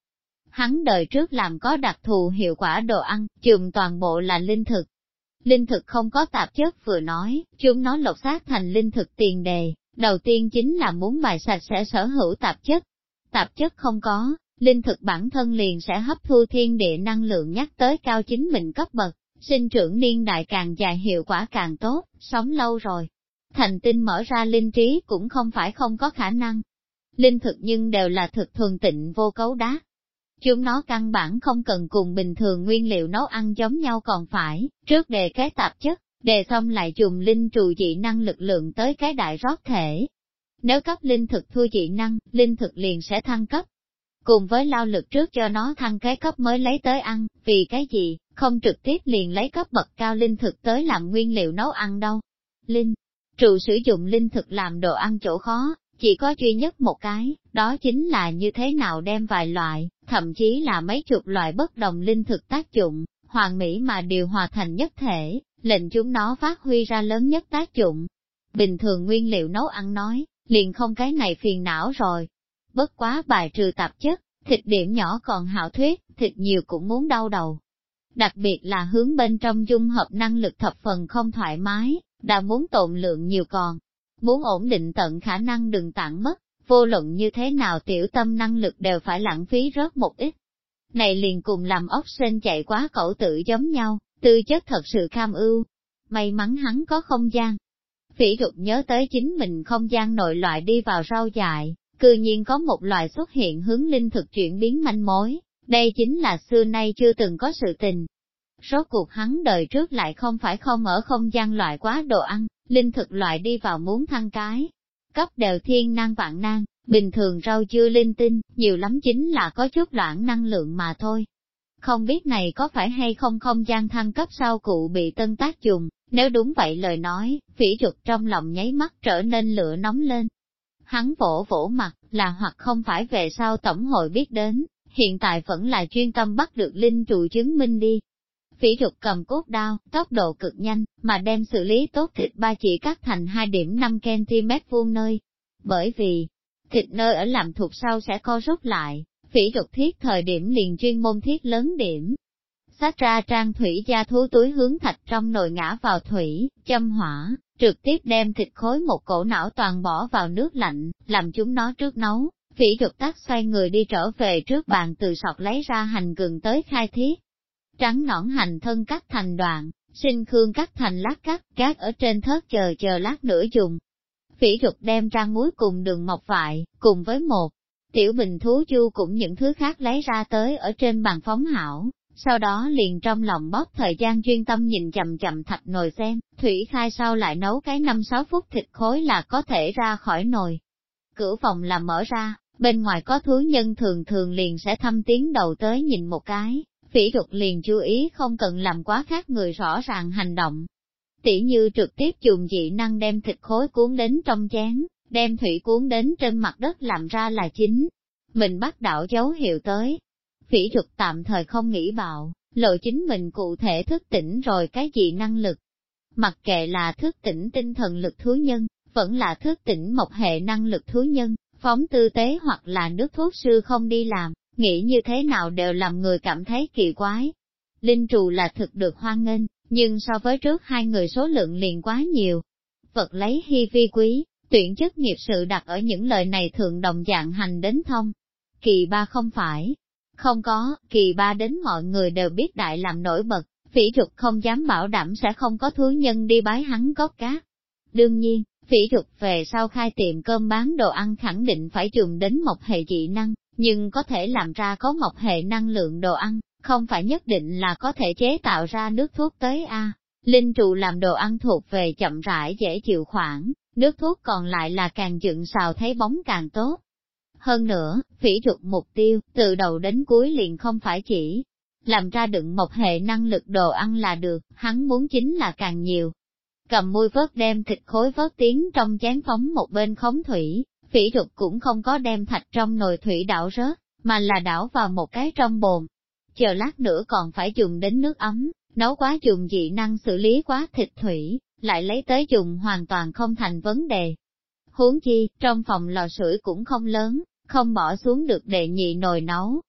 S1: Hắn đời trước làm có đặc thù hiệu quả đồ ăn, chùm toàn bộ là linh thực. Linh thực không có tạp chất vừa nói, chúng nó lột xác thành linh thực tiền đề, đầu tiên chính là muốn bài sạch sẽ sở hữu tạp chất. Tạp chất không có, linh thực bản thân liền sẽ hấp thu thiên địa năng lượng nhắc tới cao chính mình cấp bậc, sinh trưởng niên đại càng dài hiệu quả càng tốt, sống lâu rồi. Thành tinh mở ra linh trí cũng không phải không có khả năng. Linh thực nhưng đều là thực thuần tịnh vô cấu đá. Chúng nó căn bản không cần cùng bình thường nguyên liệu nấu ăn giống nhau còn phải, trước đề cái tạp chất, đề xong lại dùng linh trù dị năng lực lượng tới cái đại rót thể. Nếu cấp linh thực thua dị năng, linh thực liền sẽ thăng cấp. Cùng với lao lực trước cho nó thăng cái cấp mới lấy tới ăn, vì cái gì, không trực tiếp liền lấy cấp bậc cao linh thực tới làm nguyên liệu nấu ăn đâu. Linh trụ sử dụng linh thực làm đồ ăn chỗ khó, chỉ có duy nhất một cái, đó chính là như thế nào đem vài loại, thậm chí là mấy chục loại bất đồng linh thực tác dụng, hoàn mỹ mà điều hòa thành nhất thể, lệnh chúng nó phát huy ra lớn nhất tác dụng. Bình thường nguyên liệu nấu ăn nói, liền không cái này phiền não rồi. Bất quá bài trừ tạp chất, thịt điểm nhỏ còn hảo thuyết, thịt nhiều cũng muốn đau đầu. Đặc biệt là hướng bên trong dung hợp năng lực thập phần không thoải mái, đã muốn tồn lượng nhiều còn. Muốn ổn định tận khả năng đừng tản mất, vô luận như thế nào tiểu tâm năng lực đều phải lãng phí rớt một ít. Này liền cùng làm ốc sên chạy quá cẩu tự giống nhau, tư chất thật sự kham ưu. May mắn hắn có không gian. Phỉ Dục nhớ tới chính mình không gian nội loại đi vào rau dại, cư nhiên có một loại xuất hiện hướng linh thực chuyển biến manh mối, đây chính là xưa nay chưa từng có sự tình. Rốt cuộc hắn đời trước lại không phải không ở không gian loại quá đồ ăn, linh thực loại đi vào muốn thăng cái. Cấp đều thiên năng vạn năng, bình thường rau dưa linh tinh, nhiều lắm chính là có chút loãng năng lượng mà thôi. Không biết này có phải hay không không gian thăng cấp sau cụ bị tân tác dùng, nếu đúng vậy lời nói, Phỉ Dục trong lòng nháy mắt trở nên lửa nóng lên. Hắn vỗ vỗ mặt, là hoặc không phải về sau tổng hội biết đến, hiện tại vẫn là chuyên tâm bắt được linh trụ chứng minh đi. Phỉ Dục cầm cốt đao, tốc độ cực nhanh, mà đem xử lý tốt thịt ba chỉ cắt thành 2,5 cm vuông nơi. Bởi vì, thịt nơi ở làm thuộc sau sẽ co rút lại, Phỉ Dục thiết thời điểm liền chuyên môn thiết lớn điểm. Xách ra trang thủy gia thú túi hướng thạch trong nồi ngã vào thủy, châm hỏa, trực tiếp đem thịt khối một cổ não toàn bỏ vào nước lạnh, làm chúng nó trước nấu. Phỉ Dục tắt xoay người đi trở về trước bàn từ sọt lấy ra hành gừng tới khai thiết. Trắng nõn hành thân cắt thành đoạn, sinh khương cắt thành lát cắt, gác ở trên thớt chờ lát nữa dùng. Phỉ Dục đem rang muối cùng đường mọc vại, cùng với một tiểu bình thú chu cũng những thứ khác lấy ra tới ở trên bàn phóng hảo, sau đó liền trong lòng bóp thời gian chuyên tâm nhìn chậm chậm thạch nồi xem, thủy khai sau lại nấu cái 5-6 phút thịt khối là có thể ra khỏi nồi. Cửa phòng là mở ra, bên ngoài có thú nhân thường thường liền sẽ thăm tiếng đầu tới nhìn một cái. Phỉ Dục liền chú ý không cần làm quá khác người rõ ràng hành động. Tỉ như trực tiếp dùng dị năng đem thịt khối cuốn đến trong chén, đem thủy cuốn đến trên mặt đất làm ra là chính. Mình bắt đạo dấu hiệu tới. Phỉ Dục tạm thời không nghĩ bạo, lộ chính mình cụ thể thức tỉnh rồi cái gì năng lực. Mặc kệ là thức tỉnh tinh thần lực thú nhân, vẫn là thức tỉnh một hệ năng lực thú nhân, phóng tư tế hoặc là nước thuốc sư không đi làm. Nghĩ như thế nào đều làm người cảm thấy kỳ quái. Linh trù là thực được hoan nghênh, nhưng so với trước hai người số lượng liền quá nhiều. Vật lấy hy vi quý, tuyển chức nghiệp sự đặt ở những lời này thường đồng dạng hành đến thông. Kỳ ba không phải. Không có, kỳ ba đến mọi người đều biết đại làm nổi bật, Phỉ Dục không dám bảo đảm sẽ không có thú nhân đi bái hắn gót cát. Đương nhiên, Phỉ Dục về sau khai tiệm cơm bán đồ ăn khẳng định phải dùng đến một hệ dị năng. Nhưng có thể làm ra có một hệ năng lượng đồ ăn, không phải nhất định là có thể chế tạo ra nước thuốc tới a. Linh trụ làm đồ ăn thuộc về chậm rãi dễ chịu khoản, nước thuốc còn lại là càng dựng xào thấy bóng càng tốt. Hơn nữa, Phỉ Dục mục tiêu, từ đầu đến cuối liền không phải chỉ làm ra đựng một hệ năng lực đồ ăn là được, hắn muốn chính là càng nhiều. Cầm mui vớt đem thịt khối vớt tiến trong chén phóng một bên khống thủy. Phỉ Dục cũng không có đem thạch trong nồi thủy đảo rớt, mà là đảo vào một cái trong bồn. Chờ lát nữa còn phải dùng đến nước ấm, nấu quá dùng dị năng xử lý quá thịt thủy, lại lấy tới dùng hoàn toàn không thành vấn đề. Huống chi, trong phòng lò sưởi cũng không lớn, không bỏ xuống được đệ nhị nồi nấu.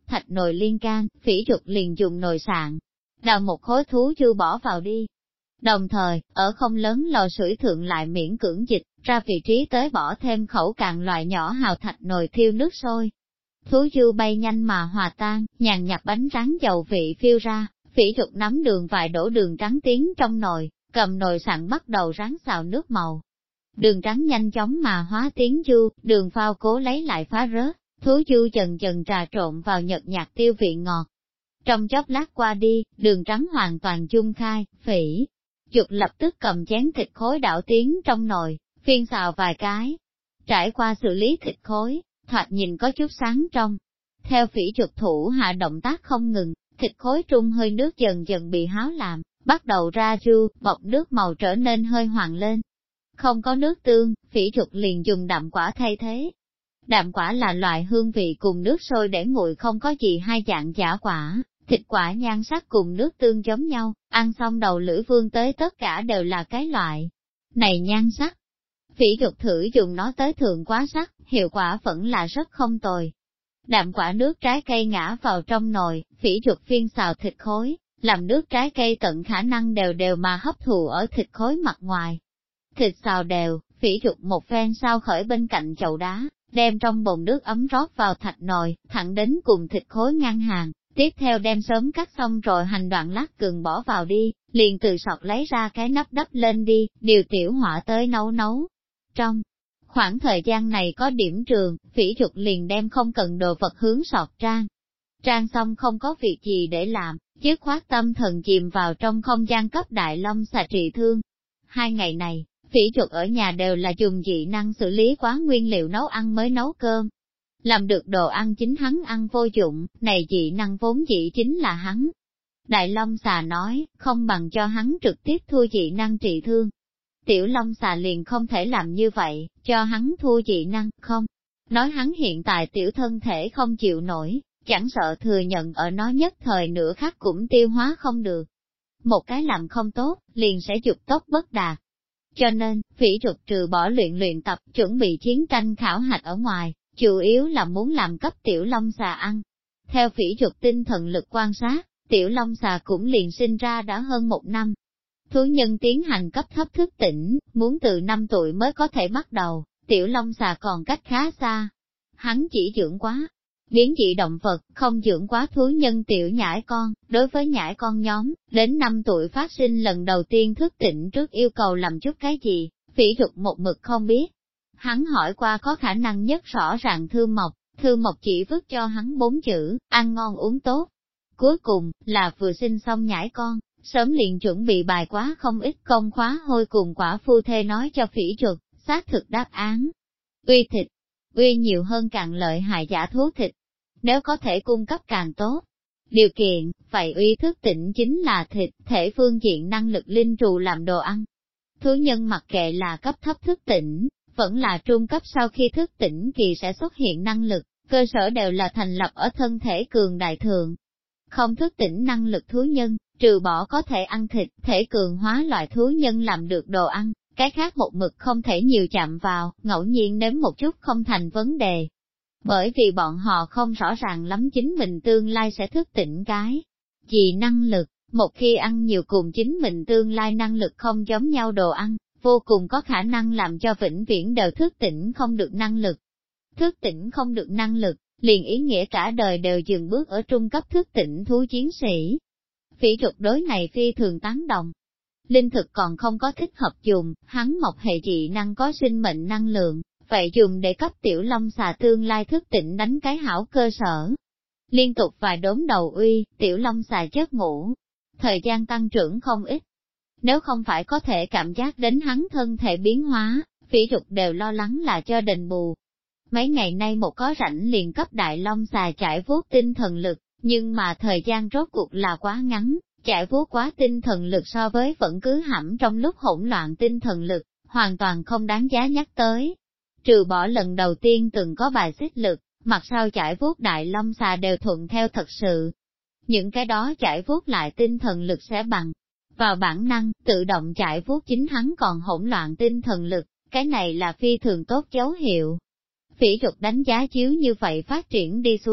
S1: thạch nồi liên can, Phỉ Trục liền dùng nồi sạn, đào một khối thú chu bỏ vào đi. Đồng thời, ở không lớn lò sưởi thượng lại miễn cưỡng dịch, ra vị trí tới bỏ thêm khẩu cạn loại nhỏ hào thạch nồi thiêu nước sôi. Thú chu bay nhanh mà hòa tan, nhàn nhạt bánh rán dầu vị phiêu ra, Phỉ Trục nắm đường vài đổ đường trắng tiến trong nồi, cầm nồi sạn bắt đầu rán xào nước màu. Đường trắng nhanh chóng mà hóa tiến chu, đường phao cố lấy lại phá rớt, thú chu dần dần trà trộn vào nhợt nhạt tiêu vị ngọt. Trong chốc lát qua đi, đường trắng hoàn toàn chung khai, Phỉ Trục lập tức cầm chén thịt khối đảo tiến trong nồi, phiên xào vài cái. Trải qua xử lý thịt khối, thoạt nhìn có chút sáng trong. Theo Phỉ Trục thủ hạ động tác không ngừng, thịt khối trung hơi nước dần dần bị háo làm, bắt đầu ra chu, bọc nước màu trở nên hơi hoàng lên. Không có nước tương, Phỉ Trục liền dùng đạm quả thay thế. Đạm quả là loại hương vị cùng nước sôi để nguội không có gì hai dạng giả quả, thịt quả nhan sắc cùng nước tương giống nhau, ăn xong đầu lưỡi vương tới tất cả đều là cái loại này nhan sắc. Phỉ Trục thử dùng nó tới thượng quá sắc, hiệu quả vẫn là rất không tồi. Đạm quả nước trái cây ngã vào trong nồi, Phỉ Trục phiên xào thịt khối, làm nước trái cây tận khả năng đều đều mà hấp thụ ở thịt khối mặt ngoài. Thịt xào đều, Phỉ Trục một phen sau khởi bên cạnh chậu đá, đem trong bồn nước ấm rót vào thạch nồi, thẳng đến cùng thịt khối ngang hàng. Tiếp theo đem sớm cắt xong rồi hành đoạn lát gừng bỏ vào đi, liền từ sọt lấy ra cái nắp đắp lên đi, điều tiểu hỏa tới nấu. Trong khoảng thời gian này có điểm trường, Phỉ Trục liền đem không cần đồ vật hướng sọt trang. Trang xong không có việc gì để làm, dứt khoát tâm thần chìm vào trong không gian cấp Đại Long xà trị thương. 2 ngày này, Phỉ Trục ở nhà đều là dùng dị năng xử lý quá nguyên liệu nấu ăn mới nấu cơm. Làm được đồ ăn chính hắn ăn vô dụng, này dị năng vốn dĩ chính là hắn. Đại Long xà nói, không bằng cho hắn trực tiếp thua dị năng trị thương. Tiểu Long xà liền không thể làm như vậy, cho hắn thua dị năng, không. Nói hắn hiện tại tiểu thân thể không chịu nổi, chẳng sợ thừa nhận ở nó nhất thời nửa khắc cũng tiêu hóa không được. Một cái làm không tốt, liền sẽ dục tốc bất đạt. Cho nên, Phỉ Trục trừ bỏ luyện tập, chuẩn bị chiến tranh khảo hạch ở ngoài, chủ yếu là muốn làm cấp tiểu long xà ăn. Theo Phỉ Trục tinh thần lực quan sát, tiểu long xà cũng liền sinh ra đã hơn 1 năm. Thú nhân tiến hành cấp thấp thức tỉnh, muốn từ 5 tuổi mới có thể bắt đầu, tiểu long xà còn cách khá xa. Hắn chỉ dưỡng quá biến dị động vật, không dưỡng quá thú nhân tiểu nhãi con, đối với nhãi con nhóm, đến 5 tuổi phát sinh lần đầu tiên thức tỉnh trước yêu cầu làm chút cái gì, Phỉ Trục một mực không biết. Hắn hỏi qua có khả năng nhất rõ ràng Thư Mộc chỉ vứt cho hắn 4 chữ, ăn ngon uống tốt. Cuối cùng, là vừa sinh xong nhãi con, sớm liền chuẩn bị bài quá không ít công khóa hôi cùng quả phu thê nói cho Phỉ Trục, xác thực đáp án. Uy thịt, uy nhiều hơn càng lợi hại giả thú thịt, nếu có thể cung cấp càng tốt. Điều kiện, vậy uy thức tỉnh chính là thịt, thể phương diện năng lực linh trù làm đồ ăn. Thú nhân mặc kệ là cấp thấp thức tỉnh, vẫn là trung cấp sau khi thức tỉnh kỳ sẽ xuất hiện năng lực, cơ sở đều là thành lập ở thân thể cường đại thượng. Không thức tỉnh năng lực thú nhân, trừ bỏ có thể ăn thịt, thể cường hóa loại thú nhân làm được đồ ăn, cái khác một mực không thể nhiều chạm vào, ngẫu nhiên nếm một chút không thành vấn đề. Bởi vì bọn họ không rõ ràng lắm chính mình tương lai sẽ thức tỉnh cái gì năng lực, một khi ăn nhiều cùng chính mình tương lai năng lực không giống nhau đồ ăn, vô cùng có khả năng làm cho vĩnh viễn đều thức tỉnh không được năng lực. Thức tỉnh không được năng lực, liền ý nghĩa cả đời đều dừng bước ở trung cấp thức tỉnh thú chiến sĩ. Phỉ Trục đối này phi thường tán đồng. Linh thực còn không có thích hợp dùng, hắn một hệ dị năng có sinh mệnh năng lượng, vậy dùng để cấp tiểu long xà tương lai thức tỉnh đánh cái hảo cơ sở. Liên tục vài đốm đầu uy, tiểu long xà giấc ngủ, thời gian tăng trưởng không ít. Nếu không phải có thể cảm giác đến hắn thân thể biến hóa, Phỉ Trục đều lo lắng là cho đền bù. Mấy ngày nay một có rảnh liền cấp đại long xà chải vuốt tinh thần lực, nhưng mà thời gian rốt cuộc là quá ngắn, chải vuốt quá tinh thần lực so với vẫn cứ hãm trong lúc hỗn loạn tinh thần lực, hoàn toàn không đáng giá nhắc tới. Trừ bỏ lần đầu tiên từng có bài xích lực, mặt sau chải vuốt đại long xà đều thuận theo thật sự. Những cái đó chải vuốt lại tinh thần lực sẽ bằng vào bản năng, tự động chải vuốt chính hắn còn hỗn loạn tinh thần lực, cái này là phi thường tốt dấu hiệu. Phỉ Trục đánh giá chiếu như vậy phát triển đi xuống,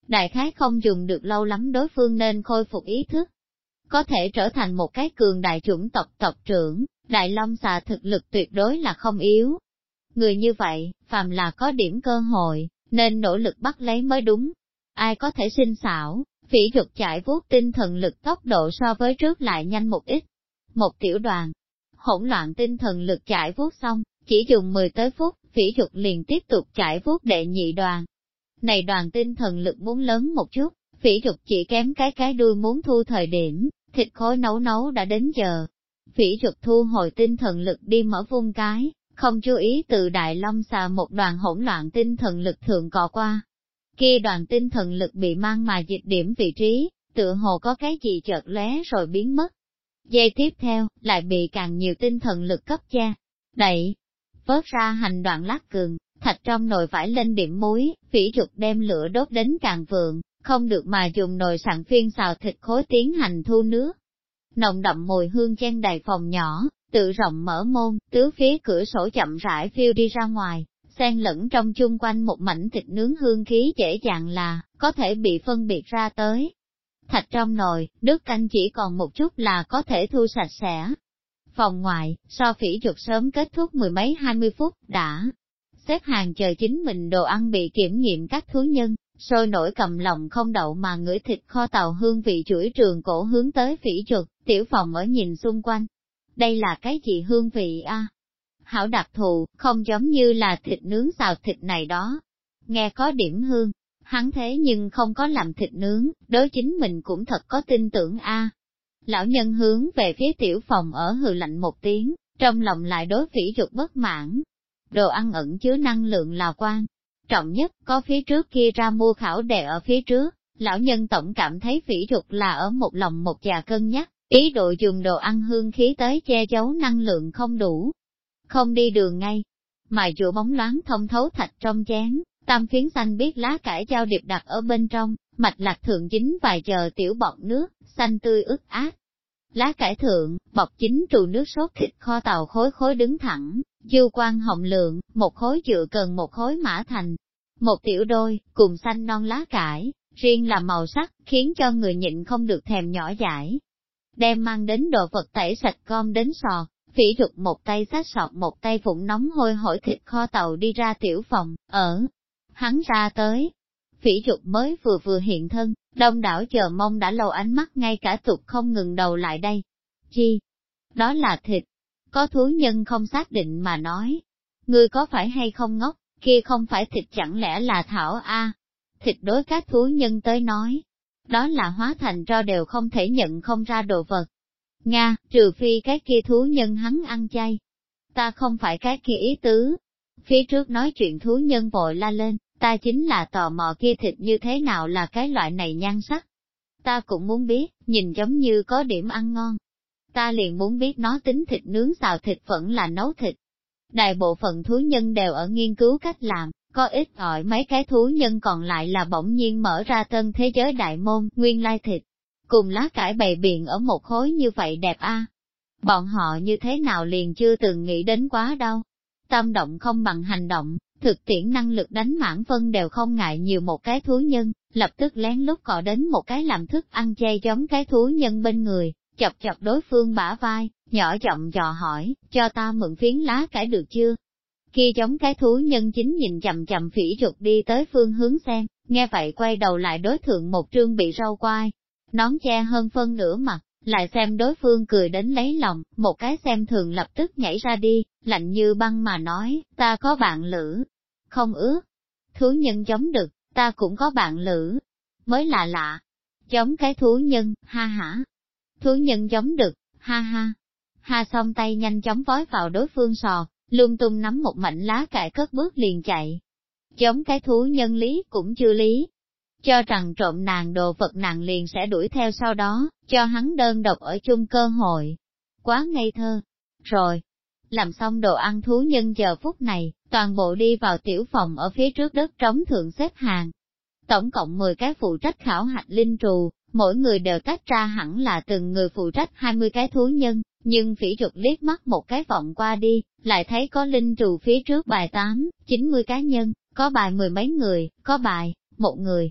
S1: đại khái không dùng được lâu lắm đối phương nên khôi phục ý thức. Có thể trở thành một cái cường đại chủng tộc tộc trưởng, Đại Long xà thực lực tuyệt đối là không yếu. Người như vậy, phàm là có điểm cơ hội, nên nỗ lực bắt lấy mới đúng. Ai có thể sinh xảo, phỉ dục chạy vuốt tinh thần lực tốc độ so với trước lại nhanh một ít. Một tiểu đoàn, hỗn loạn tinh thần lực chạy vuốt xong, chỉ dùng 10 tới phút, phỉ dục liền tiếp tục chạy vuốt đệ nhị đoàn. Này đoàn tinh thần lực muốn lớn một chút, phỉ dục chỉ kém cái đuôi muốn thu thời điểm, thịt khối nấu đã đến giờ. Phỉ dục thu hồi tinh thần lực đi mở vung cái, không chú ý từ Đại Long xà một đoàn hỗn loạn tinh thần lực thượng cọ qua. Kia đoàn tinh thần lực bị mang mà dịch điểm vị trí, tựa hồ có cái gì chợt lóe rồi biến mất. Giây tiếp theo, lại bị càng nhiều tinh thần lực cấp che, đẩy, vớt ra hành đoạn lát cường, thạch trong nồi vải lên điểm muối, phỉ dục đem lửa đốt đến càng vượng, không được mà dùng nồi sạn phiên xào thịt khối tiến hành thu nước. Nồng đậm mùi hương chen đầy phòng nhỏ, tự rộng mở môn, tứ phía cửa sổ chậm rãi phiêu đi ra ngoài, xen lẫn trong chung quanh một mảnh thịt nướng hương khí dễ dàng là, có thể bị phân biệt ra tới. Thạch trong nồi, nước canh chỉ còn một chút là có thể thu sạch sẽ. Phòng ngoài, so phỉ dục sớm kết thúc mười mấy 20 phút, đã xếp hàng chờ chính mình đồ ăn bị kiểm nghiệm các thú nhân, sôi nổi cầm lòng không đậu mà ngửi thịt kho tàu hương vị chuỗi trường cổ hướng tới phỉ dục, tiểu phòng ở nhìn xung quanh. Đây là cái gì hương vị a? Hảo đặc thù, không giống như là thịt nướng xào thịt này đó. Nghe có điểm hương, hắn thế nhưng không có làm thịt nướng, đối chính mình cũng thật có tin tưởng a. Lão nhân hướng về phía tiểu phòng ở hừ lạnh một tiếng, trong lòng lại đối phỉ dục bất mãn. Đồ ăn ẩn chứa năng lượng là quan trọng nhất, có phía trước kia ra mua khảo đề ở phía trước, lão nhân tổng cảm thấy phỉ dục là ở một lòng một dạ cân nhắc, ý đồ dùng đồ ăn hương khí tới che giấu năng lượng không đủ. Không đi đường ngay, mài dụ bóng loáng thông thấu thạch trong chén, tam phiến xanh biết lá cải giao điệp đặt ở bên trong, mạch lạc thượng dính vài giờ tiểu bọt nước, xanh tươi ướt át. Lá cải thượng, bọc chính trù nước sốt thịt kho tàu khối khối đứng thẳng, dư quan hồng lượng, một khối dựa cần một khối mã thành. Một tiểu đôi, cùng xanh non lá cải, riêng là màu sắc, khiến cho người nhịn không được thèm nhỏ dãi. Đem mang đến đồ vật tẩy sạch gom đến sò, phỉ dục một tay xách sọt một tay phụng nóng hôi hổi thịt kho tàu đi ra tiểu phòng, ở. Hắn ra tới, phỉ dục mới vừa hiện thân, đông đảo chờ mong đã lâu ánh mắt ngay cả tục không ngừng đầu lại đây. Chi? Đó là thịt. Có thú nhân không xác định mà nói. Ngươi có phải hay không ngốc, kia không phải thịt chẳng lẽ là thảo a? Thịt đối các thú nhân tới nói. Đó là hóa thành tro đều không thể nhận không ra đồ vật. Nga, trừ phi cái kia thú nhân hắn ăn chay. Ta không phải cái kia ý tứ. Phía trước nói chuyện thú nhân vội la lên, ta chính là tò mò kia thịt như thế nào là cái loại này nhan sắc. Ta cũng muốn biết, nhìn giống như có điểm ăn ngon. Ta liền muốn biết nó tính thịt nướng xào thịt vẫn là nấu thịt. Đại bộ phận thú nhân đều ở nghiên cứu cách làm, có ít ỏi mấy cái thú nhân còn lại là bỗng nhiên mở ra tân thế giới đại môn, nguyên lai thịt. Cùng lá cải bày biện ở một khối như vậy đẹp a. Bọn họ như thế nào liền chưa từng nghĩ đến quá đâu. Tâm động không bằng hành động, thực tiễn năng lực đánh mãn phân đều không ngại nhiều một cái thú nhân, lập tức lén lút cọ đến một cái làm thức ăn chay giống cái thú nhân bên người, chọc chọc đối phương bả vai, nhỏ giọng dò hỏi, cho ta mượn phiến lá cải được chưa? Kia giống cái thú nhân chính nhìn chậm chậm phỉ dục đi tới phương hướng xem, nghe vậy quay đầu lại đối thượng một trương bị râu quai, nón che hơn phân nửa mặt, lại xem đối phương cười đến lấy lòng, một cái xem thường lập tức nhảy ra đi, lạnh như băng mà nói, ta có bạn lữ, không ước. Thú nhân giống được, ta cũng có bạn lữ, mới lạ lạ, giống cái thú nhân, ha hả. Thú nhân giống được, ha ha. Ha xong tay nhanh chóng vói vào đối phương sò, lung tung nắm một mảnh lá cải cất bước liền chạy. Giống cái thú nhân lý cũng chưa lý. Cho rằng trộm nàng đồ vật nàng liền sẽ đuổi theo sau đó, cho hắn đơn độc ở chung cơ hội. Quá ngây thơ. Rồi, làm xong đồ ăn thú nhân giờ phút này, toàn bộ đi vào tiểu phòng ở phía trước đất trống thượng xếp hàng. Tổng cộng 10 cái phụ trách khảo hạch linh trù, mỗi người đều tách ra hẳn là từng người phụ trách 20 cái thú nhân, nhưng phỉ dục liếc mắt một cái vọng qua đi, lại thấy có linh trù phía trước bài 8, 90 cá nhân, có bài mười mấy người, có bài, một người.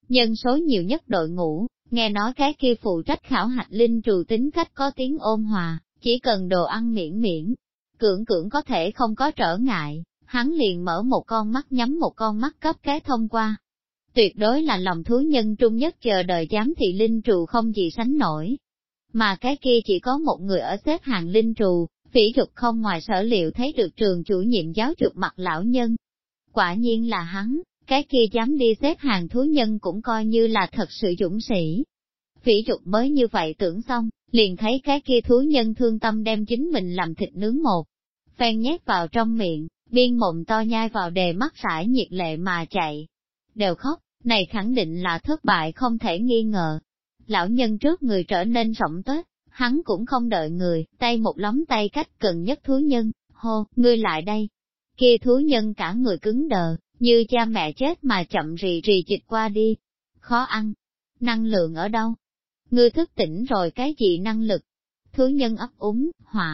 S1: nhân số nhiều nhất đội ngũ, nghe nói cái kia phụ trách khảo hạch linh trù tính cách có tiếng ôn hòa, chỉ cần đồ ăn miễn miễn, cưỡng cưỡng có thể không có trở ngại, hắn liền mở một con mắt nhắm một con mắt cấp cái thông qua. Tuyệt đối là lòng thú nhân trung nhất chờ đợi giám thị linh trù không gì sánh nổi. Mà cái kia chỉ có một người ở xếp hàng linh trù, Phỉ Dục không ngoài sở liệu thấy được trường chủ nhiệm giáo dục mặt lão nhân. Quả nhiên là hắn, cái kia dám đi xếp hàng thú nhân cũng coi như là thật sự dũng sĩ. Phỉ Dục mới như vậy tưởng xong, liền thấy cái kia thú nhân thương tâm đem chính mình làm thịt nướng một phen nhét vào trong miệng, biên mộng to nhai vào đề mắt rải nhiệt lệ mà chạy. Đều khóc, này khẳng định là thất bại không thể nghi ngờ. Lão nhân trước người trở nên rộng tết, hắn cũng không đợi người, tay một lóng tay cách gần nhất thú nhân, hô, ngươi lại đây. Kia thú nhân cả người cứng đờ, như cha mẹ chết mà chậm rì rì dịch qua đi. Khó ăn. Năng lượng ở đâu? Ngươi thức tỉnh rồi cái gì năng lực? Thú nhân ấp úng,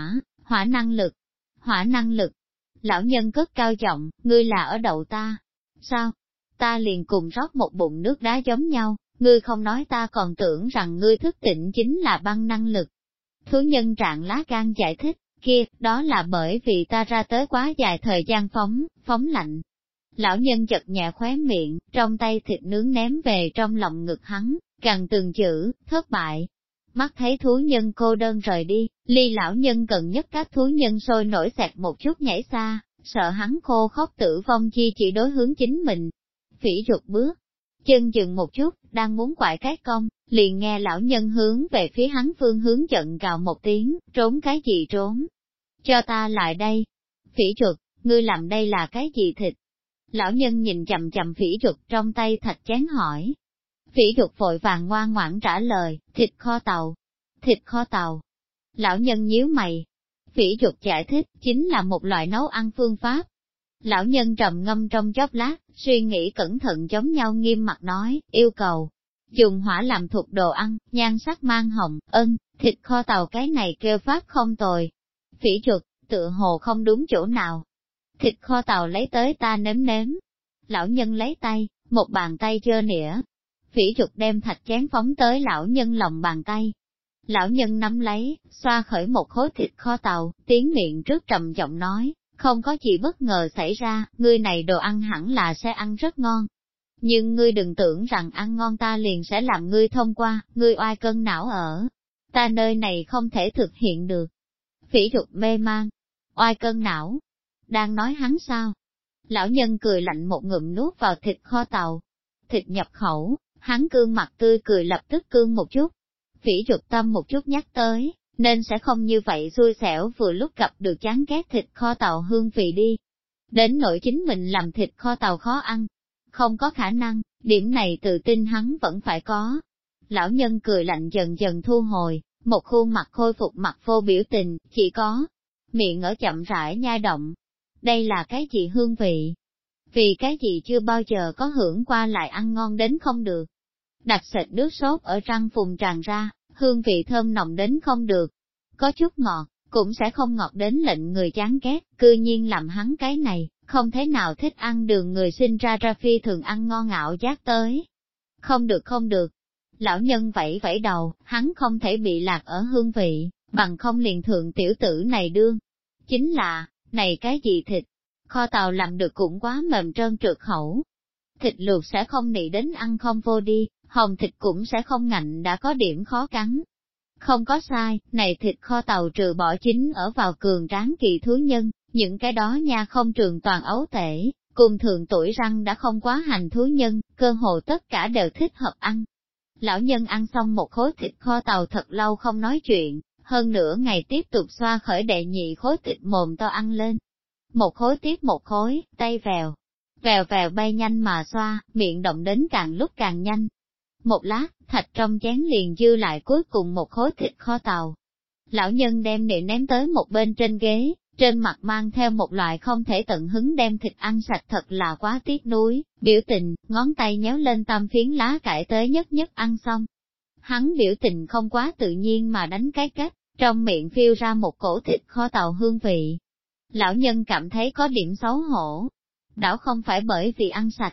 S1: hỏa năng lực. Hỏa năng lực. Lão nhân cất cao giọng, ngươi là ở đậu ta. Sao? Ta liền cùng rót một bụng nước đá giống nhau, ngươi không nói ta còn tưởng rằng ngươi thức tỉnh chính là băng năng lực. Thú nhân trạng lá gan giải thích, kia, đó là bởi vì ta ra tới quá dài thời gian phóng lạnh. Lão nhân chật nhẹ khóe miệng, trong tay thịt nướng ném về trong lòng ngực hắn, gần từng chữ, thất bại. Mắt thấy thú nhân cô đơn rời đi, ly lão nhân gần nhất các thú nhân sôi nổi xẹt một chút nhảy xa, sợ hắn khô khóc tử vong chi chỉ đối hướng chính mình. Phỉ Dục bước chân dừng một chút, đang muốn quải cái công, liền nghe lão nhân hướng về phía hắn phương hướng giận gào một tiếng, trốn cái gì trốn? Cho ta lại đây. Phỉ Dục, ngươi làm đây là cái gì thịt? Lão nhân nhìn chầm chầm Phỉ Dục trong tay thạch chén hỏi. Phỉ Dục vội vàng ngoan ngoãn trả lời, thịt kho tàu. Thịt kho tàu. Lão nhân nhíu mày. Phỉ Dục giải thích, chính là một loại nấu ăn phương pháp. Lão nhân trầm ngâm trong chốc lát, suy nghĩ cẩn thận giống nhau nghiêm mặt nói, yêu cầu. Dùng hỏa làm thuộc đồ ăn, nhan sắc mang hồng, thịt kho tàu cái này kêu pháp không tồi. Phỉ Dục, tựa hồ không đúng chỗ nào. Thịt kho tàu lấy tới ta nếm nếm. Lão nhân lấy tay, một bàn tay trơ nĩa. Phỉ Dục đem thạch chén phóng tới lão nhân lòng bàn tay. Lão nhân nắm lấy, xoa khởi một khối thịt kho tàu, tiếng miệng trước trầm giọng nói, không có gì bất ngờ xảy ra, ngươi này đồ ăn hẳn là sẽ ăn rất ngon. Nhưng ngươi đừng tưởng rằng ăn ngon ta liền sẽ làm ngươi thông qua, ngươi oai cân não ở. Ta nơi này không thể thực hiện được. Phỉ Dục mê man. Oai cân não. Đang nói hắn sao? Lão nhân cười lạnh một ngụm nuốt vào thịt kho tàu. Thịt nhập khẩu, hắn cương mặt tươi cười lập tức cương một chút. Phỉ Dục tâm một chút nhắc tới, nên sẽ không như vậy xui xẻo vừa lúc gặp được chán ghét thịt kho tàu hương vị đi. Đến nỗi chính mình làm thịt kho tàu khó ăn. Không có khả năng, điểm này tự tin hắn vẫn phải có. Lão nhân cười lạnh dần dần thu hồi, một khuôn mặt khôi phục mặt vô biểu tình, chỉ có miệng ở chậm rãi nhai động. Đây là cái gì hương vị? Vì cái gì chưa bao giờ có hưởng qua lại ăn ngon đến không được. Đặc sệt nước sốt ở răng phùng tràn ra, hương vị thơm nồng đến không được. Có chút ngọt, cũng sẽ không ngọt đến lệnh người chán ghét, cư nhiên làm hắn cái này, không thế nào thích ăn đường người sinh ra phi thường ăn ngon ảo giác tới. Không được không được. Lão nhân vẫy vẫy đầu, hắn không thể bị lạc ở hương vị, bằng không liền thượng tiểu tử này đương. Chính là, này cái gì thịt? Kho tàu làm được cũng quá mềm trơn trượt khẩu. Thịt luộc sẽ không nị đến ăn không vô đi, hồng thịt cũng sẽ không ngạnh đã có điểm khó cắn. Không có sai, này thịt kho tàu trừ bỏ chính ở vào cường tráng kỳ thú nhân, những cái đó nha không trường toàn ấu tể, cùng thường tuổi răng đã không quá hành thú nhân, cơ hồ tất cả đều thích hợp ăn. Lão nhân ăn xong một khối thịt kho tàu thật lâu không nói chuyện, hơn nửa ngày tiếp tục xoa khởi đệ nhị khối thịt mồm to ăn lên. Một khối tiếp một khối, tay vèo vèo bay nhanh mà xoa, miệng động đến càng lúc càng nhanh. Một lát, thạch trong chén liền dư lại cuối cùng một khối thịt kho tàu. Lão nhân đem nịa ném tới một bên trên ghế, trên mặt mang theo một loại không thể tận hứng đem thịt ăn sạch thật là quá tiếc nuối, biểu tình, ngón tay nhéo lên tam phiến lá cải tới nhất ăn xong. Hắn biểu tình không quá tự nhiên mà đánh cái cách, trong miệng phiêu ra một cổ thịt kho tàu hương vị. Lão nhân cảm thấy có điểm xấu hổ. Đảo không phải bởi vì ăn sạch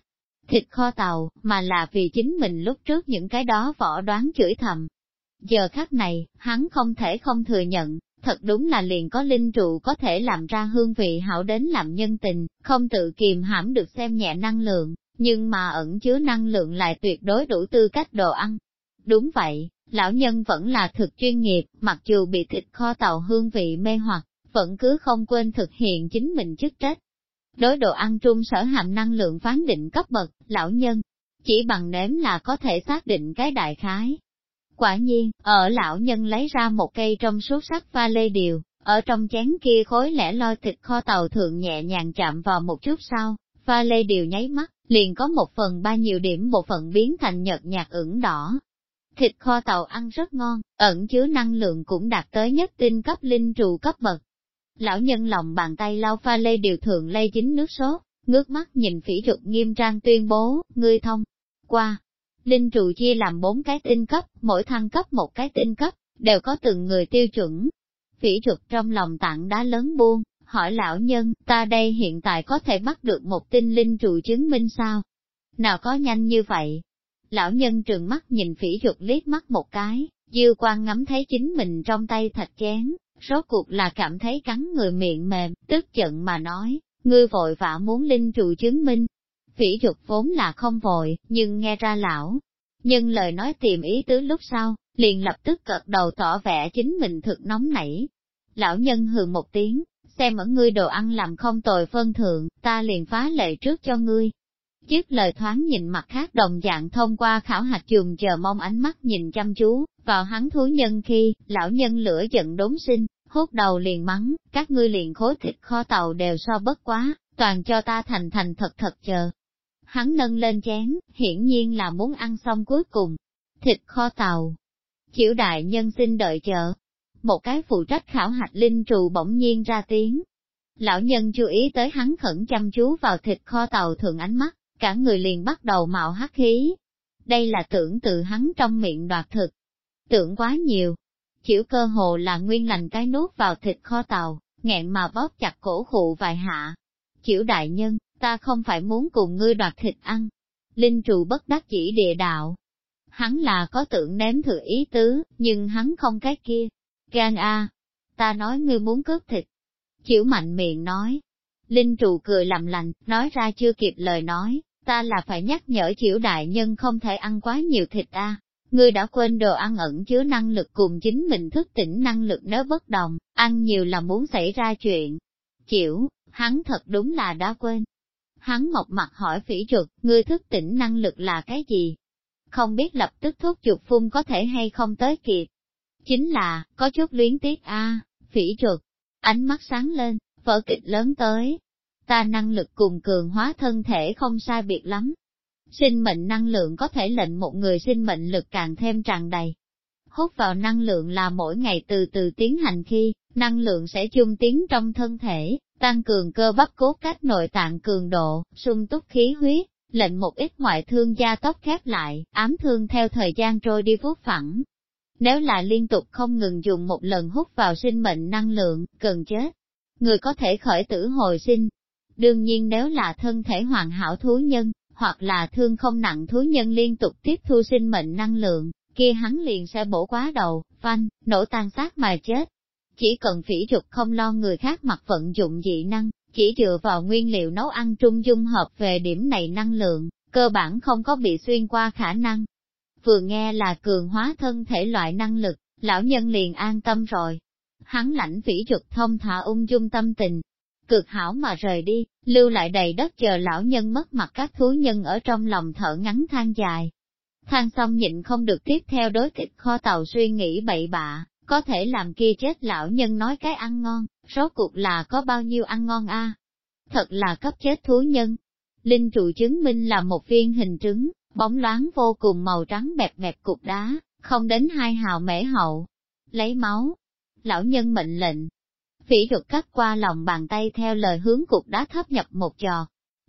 S1: thịt kho tàu, mà là vì chính mình lúc trước những cái đó võ đoán chửi thầm. Giờ khắc này, hắn không thể không thừa nhận, thật đúng là liền có linh trụ có thể làm ra hương vị hảo đến làm nhân tình, không tự kiềm hãm được xem nhẹ năng lượng, nhưng mà ẩn chứa năng lượng lại tuyệt đối đủ tư cách đồ ăn. Đúng vậy, lão nhân vẫn là thực chuyên nghiệp, mặc dù bị thịt kho tàu hương vị mê hoặc, vẫn cứ không quên thực hiện chính mình chức trách. Đối đồ ăn trung sở hàm năng lượng phán định cấp bậc, lão nhân, chỉ bằng nếm là có thể xác định cái đại khái. Quả nhiên, ở lão nhân lấy ra một cây trong suốt sắc pha lê điều, ở trong chén kia khối lẻ loi thịt kho tàu thượng nhẹ nhàng chạm vào một chút sau, pha lê điều nháy mắt, liền có 1/3 nhiều điểm bộ phận biến thành nhợt nhạt ửng đỏ. Thịt kho tàu ăn rất ngon, ẩn chứa năng lượng cũng đạt tới nhất tinh cấp linh trụ cấp bậc. Lão nhân lòng bàn tay lau pha lê điều thượng lây dính nước sốt, ngước mắt nhìn Phỉ Trục nghiêm trang tuyên bố, ngươi thông qua. Linh trụ chia làm 4 cái tinh cấp, mỗi thăng cấp một cái tinh cấp, đều có từng người tiêu chuẩn. Phỉ Trục trong lòng tảng đá lớn buông, hỏi lão nhân, ta đây hiện tại có thể bắt được một tinh linh trụ chứng minh sao? Nào có nhanh như vậy? Lão nhân trừng mắt nhìn Phỉ Trục liếc mắt một cái, dư quan ngắm thấy chính mình trong tay thạch chén, rốt cuộc là cảm thấy cắn người miệng mềm, tức giận mà nói, ngươi vội vã muốn linh trụ chứng minh. Phỉ Trục vốn là không vội, nhưng nghe ra lão nhân lời nói tìm ý tứ lúc sau, liền lập tức gật đầu tỏ vẻ chính mình thực nóng nảy. Lão nhân hừ một tiếng, xem ở ngươi đồ ăn làm không tồi phân thượng, ta liền phá lệ trước cho ngươi. Dứt lời thoáng nhìn mặt khác đồng dạng thông qua khảo hạch dùng chờ mong ánh mắt nhìn chăm chú, vào hắn thú nhân khi, lão nhân lửa giận đốn sinh, hốt đầu liền mắng, các ngươi liền khối thịt kho tàu đều so bất quá, toàn cho ta thành thành thật thật chờ. Hắn nâng lên chén, hiển nhiên là muốn ăn xong cuối cùng. Thịt kho tàu. Chiểu đại nhân xin đợi chờ. Một cái phụ trách khảo hạch linh trù bỗng nhiên ra tiếng. Lão nhân chú ý tới hắn khẩn chăm chú vào thịt kho tàu thường ánh mắt, cả người liền bắt đầu mạo hắc khí. Đây là tưởng từ hắn trong miệng đoạt thực. Tưởng quá nhiều. Chiểu cơ hồ là nguyên lành cái nuốt vào thịt kho tàu, nghẹn mà bóp chặt cổ khụ vài hạ. Chiểu đại nhân, ta không phải muốn cùng ngươi đoạt thịt ăn. Linh trù bất đắc chỉ địa đạo. Hắn là có tưởng nếm thử ý tứ, nhưng hắn không cái kia. Gan a, ta nói ngươi muốn cướp thịt. Chiểu mạnh miệng nói. Linh trù cười làm lành, nói ra chưa kịp lời nói, ta là phải nhắc nhở Chiểu đại nhân không thể ăn quá nhiều thịt a. Ngươi đã quên đồ ăn ẩn chứa năng lực cùng chính mình thức tỉnh năng lực nếu bất đồng, ăn nhiều là muốn xảy ra chuyện. Chiểu, hắn thật đúng là đã quên. Hắn mộc mặt hỏi Phỉ Trục, ngươi thức tỉnh năng lực là cái gì? Không biết lập tức thuốc chuột phun có thể hay không tới kịp. Chính là, có chút luyến tiếc a. Phỉ Trục, ánh mắt sáng lên, vở kịch lớn tới. Ta năng lực cùng cường hóa thân thể không sai biệt lắm. Sinh mệnh năng lượng có thể lệnh một người sinh mệnh lực càng thêm tràn đầy. Hút vào năng lượng là mỗi ngày từ từ tiến hành khi, năng lượng sẽ chung tiến trong thân thể, tăng cường cơ bắp cốt cách nội tạng cường độ, sung túc khí huyết, lệnh một ít ngoại thương gia tốc khép lại, ám thương theo thời gian trôi đi phút phẳng. Nếu là liên tục không ngừng dùng một lần hút vào sinh mệnh năng lượng, cần chết, người có thể khởi tử hồi sinh. Đương nhiên nếu là thân thể hoàn hảo thú nhân, hoặc là thương không nặng thú nhân liên tục tiếp thu sinh mệnh năng lượng, kia hắn liền sẽ bổ quá đầu, phanh, nổ tan xác mà chết. Chỉ cần Phỉ Trục không lo người khác mặc vận dụng dị năng, chỉ dựa vào nguyên liệu nấu ăn trung dung hợp về điểm này năng lượng, cơ bản không có bị xuyên qua khả năng. Vừa nghe là cường hóa thân thể loại năng lực, lão nhân liền an tâm rồi. Hắn lãnh Phỉ Trục thông thả ung dung tâm tình, cực hảo mà rời đi, lưu lại đầy đất chờ lão nhân mất mặt các thú nhân ở trong lòng thở ngắn than dài. Than xong nhịn không được tiếp theo đối thịt kho tàu suy nghĩ bậy bạ, có thể làm kia chết lão nhân nói cái ăn ngon, rốt cuộc là có bao nhiêu ăn ngon a? Thật là cấp chết thú nhân. Linh trụ chứng minh là một viên hình trứng, bóng loáng vô cùng màu trắng bẹp bẹp cục đá, không đến 2 hào mễ hậu. Lấy máu. Lão nhân mệnh lệnh. Phỉ Trục cắt qua lòng bàn tay theo lời hướng cục đá thấp nhập một giọt.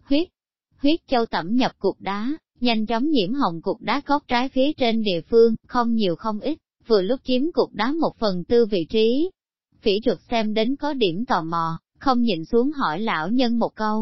S1: Huyết châu tẩm nhập cục đá, nhanh chóng nhiễm hồng cục đá góc trái phía trên địa phương, không nhiều không ít, vừa lúc chiếm cục đá 1/4 vị trí. Phỉ Trục xem đến có điểm tò mò, không nhìn xuống hỏi lão nhân một câu.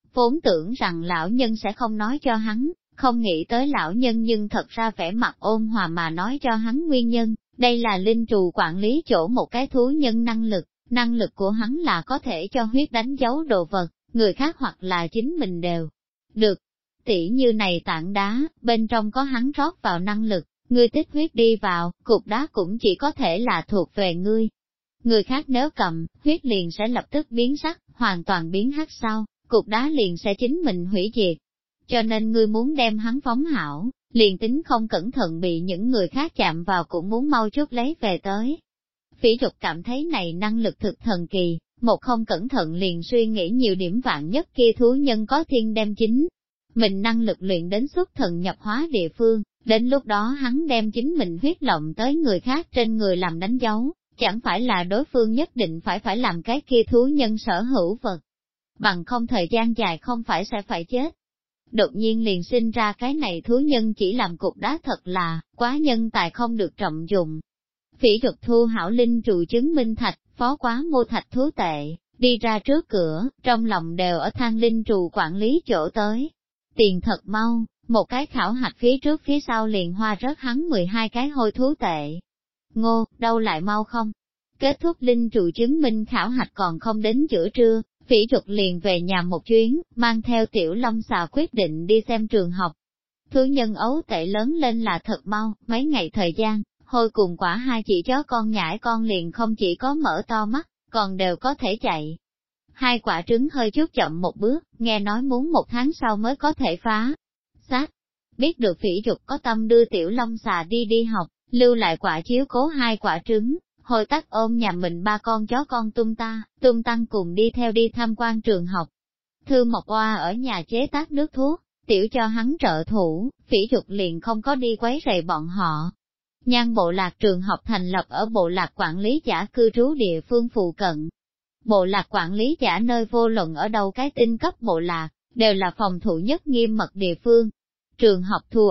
S1: vốn tưởng rằng lão nhân sẽ không nói cho hắn, không nghĩ tới lão nhân nhưng thật ra vẻ mặt ôn hòa mà nói cho hắn nguyên nhân, đây là linh trù quản lý chỗ một cái thú nhân năng lực của hắn là có thể cho huyết đánh dấu đồ vật, người khác hoặc là chính mình đều được. Tỉ như này tảng đá, bên trong có hắn rót vào năng lực, ngươi tích huyết đi vào, cục đá cũng chỉ có thể là thuộc về ngươi. Người khác nếu cầm, huyết liền sẽ lập tức biến sắc, hoàn toàn biến hắc sau, cục đá liền sẽ chính mình hủy diệt. Cho nên ngươi muốn đem hắn phóng hảo, liền tính không cẩn thận bị những người khác chạm vào cũng muốn mau chút lấy về tới. Phỉ Trục cảm thấy này năng lực thực thần kỳ, một không cẩn thận liền suy nghĩ nhiều điểm vạn nhất kia thú nhân có thiên đem chính. Mình năng lực luyện đến xuất thần nhập hóa địa phương, đến lúc đó hắn đem chính mình huyết lộng tới người khác trên người làm đánh dấu, chẳng phải là đối phương nhất định phải làm cái kia thú nhân sở hữu vật. Bằng không thời gian dài không phải sẽ phải chết. Đột nhiên liền sinh ra cái này thú nhân chỉ làm cục đá thật là, quá nhân tài không được trọng dụng. Phỉ Trục thu hảo linh trụ chứng minh thạch, phó quá mua thạch thú tệ, đi ra trước cửa, trong lòng đều ở thang linh trụ quản lý chỗ tới. Tiền thật mau, một cái khảo hạch phía trước phía sau liền hoa rớt hắn 12 cái hôi thú tệ. Ngô, đâu lại mau không? Kết thúc linh trụ chứng minh khảo hạch còn không đến giữa trưa, Phỉ Trục liền về nhà một chuyến, mang theo Tiểu Long Xà quyết định đi xem trường học. Thú nhân ấu tệ lớn lên là thật mau, mấy ngày thời gian, hôi cùng quả hai chỉ chó con nhãi con liền không chỉ có mở to mắt, còn đều có thể chạy. Hai quả trứng hơi chút chậm một bước, nghe nói muốn 1 tháng sau mới có thể phá. Xác, biết được Phỉ Trục có tâm đưa Tiểu Long Xà đi học, lưu lại quả chiếu cố 2 quả trứng, hồi tắc ôm nhà mình 3 con chó con tung tăng cùng đi theo đi tham quan trường học. Thư Mộc Oa ở nhà chế tác nước thuốc, Tiểu cho hắn trợ thủ, Phỉ Trục liền không có đi quấy rầy bọn họ. Nhan bộ lạc trường học thành lập ở bộ lạc quản lý giả cư trú địa phương phụ cận. Bộ lạc quản lý giả nơi vô luận ở đâu cái tinh cấp bộ lạc, đều là phòng thủ nhất nghiêm mật địa phương. Trường học thu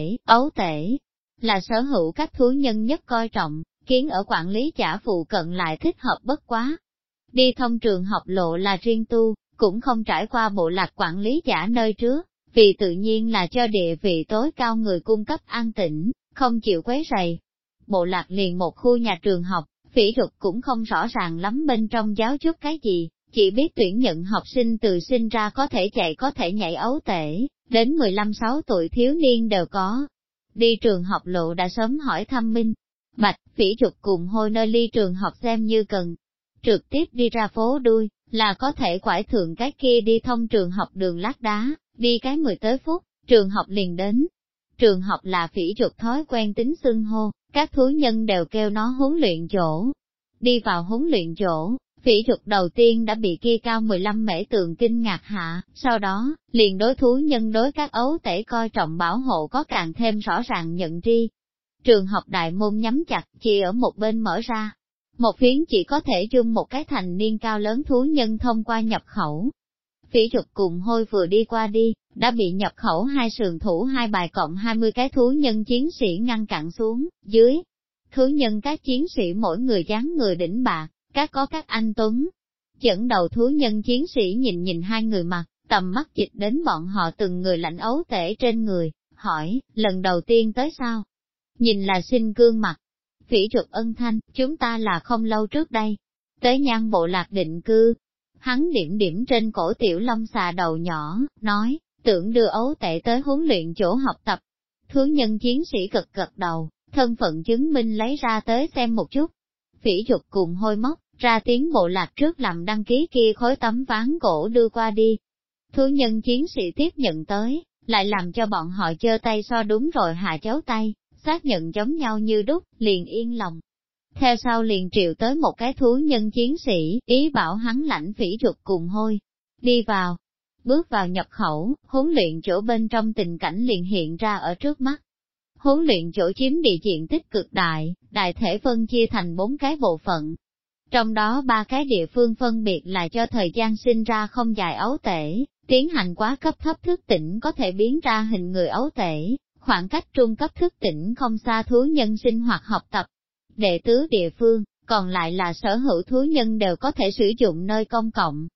S1: ấu tể, là sở hữu các thú nhân nhất coi trọng, kiến ở quản lý giả phụ cận lại thích hợp bất quá. Đi thông trường học lộ là riêng tu, cũng không trải qua bộ lạc quản lý giả nơi trước, vì tự nhiên là cho địa vị tối cao người cung cấp an tĩnh, không chịu quấy rầy. Bộ lạc liền một khu nhà trường học, Phỉ Trục cũng không rõ ràng lắm bên trong giáo chút cái gì, chỉ biết tuyển nhận học sinh từ sinh ra có thể chạy có thể nhảy ấu tể, đến 15-6 tuổi thiếu niên đều có. Đi trường học lộ đã sớm hỏi thăm minh bạch, Phỉ Trục cùng hôi nơi ly trường học xem như cần. Trực tiếp đi ra phố đuôi, là có thể quải thượng cái kia đi thông trường học đường lát đá, đi cái 10 tới phút, trường học liền đến. Trường học là Phỉ Trục thói quen tính xưng hô, các thú nhân đều kêu nó huấn luyện chỗ. Đi vào huấn luyện chỗ, Phỉ Trục đầu tiên đã bị kia cao 15 mễ tường kinh ngạc hạ, sau đó, liền đối thú nhân đối các ấu tể coi trọng bảo hộ có càng thêm rõ ràng nhận tri. Trường học đại môn nhắm chặt, chỉ ở một bên mở ra. Một phiến chỉ có thể chung một cái thành niên cao lớn thú nhân thông qua nhập khẩu. Phỉ Trục cùng hôi vừa đi qua đi, đã bị nhập khẩu 2 sườn thủ 2 bài cộng 20 cái thú nhân chiến sĩ ngăn cản xuống, dưới. Thú nhân các chiến sĩ mỗi người dáng người đỉnh bạc, có các anh tuấn. Dẫn đầu thú nhân chiến sĩ nhìn 2 người mặt, tầm mắt dịch đến bọn họ từng người lạnh ấu tể trên người, hỏi, lần đầu tiên tới sao? Nhìn là sinh gương mặt. Phỉ Trục ân thanh, chúng ta là không lâu trước đây. Tới Nhan bộ lạc định cư. Hắn điểm trên cổ Tiểu Long Xà đầu nhỏ, nói, tưởng đưa ấu tể tới huấn luyện chỗ học tập. Thú nhân chiến sĩ cực gật đầu, thân phận chứng minh lấy ra tới xem một chút. Phỉ Trục cùng hôi móc, ra tiếng bộ lạc trước làm đăng ký kia khối tấm ván gỗ đưa qua đi. Thú nhân chiến sĩ tiếp nhận tới, lại làm cho bọn họ giơ tay so đúng rồi hạ dấu tay, xác nhận giống nhau như đúc, liền yên lòng. Theo sau liền triệu tới một cái thú nhân chiến sĩ, ý bảo hắn lãnh Phỉ Trục cùng hôi. Đi vào, bước vào nhập khẩu, huấn luyện chỗ bên trong tình cảnh liền hiện ra ở trước mắt. Huấn luyện chỗ chiếm địa diện tích cực đại, đại thể phân chia thành 4 cái bộ phận. Trong đó 3 cái địa phương phân biệt là cho thời gian sinh ra không dài ấu tể, tiến hành quá cấp thấp thức tỉnh có thể biến ra hình người ấu tể, khoảng cách trung cấp thức tỉnh không xa thú nhân sinh hoạt học tập. Đệ tứ địa phương, còn lại là sở hữu thú nhân đều có thể sử dụng nơi công cộng.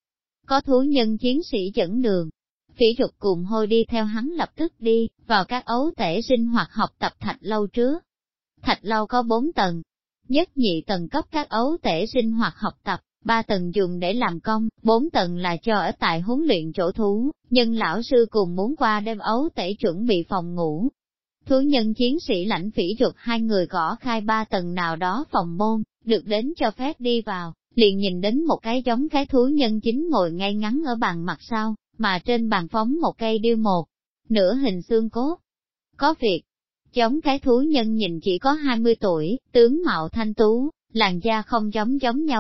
S1: có thú nhân chiến sĩ dẫn đường. Phỉ Dục cùng Hôi đi theo hắn lập tức đi, vào các ấu tể sinh hoạt học tập thạch lâu trước. Thạch lâu có 4 tầng, nhất nhị tầng cấp các ấu tể sinh hoạt học tập, 3 tầng dùng để làm công, 4 tầng là cho ở tại huấn luyện chỗ thú, nhưng lão sư cùng muốn qua đêm ấu tể chuẩn bị phòng ngủ. Thú nhân chiến sĩ Lãnh Phỉ Dục hai người gõ khai 3 tầng nào đó phòng môn, được đến cho phép đi vào, liền nhìn đến một cái giống cái thú nhân chính ngồi ngay ngắn ở bàn mặt sau, mà trên bàn phóng một cây điêu một nửa hình xương cốt. Có việc, giống cái thú nhân nhìn chỉ có 20 tuổi, tướng mạo thanh tú, làn da không giống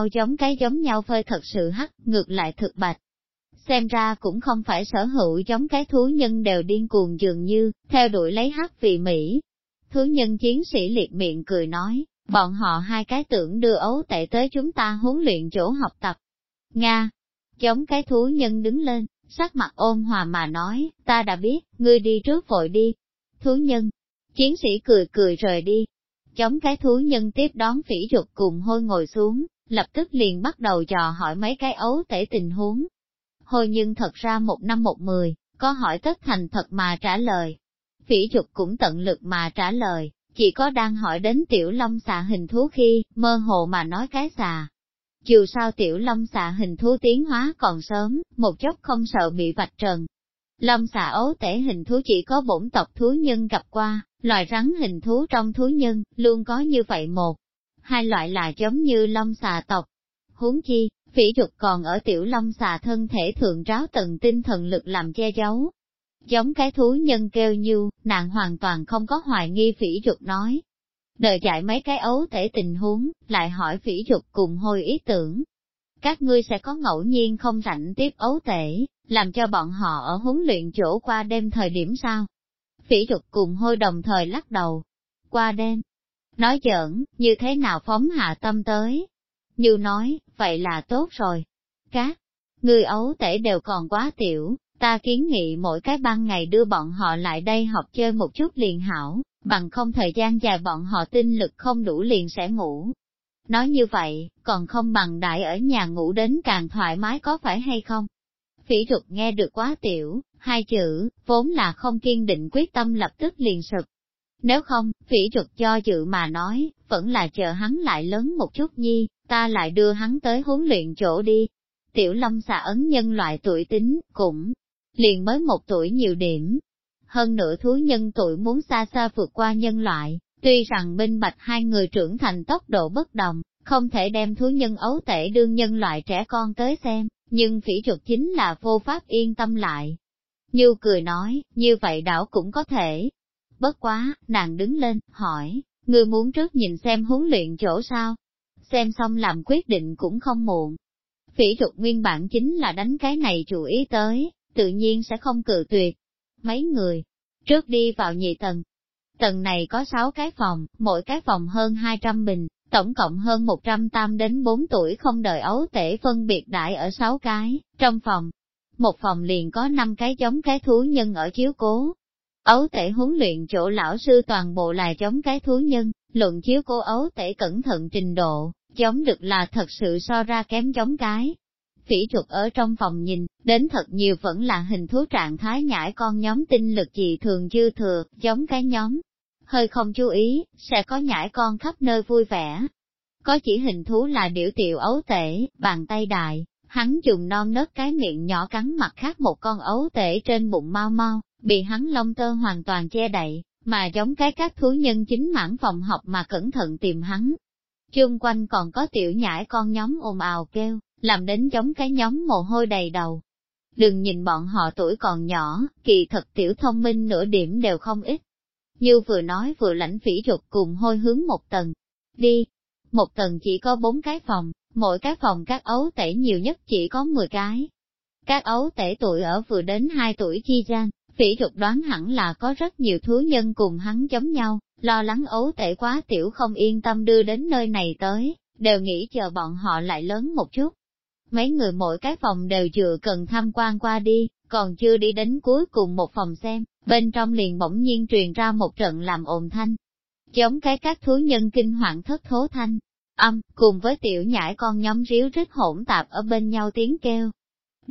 S1: giống nhau phơi thật sự hắc, ngược lại thực bạch. Xem ra cũng không phải sở hữu giống cái thú nhân đều điên cuồng dường như, theo đuổi lấy hắc vì Mỹ. Thú nhân chiến sĩ liệt miệng cười nói, bọn họ hai cái tưởng đưa ấu tể tới chúng ta huấn luyện chỗ học tập. Nga, giống cái thú nhân đứng lên, sắc mặt ôn hòa mà nói, ta đã biết, ngươi đi trước vội đi. Thú nhân, chiến sĩ cười cười rời đi. Giống cái thú nhân tiếp đón Phỉ Dục cùng Hôi ngồi xuống, lập tức liền bắt đầu dò hỏi mấy cái ấu tể tình huống. Hôi nhưng thật ra 1 năm 1 10, có hỏi tất thành thật mà trả lời. Phỉ Dục cũng tận lực mà trả lời, chỉ có đang hỏi đến tiểu long xà hình thú khi, mơ hồ mà nói cái xà. Dù sao tiểu long xà hình thú tiến hóa còn sớm, một chốc không sợ bị vạch trần. Long xà ấu tể hình thú chỉ có bổn tộc thú nhân gặp qua, loài rắn hình thú trong thú nhân, luôn có như vậy một. Hai loại là giống như long xà tộc. Huống chi, Phỉ Dục còn ở tiểu long xà thân thể thượng ráo tầng tinh thần lực làm che giấu. Giống cái thú nhân kêu như, nàng hoàn toàn không có hoài nghi Phỉ Dục nói. Đợi dạy mấy cái ấu tể tình huống, lại hỏi Phỉ Dục cùng Hôi ý tưởng. Các ngươi sẽ có ngẫu nhiên không rảnh tiếp ấu tể, làm cho bọn họ ở huấn luyện chỗ qua đêm thời điểm sao? Phỉ Dục cùng Hôi đồng thời lắc đầu. Qua đêm. Nói giỡn, như thế nào phóng hạ tâm tới? Như nói, vậy là tốt rồi. Các ngươi ấu tể đều còn quá tiểu, ta kiến nghị mỗi cái ban ngày đưa bọn họ lại đây học chơi một chút liền hảo, bằng không thời gian dài bọn họ tinh lực không đủ liền sẽ ngủ. Nói như vậy, còn không bằng đại ở nhà ngủ đến càng thoải mái có phải hay không? Phỉ Dục nghe được quá tiểu, hai chữ, vốn là không kiên định quyết tâm lập tức liền sực. Nếu không, Phỉ Dục do dự mà nói, vẫn là chờ hắn lại lớn một chút nhi, ta lại đưa hắn tới huấn luyện chỗ đi. Tiểu long xà ấn nhân loại tuổi tính, cũng liền mới 1 tuổi nhiều điểm. Hơn nữa thú nhân tuổi muốn xa xa vượt qua nhân loại, tuy rằng minh bạch hai người trưởng thành tốc độ bất đồng, không thể đem thú nhân ấu tể đương nhân loại trẻ con tới xem, nhưng Phỉ Dục chính là vô pháp yên tâm lại. Như cười nói, như vậy đảo cũng có thể. Bất quá, nàng đứng lên, hỏi, ngươi muốn trước nhìn xem huấn luyện chỗ sao? Xem xong làm quyết định cũng không muộn. Phỉ Dục nguyên bản chính là đánh cái này chủ ý tới, tự nhiên sẽ không cự tuyệt. Mấy người, trước đi vào nhị tầng. Tầng này có 6 cái phòng, mỗi cái phòng hơn 200 bình, tổng cộng hơn 100 đến 4 tuổi không đợi ấu tể phân biệt đãi ở 6 cái, trong phòng. Một phòng liền có 5 cái giống cái thú nhân ở chiếu cố. Ấu tể huấn luyện chỗ lão sư toàn bộ là giống cái thú nhân, luận chiếu cố ấu tể cẩn thận trình độ, giống được là thật sự so ra kém giống cái. Phỉ Dục ở trong phòng nhìn, đến thật nhiều vẫn là hình thú trạng thái nhãi con nhóm tinh lực dị thường dư thừa, giống cái nhóm. Hơi không chú ý, sẽ có nhãi con khắp nơi vui vẻ. Có chỉ hình thú là điểu tiểu ấu tể, bàn tay đại, hắn dùng non nớt cái miệng nhỏ cắn mặt khác một con ấu tể trên bụng mau mau, bị hắn lông tơ hoàn toàn che đậy, mà giống cái các thú nhân chính mãn phòng học mà cẩn thận tìm hắn. Chung quanh còn có tiểu nhãi con nhóm ồn ào kêu, làm đến giống cái nhóm mồ hôi đầy đầu. Đừng nhìn bọn họ tuổi còn nhỏ, kỳ thật tiểu thông minh nửa điểm đều không ít. Như vừa nói vừa Lãnh Phỉ Dục cùng Hôi hướng một tầng. Đi, một tầng chỉ có 4 cái phòng, mỗi cái phòng các ấu tể nhiều nhất chỉ có 10 cái. Các ấu tể tuổi ở vừa đến 2 tuổi chi gian, Phỉ Dục đoán hẳn là có rất nhiều thú nhân cùng hắn giống nhau, lo lắng ấu tể quá tiểu không yên tâm đưa đến nơi này tới, đều nghĩ chờ bọn họ lại lớn một chút. Mấy người mỗi cái phòng đều dựa cần tham quan qua đi, còn chưa đi đến cuối cùng một phòng xem, bên trong liền bỗng nhiên truyền ra một trận làm ồn thanh. Giống cái các thú nhân kinh hoàng thất thố thanh, cùng với tiểu nhãi con nhóm ríu rít hỗn tạp ở bên nhau tiếng kêu.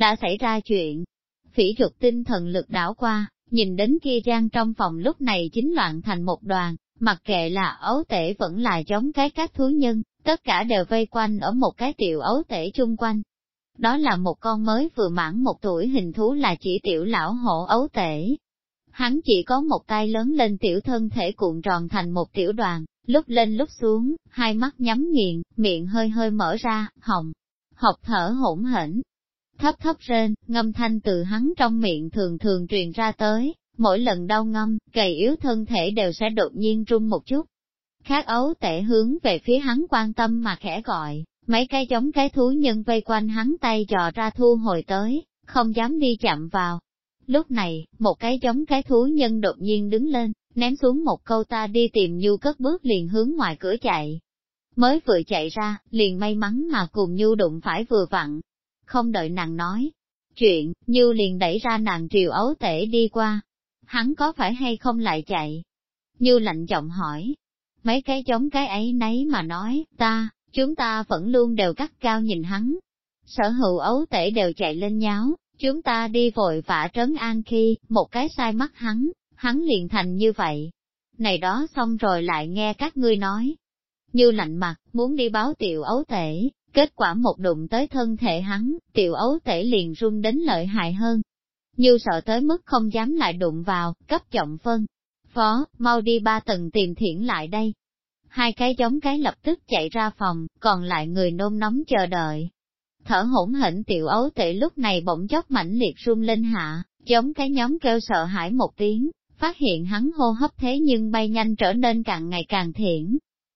S1: đã xảy ra chuyện. Phỉ Dục tinh thần lực đảo qua, nhìn đến kia gian trong phòng lúc này chính loạn thành một đoàn, mặc kệ là ấu tể vẫn là giống cái các thú nhân, tất cả đều vây quanh ở một cái tiểu ấu tể chung quanh. Đó là một con mới vừa mãn 1 tuổi hình thú, là chỉ tiểu lão hổ ấu tể. Hắn chỉ có một tay lớn lên, tiểu thân thể cuộn tròn thành một tiểu đoàn, lúc lên lúc xuống, hai mắt nhắm nghiền, miệng hơi hơi mở ra, hồng, học thở hỗn hển. Thấp thấp rên, ngâm thanh từ hắn trong miệng thường thường truyền ra tới, mỗi lần đau ngâm, gầy yếu thân thể đều sẽ đột nhiên run một chút. Khác ấu tể hướng về phía hắn quan tâm mà khẽ gọi, mấy cái giống cái thú nhân vây quanh hắn tay dò ra thu hồi tới, không dám đi chạm vào. Lúc này, một cái giống cái thú nhân đột nhiên đứng lên, ném xuống một câu ta đi tìm Nhu, cất bước liền hướng ngoài cửa chạy. Mới vừa chạy ra, liền may mắn mà cùng Nhu đụng phải vừa vặn. Không đợi nàng nói chuyện, Nhu liền đẩy ra nàng triều ấu tể đi qua. Hắn có phải hay không lại chạy? Nhu lạnh giọng hỏi. Mấy cái giống cái ấy nấy mà nói, chúng ta vẫn luôn đều cắt cao nhìn hắn. Sở hữu ấu tể đều chạy lên nháo, chúng ta đi vội vã trấn an khi, một cái sai mắt hắn liền thành như vậy. Này đó xong rồi lại nghe các ngươi nói. Như lạnh mặt, muốn đi báo tiểu ấu tể, kết quả một đụng tới thân thể hắn, tiểu ấu tể liền run đến lợi hại hơn. Như sợ tới mức không dám lại đụng vào, cấp giọng phân. Phó, mau đi 3 tầng tìm Thiển lại đây. Hai cái giống cái lập tức chạy ra phòng, còn lại người nôn nóng chờ đợi. Thở hổn hển tiểu ấu tể lúc này bỗng chốc mãnh liệt run lên hạ, giống cái nhóm kêu sợ hãi một tiếng, phát hiện hắn hô hấp thế nhưng bay nhanh trở nên càng ngày càng thiển.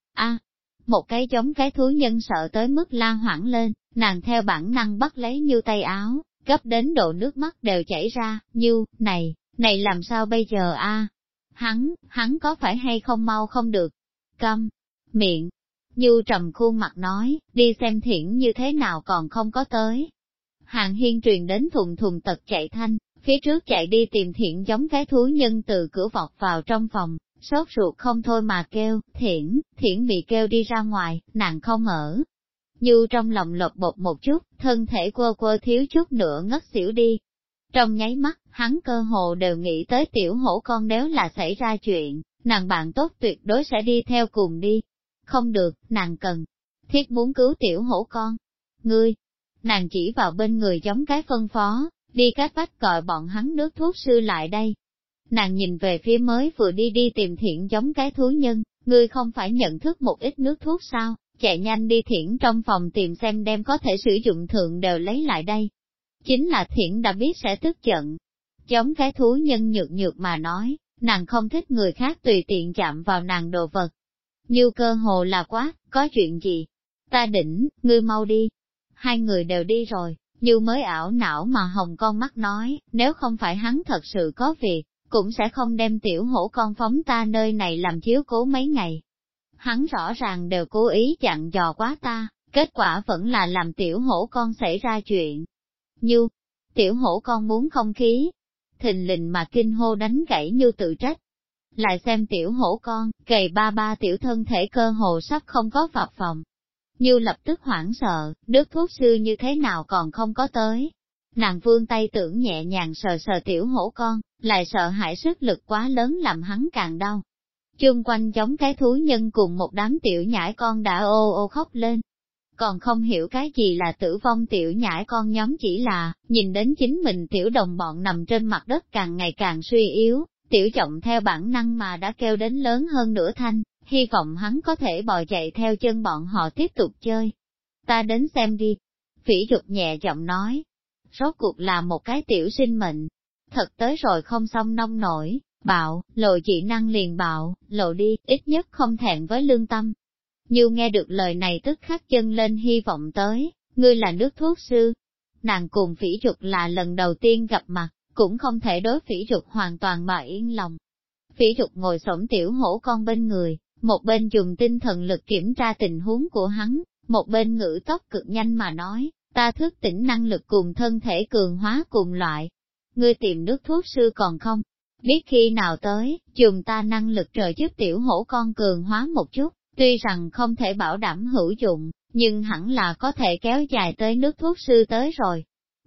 S1: Một cái giống cái thú nhân sợ tới mức la hoảng lên, nàng theo bản năng bắt lấy Như tay áo, gấp đến độ nước mắt đều chảy ra. Như, này làm sao bây giờ a? Hắn có phải hay không mau không được? Câm miệng. Như trầm khuôn mặt nói, đi xem Thiển như thế nào còn không có tới. Hàng Hiên truyền đến thùng thùng tật chạy thanh, phía trước chạy đi tìm Thiển giống cái thú nhân từ cửa vọt vào trong phòng, sốt ruột không thôi mà kêu, Thiển bị kêu đi ra ngoài, nàng không ở. Như trong lòng lột bột một chút, thân thể quơ thiếu chút nữa ngất xỉu đi. Trong nháy mắt, hắn cơ hồ đều nghĩ tới tiểu hổ con, nếu là xảy ra chuyện, nàng bạn tốt tuyệt đối sẽ đi theo cùng đi. Không được, nàng cần thiết muốn cứu tiểu hổ con. Ngươi, nàng chỉ vào bên người giống cái phân phó, đi cách vách gọi bọn hắn nước thuốc sư lại đây. Nàng nhìn về phía mới vừa đi tìm Thiển giống cái thú nhân, ngươi không phải nhận thức một ít nước thuốc sao, chạy nhanh đi Thiển trong phòng tìm xem đem có thể sử dụng thượng đều lấy lại đây. Chính là Thiển đã biết sẽ tức giận. Giống cái thú nhân nhược nhược mà nói, nàng không thích người khác tùy tiện chạm vào nàng đồ vật. Như cơ hồ là quá, có chuyện gì? Ta đỉnh, ngươi mau đi. Hai người đều đi rồi, Như mới ảo não mà hồng con mắt nói, nếu không phải hắn thật sự có việc, cũng sẽ không đem tiểu hổ con phóng ta nơi này làm chiếu cố mấy ngày. Hắn rõ ràng đều cố ý dặn dò quá ta, kết quả vẫn là làm tiểu hổ con xảy ra chuyện. Như, tiểu hổ con muốn không khí, thình lình mà kinh hô đánh gãy Như tự trách. Lại xem tiểu hổ con, gầy ba tiểu thân thể cơ hồ sắp không có vào phòng. Như lập tức hoảng sợ, nước thuốc sư như thế nào còn không có tới. Nàng vươn tay tưởng nhẹ nhàng sờ sờ tiểu hổ con, lại sợ hãi sức lực quá lớn làm hắn càng đau. Chung quanh giống cái thú nhân cùng một đám tiểu nhãi con đã ô ô khóc lên. Còn không hiểu cái gì là tử vong tiểu nhãi con nhóm, chỉ là, nhìn đến chính mình tiểu đồng bọn nằm trên mặt đất càng ngày càng suy yếu, tiểu trọng theo bản năng mà đã kêu đến lớn hơn nửa thanh, hy vọng hắn có thể bò chạy theo chân bọn họ tiếp tục chơi. Ta đến xem đi. Phỉ Dục nhẹ giọng nói. Rốt cuộc là một cái tiểu sinh mệnh. Thật tới rồi không xong nông nổi, bạo, lộ dị năng liền bạo, lộ đi, ít nhất không thẹn với lương tâm. Như nghe được lời này tức khắc chân lên hy vọng tới, ngươi là nước thuốc sư. Nàng cùng Phỉ Dục là lần đầu tiên gặp mặt, cũng không thể đối Phỉ Dục hoàn toàn mà yên lòng. Phỉ Dục ngồi xổm tiểu hổ con bên người, một bên dùng tinh thần lực kiểm tra tình huống của hắn, một bên ngữ tốc cực nhanh mà nói, ta thức tỉnh năng lực cùng thân thể cường hóa cùng loại. Ngươi tìm nước thuốc sư còn không? Biết khi nào tới, dùng ta năng lực trợ giúp tiểu hổ con cường hóa một chút, tuy rằng không thể bảo đảm hữu dụng, nhưng hẳn là có thể kéo dài tới nước thuốc sư tới rồi.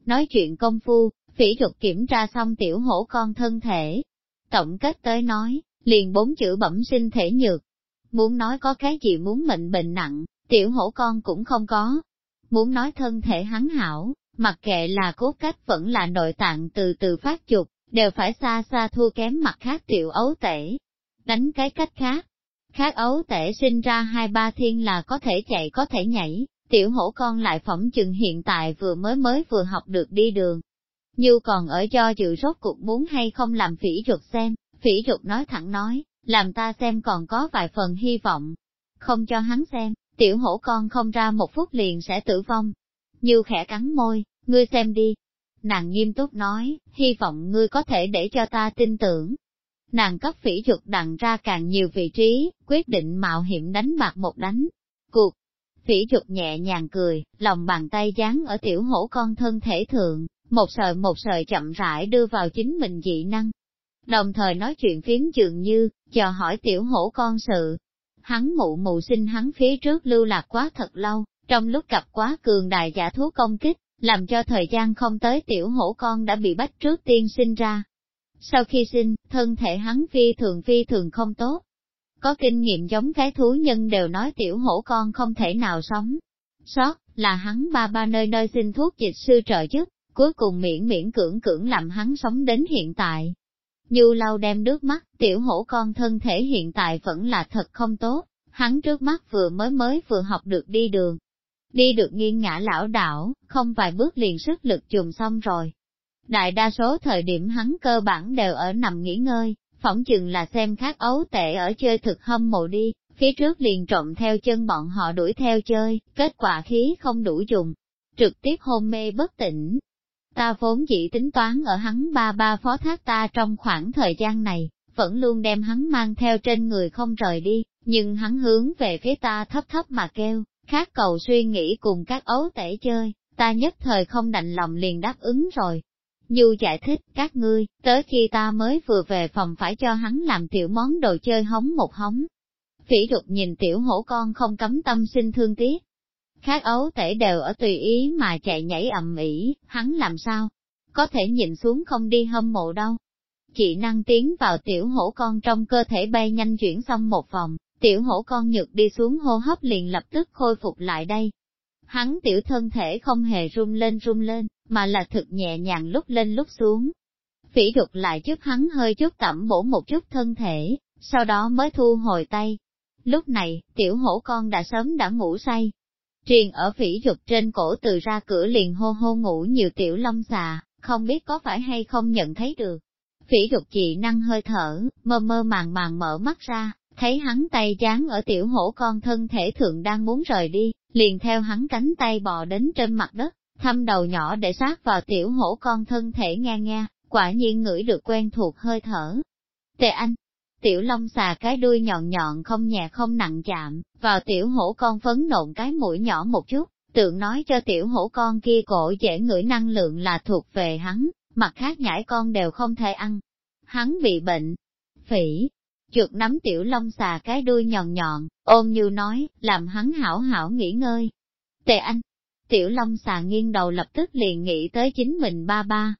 S1: Nói chuyện công phu, Phỉ Dục kiểm tra xong tiểu hổ con thân thể. Tổng kết tới nói, liền 4 chữ bẩm sinh thể nhược. Muốn nói có cái gì muốn mệnh bệnh nặng, tiểu hổ con cũng không có. Muốn nói thân thể hắn hảo, mặc kệ là cốt cách vẫn là nội tạng từ từ phát dục, đều phải xa xa thua kém mặt khác tiểu ấu tể. Đánh cái cách khác, khác ấu tể sinh ra 2-3 thiên là có thể chạy có thể nhảy, tiểu hổ con lại phỏng chừng hiện tại mới vừa học được đi đường. Như còn ở do dự rốt cuộc muốn hay không làm Phỉ Dục xem, Phỉ Dục nói thẳng nói, làm ta xem còn có vài phần hy vọng. Không cho hắn xem, tiểu hổ con không ra 1 phút liền sẽ tử vong. Như khẽ cắn môi, ngươi xem đi. Nàng nghiêm túc nói, hy vọng ngươi có thể để cho ta tin tưởng. Nàng cấp Phỉ Dục đặng ra càng nhiều vị trí, quyết định mạo hiểm đánh bạc một đánh. Cuộc, Phỉ Dục nhẹ nhàng cười, lòng bàn tay dán ở tiểu hổ con thân thể thượng, một sợi chậm rãi đưa vào chính mình dị năng. Đồng thời nói chuyện phiếm dường như, chờ hỏi tiểu hổ con sự. Hắn mụ sinh hắn phía trước lưu lạc quá thật lâu, trong lúc gặp quá cường đại giả thú công kích, làm cho thời gian không tới tiểu hổ con đã bị bắt trước tiên sinh ra. Sau khi sinh, thân thể hắn phi thường không tốt. Có kinh nghiệm giống cái thú nhân đều nói tiểu hổ con không thể nào sống. Sót, là hắn ba nơi nơi xin thuốc dịch sư trợ giúp, cuối cùng miễn cưỡng làm hắn sống đến hiện tại. Như lâu đem nước mắt, tiểu hổ con thân thể hiện tại vẫn là thật không tốt, hắn trước mắt mới vừa học được đi đường. Đi được nghiêng ngã lảo đảo, không vài bước liền sức lực chùm xong rồi. Đại đa số thời điểm hắn cơ bản đều ở nằm nghỉ ngơi, phỏng chừng là xem khác ấu tệ ở chơi thực hâm mộ đi, phía trước liền trộm theo chân bọn họ đuổi theo chơi, kết quả khí không đủ dùng, trực tiếp hôn mê bất tỉnh. Ta vốn dĩ tính toán ở hắn ba phó thác ta trong khoảng thời gian này, vẫn luôn đem hắn mang theo trên người không rời đi, nhưng hắn hướng về phía ta thấp mà kêu, khát cầu suy nghĩ cùng các ấu tể chơi, ta nhất thời không đành lòng liền đáp ứng rồi. Như giải thích, các ngươi, tới khi ta mới vừa về phòng phải cho hắn làm tiểu món đồ chơi hống một hống. Phỉ Dục nhìn tiểu hổ con không cấm tâm sinh thương tiếc. Khác ấu tể đều ở tùy ý mà chạy nhảy ầm ĩ, hắn làm sao? Có thể nhìn xuống không đi hâm mộ đâu. Chị năng tiến vào tiểu hổ con trong cơ thể bay nhanh chuyển xong một vòng, tiểu hổ con nhược đi xuống hô hấp liền lập tức khôi phục lại đây. Hắn tiểu thân thể không hề run lên, mà là thực nhẹ nhàng lúc lên lúc xuống. Phỉ Dục lại giúp hắn hơi chút tẩm bổ một chút thân thể, sau đó mới thu hồi tay. Lúc này, tiểu hổ con đã sớm đã ngủ say. Triền ở Phỉ Dục trên cổ từ ra cửa liền hô ngủ nhiều tiểu long xà, không biết có phải hay không nhận thấy được. Phỉ Dục chị năng hơi thở, mơ màng mở mắt ra, thấy hắn tay dán ở tiểu hổ con thân thể thượng đang muốn rời đi, liền theo hắn cánh tay bò đến trên mặt đất, thăm đầu nhỏ để sát vào tiểu hổ con thân thể nghe, quả nhiên ngửi được quen thuộc hơi thở. Tề Anh, tiểu long xà cái đuôi nhọn không nhẹ không nặng chạm, vào tiểu hổ con phấn nộn cái mũi nhỏ một chút, tượng nói cho tiểu hổ con kia cổ dễ ngửi năng lượng là thuộc về hắn, mặt khác nhãi con đều không thể ăn. Hắn bị bệnh. Phỉ Chuột nắm tiểu long xà cái đuôi nhọn, ôm như nói, làm hắn hảo nghỉ ngơi. Tề Anh, tiểu long xà nghiêng đầu lập tức liền nghĩ tới chính mình ba.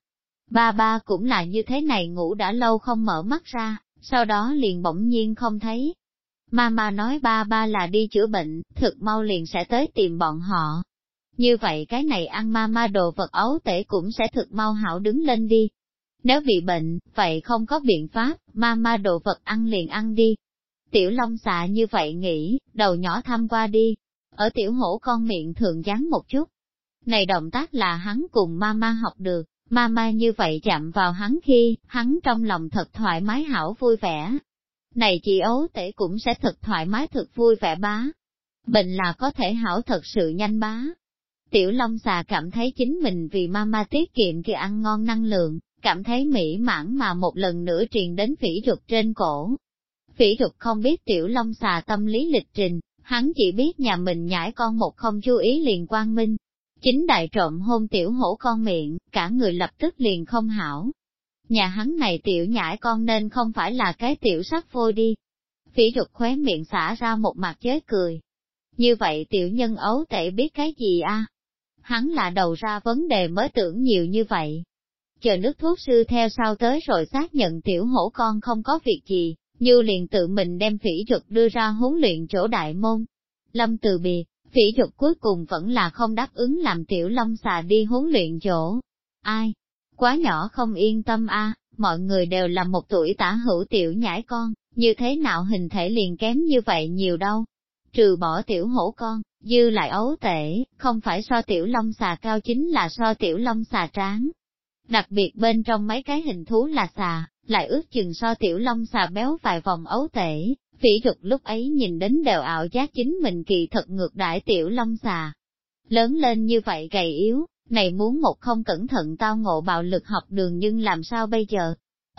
S1: Ba cũng là như thế này ngủ đã lâu không mở mắt ra, sau đó liền bỗng nhiên không thấy. Mama nói ba là đi chữa bệnh, thực mau liền sẽ tới tìm bọn họ. Như vậy cái này ăn mama đồ vật ấu tể cũng sẽ thực mau hảo đứng lên đi. Nếu bị bệnh, vậy không có biện pháp, mama đồ vật ăn liền ăn đi. Tiểu long xà như vậy nghĩ, đầu nhỏ thăm qua đi, ở tiểu hổ con miệng thường dán một chút. Này động tác là hắn cùng mama học được, mama như vậy chạm vào hắn khi, hắn trong lòng thật thoải mái hảo vui vẻ. Này chị ấu tể cũng sẽ thật thoải mái thật vui vẻ bá. Bệnh là có thể hảo thật sự nhanh bá. Tiểu long xà cảm thấy chính mình vì mama tiết kiệm kia ăn ngon năng lượng, cảm thấy mỹ mãn mà một lần nữa truyền đến Phỉ Dục trên cổ. Phỉ Dục không biết tiểu long xà tâm lý lịch trình, hắn chỉ biết nhà mình nhãi con một không chú ý liền quang minh. Chính đại trộm hôn tiểu hổ con miệng, cả người lập tức liền không hảo. Nhà hắn này tiểu nhãi con nên không phải là cái tiểu sắc phôi đi. Phỉ Dục khóe miệng xả ra một mặt chế cười. Như vậy tiểu nhân ấu tể biết cái gì a? Hắn là đầu ra vấn đề mới tưởng nhiều như vậy. Chờ nước thuốc sư theo sau tới rồi xác nhận tiểu hổ con không có việc gì, Như liền tự mình đem Phỉ Duật đưa ra huấn luyện chỗ đại môn. Lâm từ biệt, Phỉ Duật cuối cùng vẫn là không đáp ứng làm tiểu Long xà đi huấn luyện chỗ. Ai? Quá nhỏ không yên tâm a, mọi người đều là một tuổi tả hữu tiểu nhãi con, như thế nào hình thể liền kém như vậy nhiều đâu. Trừ bỏ tiểu hổ con, dư lại ấu tể, không phải so tiểu Long xà cao chính là so tiểu Long xà tráng. Đặc biệt bên trong mấy cái hình thú là xà, lại ước chừng so tiểu Long xà béo vài vòng ấu tể, Phỉ Duật lúc ấy nhìn đến đều ảo giác chính mình kỳ thật ngược đãi tiểu Long xà. Lớn lên như vậy gầy yếu, này muốn một không cẩn thận tao ngộ bạo lực học đường nhưng làm sao bây giờ?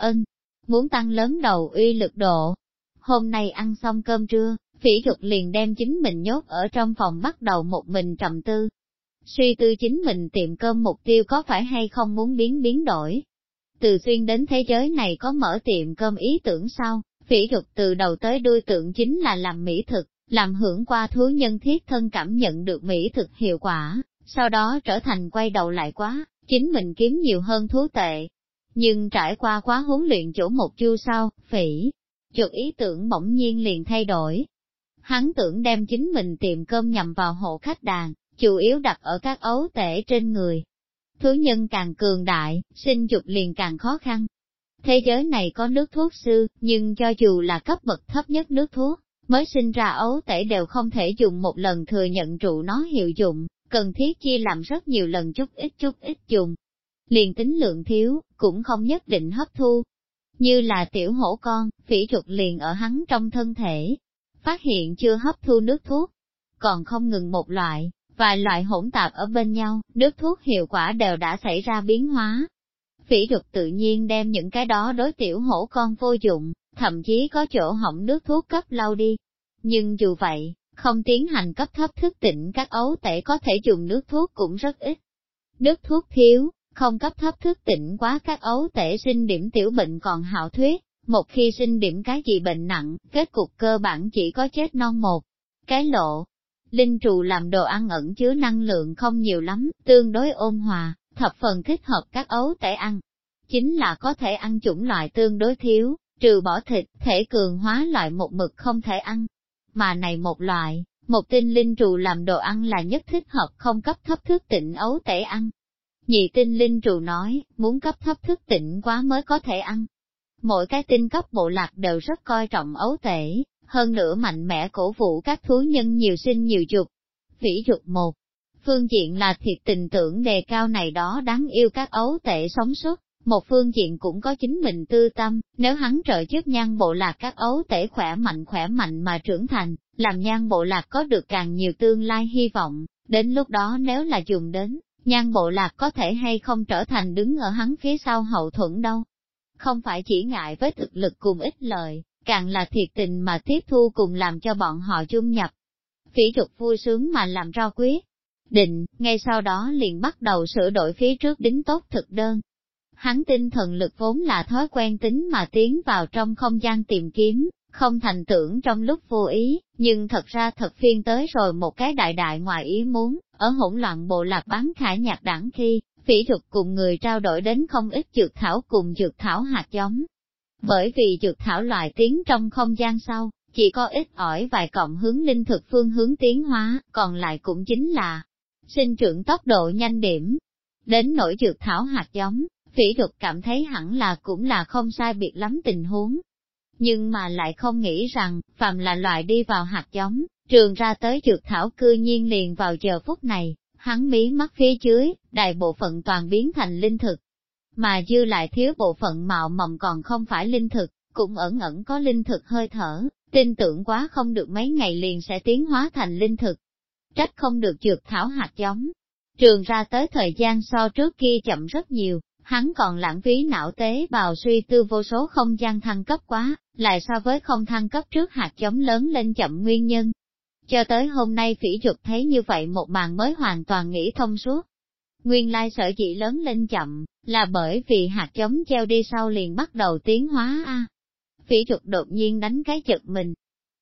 S1: Muốn tăng lớn đầu uy lực độ. Hôm nay ăn xong cơm trưa, Phỉ Duật liền đem chính mình nhốt ở trong phòng bắt đầu một mình trầm tư. Suy tư chính mình tiệm cơm mục tiêu có phải hay không muốn biến đổi. Từ xuyên đến thế giới này có mở tiệm cơm ý tưởng sau, Phỉ Duật từ đầu tới đuôi tưởng chính là làm mỹ thực, làm hưởng qua thú nhân thiết thân cảm nhận được mỹ thực hiệu quả, sau đó trở thành quay đầu lại quá, chính mình kiếm nhiều hơn thú tệ. Nhưng trải qua quá huấn luyện chỗ một chu sau, Phỉ Duật ý tưởng bỗng nhiên liền thay đổi. Hắn tưởng đem chính mình tiệm cơm nhằm vào hộ khách đàn, chủ yếu đặt ở các ấu tể trên người. Thú nhân càng cường đại, sinh dục liền càng khó khăn. Thế giới này có nước thuốc sư, nhưng cho dù là cấp bậc thấp nhất nước thuốc, mới sinh ra ấu tể đều không thể dùng một lần thừa nhận trụ nó hiệu dụng, cần thiết chia làm rất nhiều lần chút ít dùng. Liền tính lượng thiếu, cũng không nhất định hấp thu. Như là tiểu hổ con, Phỉ Duật liền ở hắn trong thân thể, phát hiện chưa hấp thu nước thuốc, còn không ngừng một loại, vài loại hỗn tạp ở bên nhau, nước thuốc hiệu quả đều đã xảy ra biến hóa. Phỉ Duật tự nhiên đem những cái đó đối tiểu hổ con vô dụng, thậm chí có chỗ hỏng nước thuốc cấp lau đi. Nhưng dù vậy, không tiến hành cấp thấp thức tỉnh các ấu tể có thể dùng nước thuốc cũng rất ít. Nước thuốc thiếu, không cấp thấp thức tỉnh quá các ấu tể sinh điểm tiểu bệnh còn hảo thuyết, một khi sinh điểm cái gì bệnh nặng, kết cục cơ bản chỉ có chết non một cái lộ. Linh trù làm đồ ăn ẩn chứa năng lượng không nhiều lắm, tương đối ôn hòa, thập phần thích hợp các ấu tể ăn. Chính là có thể ăn chủng loại tương đối thiếu, trừ bỏ thịt, thể cường hóa loại một mực không thể ăn. Mà này một loại, một tinh linh trù làm đồ ăn là nhất thích hợp không cấp thấp thức tỉnh ấu tể ăn. Nhị tinh linh trù nói, muốn cấp thấp thức tỉnh quá mới có thể ăn. Mỗi cái tinh cấp bộ lạc đều rất coi trọng ấu tể, hơn nữa mạnh mẽ cổ vũ các thú nhân nhiều sinh nhiều dục. Phỉ Duật một phương diện là thiệt tình tưởng đề cao này đó đáng yêu các ấu tể sống sót, một phương diện cũng có chính mình tư tâm, nếu hắn trợ giúp nhan bộ lạc các ấu tể khỏe mạnh mà trưởng thành, làm nhan bộ lạc có được càng nhiều tương lai hy vọng, đến lúc đó nếu là dùng đến, nhan bộ lạc có thể hay không trở thành đứng ở hắn phía sau hậu thuẫn đâu. Không phải chỉ ngại với thực lực cùng ích lợi, càng là thiệt tình mà tiếp thu cùng làm cho bọn họ chung nhập. Phỉ Duật vui sướng mà làm ra quyết định, ngay sau đó liền bắt đầu sửa đổi phía trước đính tốt thực đơn. Hắn tinh thần lực vốn là thói quen tính mà tiến vào trong không gian tìm kiếm, không thành tưởng trong lúc vô ý, nhưng thật ra thật phiên tới rồi một cái đại ngoài ý muốn, ở hỗn loạn bộ lạc bán khải nhạc đẳng khi, Phỉ Duật cùng người trao đổi đến không ít dược thảo cùng dược thảo hạt giống. Bởi vì dược thảo loại tiến trong không gian sau, chỉ có ít ỏi vài cọng hướng linh thực phương hướng tiến hóa, còn lại cũng chính là sinh trưởng tốc độ nhanh điểm. Đến nỗi dược thảo hạt giống, Phỉ Duật cảm thấy hẳn là cũng là không sai biệt lắm tình huống. Nhưng mà lại không nghĩ rằng, phàm là loại đi vào hạt giống, trường ra tới dược thảo cư nhiên liền vào giờ phút này, hắn mí mắt phía dưới, đại bộ phận toàn biến thành linh thực. Mà dư lại thiếu bộ phận mạo mầm còn không phải linh thực, cũng ẩn có linh thực hơi thở, tin tưởng quá không được mấy ngày liền sẽ tiến hóa thành linh thực. Trách không được dược thảo hạt giống. Trường ra tới thời gian so trước kia chậm rất nhiều, hắn còn lãng phí não tế bào suy tư vô số không gian thăng cấp quá, lại so với không thăng cấp trước hạt giống lớn lên chậm nguyên nhân. Cho tới hôm nay Phỉ Duật thấy như vậy một màn mới hoàn toàn nghĩ thông suốt. Nguyên lai sở dĩ lớn lên chậm, là bởi vì hạt giống gieo đi sau liền bắt đầu tiến hóa a. Phỉ Duật đột nhiên đánh cái giật mình.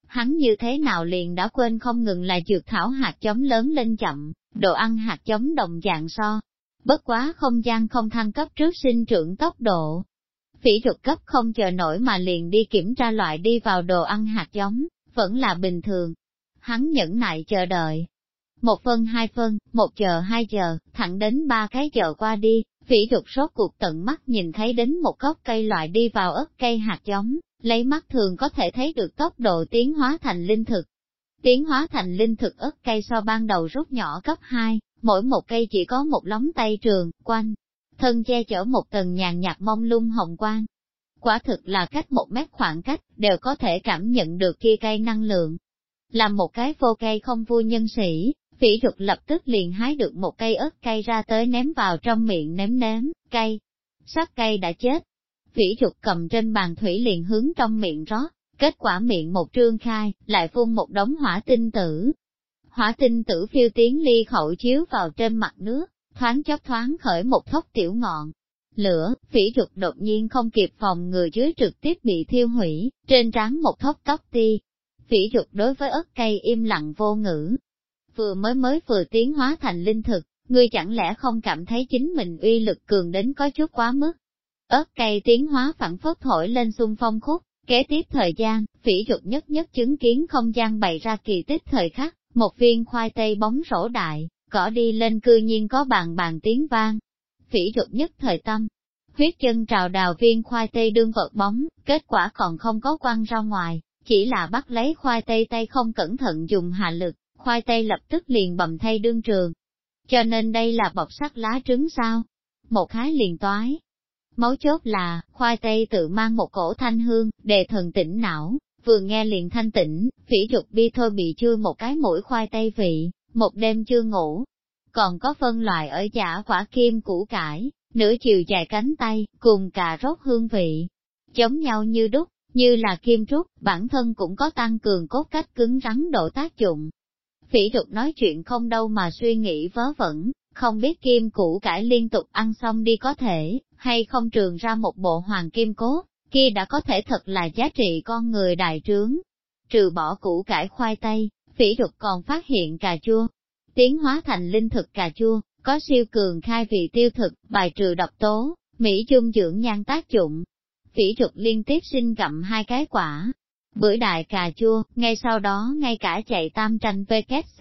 S1: hắn như thế nào liền đã quên không ngừng là dược thảo hạt giống lớn lên chậm, đồ ăn hạt giống đồng dạng so. Bất quá không gian không thăng cấp trước sinh trưởng tốc độ. Phỉ Trục cấp không chờ nổi mà liền đi kiểm tra loại đi vào đồ ăn hạt giống, vẫn là bình thường. Hắn nhẫn nại chờ đợi. 1 phân 2 phân, 1 giờ 2 giờ, thẳng đến 3 cái giờ qua đi, Phỉ Trục rốt cuộc tận mắt nhìn thấy đến một gốc cây loại đi vào ớt cây hạt giống, lấy mắt thường có thể thấy được tốc độ tiến hóa thành linh thực. Tiến hóa thành linh thực ớt cây so ban đầu rút nhỏ cấp 2, mỗi một cây chỉ có một lóng tay trường, quanh, thân che chở một tầng nhàn nhạt mông lung hồng quang. Quả thực là cách 1 mét khoảng cách, đều có thể cảm nhận được kia cây năng lượng. Làm một cái vô cây không vui nhân sĩ, Phỉ Trục lập tức liền hái được một cây ớt cây ra tới ném vào trong miệng nếm, cây. Sắc cây đã chết. Phỉ Trục cầm trên bàn thủy liền hướng trong miệng rót, kết quả miệng một trương khai, lại phun một đống hỏa tinh tử. Hỏa tinh tử phiêu tiến ly khẩu chiếu vào trên mặt nước, thoáng chốc thoáng khởi một thốc tiểu ngọn. Lửa, Phỉ Trục đột nhiên không kịp phòng ngừa dưới trực tiếp bị thiêu hủy, trên trán một thốc tóc ti. Phỉ Trục đối với ớt cây im lặng vô ngữ. Vừa tiến hóa thành linh thực, ngươi chẳng lẽ không cảm thấy chính mình uy lực cường đến có chút quá mức. Ớt cây tiến hóa phản phất thổi lên xung phong khúc, kế tiếp thời gian, Phỉ Trục nhất chứng kiến không gian bày ra kỳ tích thời khắc, một viên khoai tây bóng rổ đại, cỏ đi lên cư nhiên có bàn tiếng vang. Phỉ Trục nhất thời tâm, huyết chân trào đào viên khoai tây đương vật bóng, kết quả còn không có quăng ra ngoài, chỉ là bắt lấy khoai tây tay không cẩn thận dùng hạ lực, khoai tây lập tức liền bầm thay đương trường. Cho nên đây là bọc sắt lá trứng sao? Một hái liền toái. Mấu chốt là, khoai tây tự mang một cổ thanh hương, đề thần tỉnh não, vừa nghe liền thanh tỉnh, Phỉ Trục bi thôi bị chui một cái mũi khoai tây vị, một đêm chưa ngủ. Còn có phân loại ở giả quả kim củ cải, nửa chiều dài cánh tay, cùng cà rốt hương vị. Giống nhau như đúc, như là kim trúc, bản thân cũng có tăng cường cốt cách cứng rắn độ tác dụng. Phỉ Trục nói chuyện không đâu mà suy nghĩ vớ vẩn, không biết kim củ cải liên tục ăn xong đi có thể, hay không trường ra một bộ hoàng kim cốt, kia đã có thể thật là giá trị con người đại trướng. Trừ bỏ củ cải khoai tây, Phỉ Trục còn phát hiện cà chua. Tiến hóa thành linh thực cà chua, có siêu cường khai vị tiêu thực, bài trừ độc tố, mỹ dung dưỡng nhan tác dụng. Phỉ Trục liên tiếp sinh gặm 2 cái quả. Bưởi đại cà chua, ngay sau đó ngay cả chạy tam tranh VKC.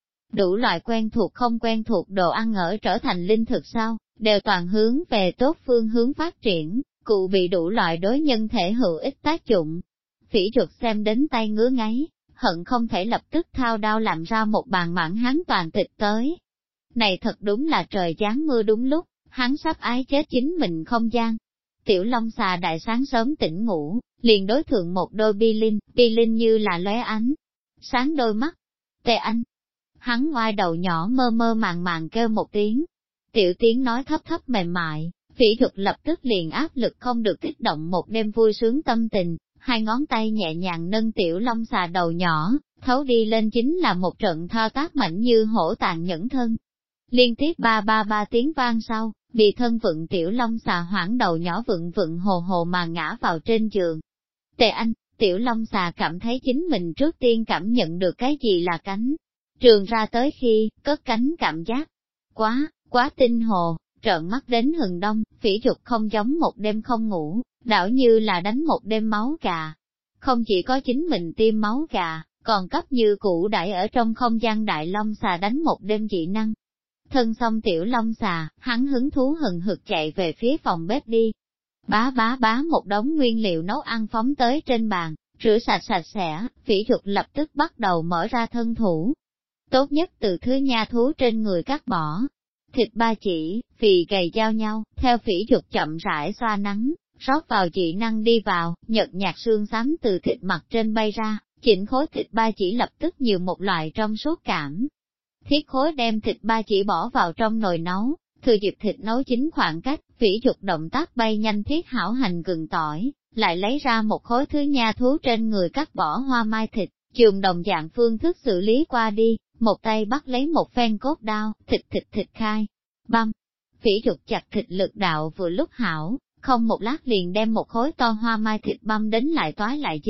S1: Đủ loại quen thuộc không quen thuộc đồ ăn ở trở thành linh thực sau, đều toàn hướng về tốt phương hướng phát triển, cụ bị đủ loại đối nhân thể hữu ích tác dụng. Phỉ Trục xem đến tay ngứa ngáy, hận không thể lập tức thao đao làm ra một bàn mãn hán toàn tịch tới. Này thật đúng là trời giáng mưa đúng lúc, hắn sắp ái chết chính mình không gian. Tiểu Long xà đại sáng sớm tỉnh ngủ, liền đối thượng một đôi bi linh như là lóe ánh. Sáng đôi mắt. Tề Anh. Hắn ngoai đầu nhỏ mơ mơ màng kêu một tiếng. Tiểu tiếng nói thấp thấp mềm mại, Phỉ Trục lập tức liền áp lực không được kích động một đêm vui sướng tâm tình, 2 ngón tay nhẹ nhàng nâng Tiểu Long xà đầu nhỏ, thấu đi lên chính là một trận thao tác mạnh như hổ tàn nhẫn thân. Liên tiếp ba tiếng vang sau, bị thân vựng Tiểu Long xà hoảng đầu nhỏ vựng hồ hồ mà ngã vào trên giường. Tề Anh, Tiểu Long xà cảm thấy chính mình trước tiên cảm nhận được cái gì là cánh. Trường ra tới khi, cất cánh cảm giác. Quá tinh hồ, trợn mắt đến hừng đông, Phỉ Trục không giống một đêm không ngủ, đảo như là đánh một đêm máu gà. Không chỉ có chính mình tiêm máu gà, còn cấp như cũ đãi ở trong không gian đại long xà đánh một đêm dị năng. Thân xong Tiểu Long xà, hắn hứng thú hừng hực chạy về phía phòng bếp đi. Bá một đống nguyên liệu nấu ăn phóng tới trên bàn, rửa sạch sẽ, Phỉ Trục lập tức bắt đầu mở ra thân thủ. Tốt nhất từ thứ nha thú trên người cắt bỏ. Thịt ba chỉ, phì gầy giao nhau, theo Phỉ Trục chậm rãi xoa nắng, rót vào dị năng đi vào, nhợt nhạt xương xám từ thịt mặt trên bay ra, chỉnh khối thịt ba chỉ lập tức nhiều một loại trong suốt cảm. Thiết khối đem thịt ba chỉ bỏ vào trong nồi nấu, thừa dịp thịt nấu chín khoảng cách, Phỉ Trục động tác bay nhanh thiết hảo hành gừng tỏi, lại lấy ra một khối thứ nha thú trên người cắt bỏ hoa mai thịt, dùng đồng dạng phương thức xử lý qua đi, một tay bắt lấy một phen cốt đao, thịt khai, băm. Phỉ Trục chặt thịt lực đạo vừa lúc hảo, không một lát liền đem một khối to hoa mai thịt băm đến lại toái lại chín,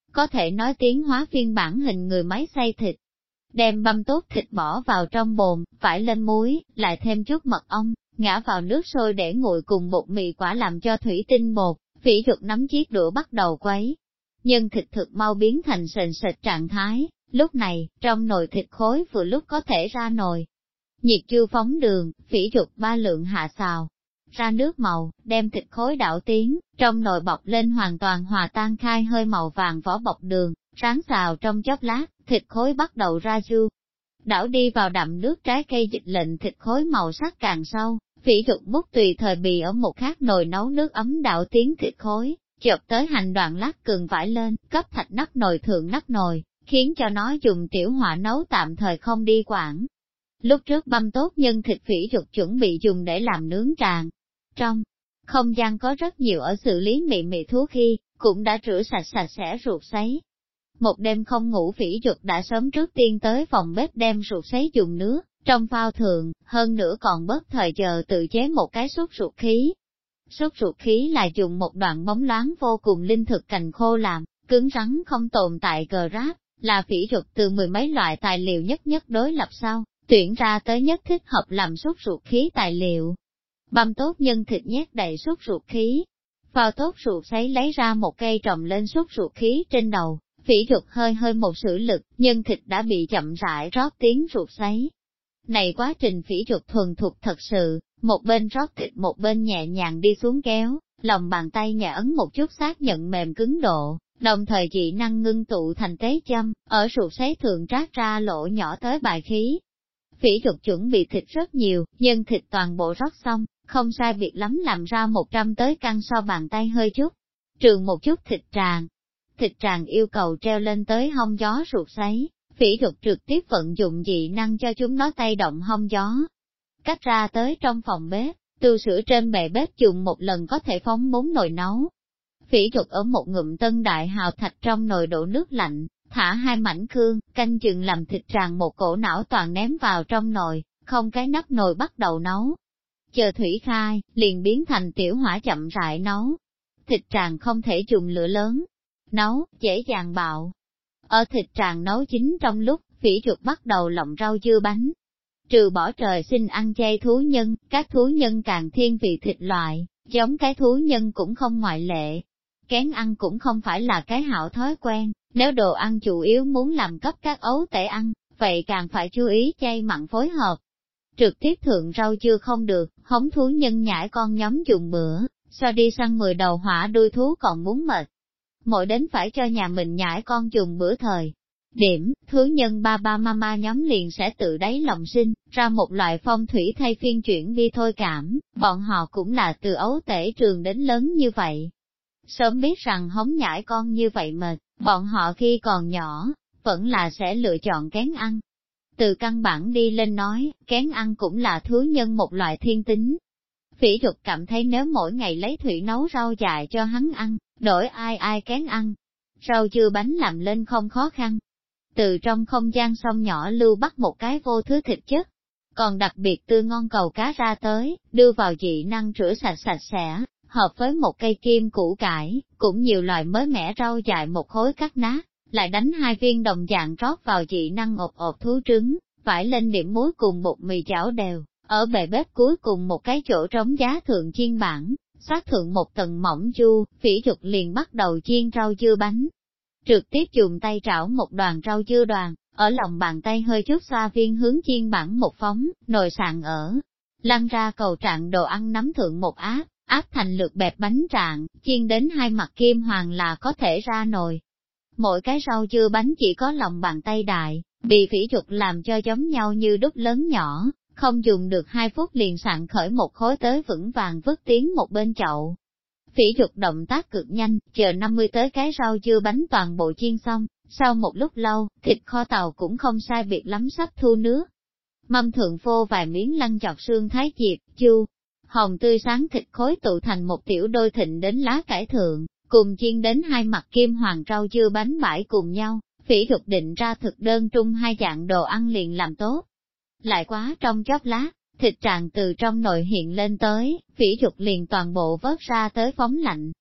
S1: có thể nói tiến hóa phiên bản hình người máy xay thịt. Đem băm tốt thịt bỏ vào trong bồn, phải lên muối, lại thêm chút mật ong, ngã vào nước sôi để nguội cùng bột mì quả làm cho thủy tinh bột, Phỉ Dục nắm chiếc đũa bắt đầu quấy. Nhưng thịt thực mau biến thành sền sệt trạng thái, lúc này, trong nồi thịt khối vừa lúc có thể ra nồi. Nhiệt chưa phóng đường, Phỉ Dục 3 lượng hạ xào, ra nước màu, đem thịt khối đảo tiến, trong nồi bọc lên hoàn toàn hòa tan khai hơi màu vàng vỏ bọc đường, rán xào trong chốc lát, thịt khối bắt đầu ra du. Đảo đi vào đậm nước trái cây dịch lệnh thịt khối màu sắc càng sâu, Phỉ Dục bút tùy thời bì ở một khác nồi nấu nước ấm đảo tiến thịt khối, chợt tới hành đoạn lát cường vải lên, cấp thạch nắp nồi thượng nắp nồi, khiến cho nó dùng tiểu hỏa nấu tạm thời không đi quản. Lúc trước băm tốt nhân thịt Phỉ Dục chuẩn bị dùng để làm nướng tràng. Trong không gian có rất nhiều ở xử lý mị thú khi, cũng đã rửa sạch sẽ ruột sấy. Một đêm không ngủ Phỉ Dục đã sớm trước tiên tới phòng bếp đem ruột sấy dùng nước, trong phao thường, hơn nữa còn bớt thời giờ tự chế một cái sốt ruột khí. Sốt ruột khí là dùng một đoạn bóng loáng vô cùng linh thực cành khô làm, cứng rắn không tồn tại cờ ráp, là Phỉ Dục từ 10 mấy loại tài liệu nhất đối lập sau, tuyển ra tới nhất thích hợp làm sốt ruột khí tài liệu. Băm tốt nhân thịt nhét đầy sốt ruột khí, phao tốt ruột sấy lấy ra một cây trồng lên sốt ruột khí trên đầu, Phỉ Dục hơi một sử lực, nhân thịt đã bị chậm rãi rót tiến ruột sấy. Này quá trình Phỉ Dục thuần thục thật sự, một bên rót thịt một bên nhẹ nhàng đi xuống kéo, lòng bàn tay nhẹ ấn một chút xác nhận mềm cứng độ, đồng thời dị năng ngưng tụ thành tế châm, ở ruột sấy thường trát ra lỗ nhỏ tới bài khí. Phỉ Dục chuẩn bị thịt rất nhiều, nhân thịt toàn bộ rót xong, không sai biệt lắm làm ra 100 tới căn so bàn tay hơi chút, trường một chút thịt tràng. Thịt tràng yêu cầu treo lên tới hông gió ruột sấy, Phỉ Dục trực tiếp vận dụng dị năng cho chúng nó tay động hông gió. Cách ra tới trong phòng bếp, tu sữa trên bệ bếp dùng một lần có thể phóng 4 nồi nấu. Phỉ Dục ở một ngụm tân đại hào thạch trong nồi đổ nước lạnh, thả 2 mảnh khương, canh chừng làm thịt tràng một cổ não toàn ném vào trong nồi, không cái nắp nồi bắt đầu nấu. Chờ thủy khai, liền biến thành tiểu hỏa chậm rãi nấu. Thịt tràng không thể dùng lửa lớn, nấu, dễ dàng bạo. Ở thịt tràng nấu chín trong lúc, Phỉ Dục bắt đầu lộng rau dưa bánh. Trừ bỏ trời sinh ăn chay thú nhân, các thú nhân càng thiên vị thịt loại, giống cái thú nhân cũng không ngoại lệ. Kén ăn cũng không phải là cái hảo thói quen, nếu đồ ăn chủ yếu muốn làm cấp các ấu tể ăn, vậy càng phải chú ý chay mặn phối hợp. Trực tiếp thượng rau chưa không được, hống thú nhân nhảy con nhóm dùng bữa, so đi săn 10 đầu hỏa đuôi thú còn muốn mệt. Mỗi đến phải cho nhà mình nhảy con dùng bữa thời. Điểm, thú nhân ba mama nhóm liền sẽ tự đáy lòng sinh, ra một loại phong thủy thay phiên chuyển đi thôi cảm, bọn họ cũng là từ ấu tể trường đến lớn như vậy. Sớm biết rằng hống nhảy con như vậy mệt, bọn họ khi còn nhỏ, vẫn là sẽ lựa chọn kén ăn. Từ căn bản đi lên nói, kén ăn cũng là thú nhân một loại thiên tính. Phỉ Dục cảm thấy nếu mỗi ngày lấy thủy nấu rau dại cho hắn ăn, đổi ai kén ăn. Rau dưa bánh làm lên không khó khăn. Từ trong không gian sông nhỏ lưu bắt một cái vô thứ thịt chất, còn đặc biệt tươi ngon cầu cá ra tới, đưa vào dị năng rửa sạch sẽ, hợp với một cây kim củ cải, cũng nhiều loại mới mẻ rau dại một khối cắt nát, lại đánh 2 viên đồng dạng rót vào dị năng ộp thú trứng, phải lên điểm muối cùng bột mì chảo đều, ở bề bếp cuối cùng một cái chỗ trống giá thượng chiên bản, xoát thượng một tầng mỏng chu, Phỉ Dục liền bắt đầu chiên rau dưa bánh. Trực tiếp dùng tay trảo một đoàn rau dưa đoàn, ở lòng bàn tay hơi chút xoa viên hướng chiên bản một phóng, nồi sạn ở. Lăn ra cầu trạng đồ ăn nắm thượng một áp thành lượt bẹp bánh trạng, chiên đến 2 mặt kim hoàng là có thể ra nồi. Mỗi cái rau dưa bánh chỉ có lòng bàn tay đại, bị Phỉ Dục làm cho giống nhau như đúc lớn nhỏ, không dùng được 2 phút liền sạn khởi một khối tới vững vàng vứt tiến một bên chậu. Phỉ Dục động tác cực nhanh, chờ 50 tới cái rau dưa bánh toàn bộ chiên xong, sau một lúc lâu, thịt kho tàu cũng không sai biệt lắm sắp thu nước. Mâm thượng phô vài miếng lăn chọt xương thái diệp, chu, hồng tươi sáng thịt khối tụ thành một tiểu đôi thịnh đến lá cải thượng, cùng chiên đến 2 mặt kim hoàng rau dưa bánh bãi cùng nhau, Phỉ Dục định ra thực đơn trung 2 dạng đồ ăn liền làm tốt. Lại quá trong chốc lát, thịt tràng từ trong nồi hiện lên tới, Phỉ Dục liền toàn bộ vớt ra tới phóng lạnh.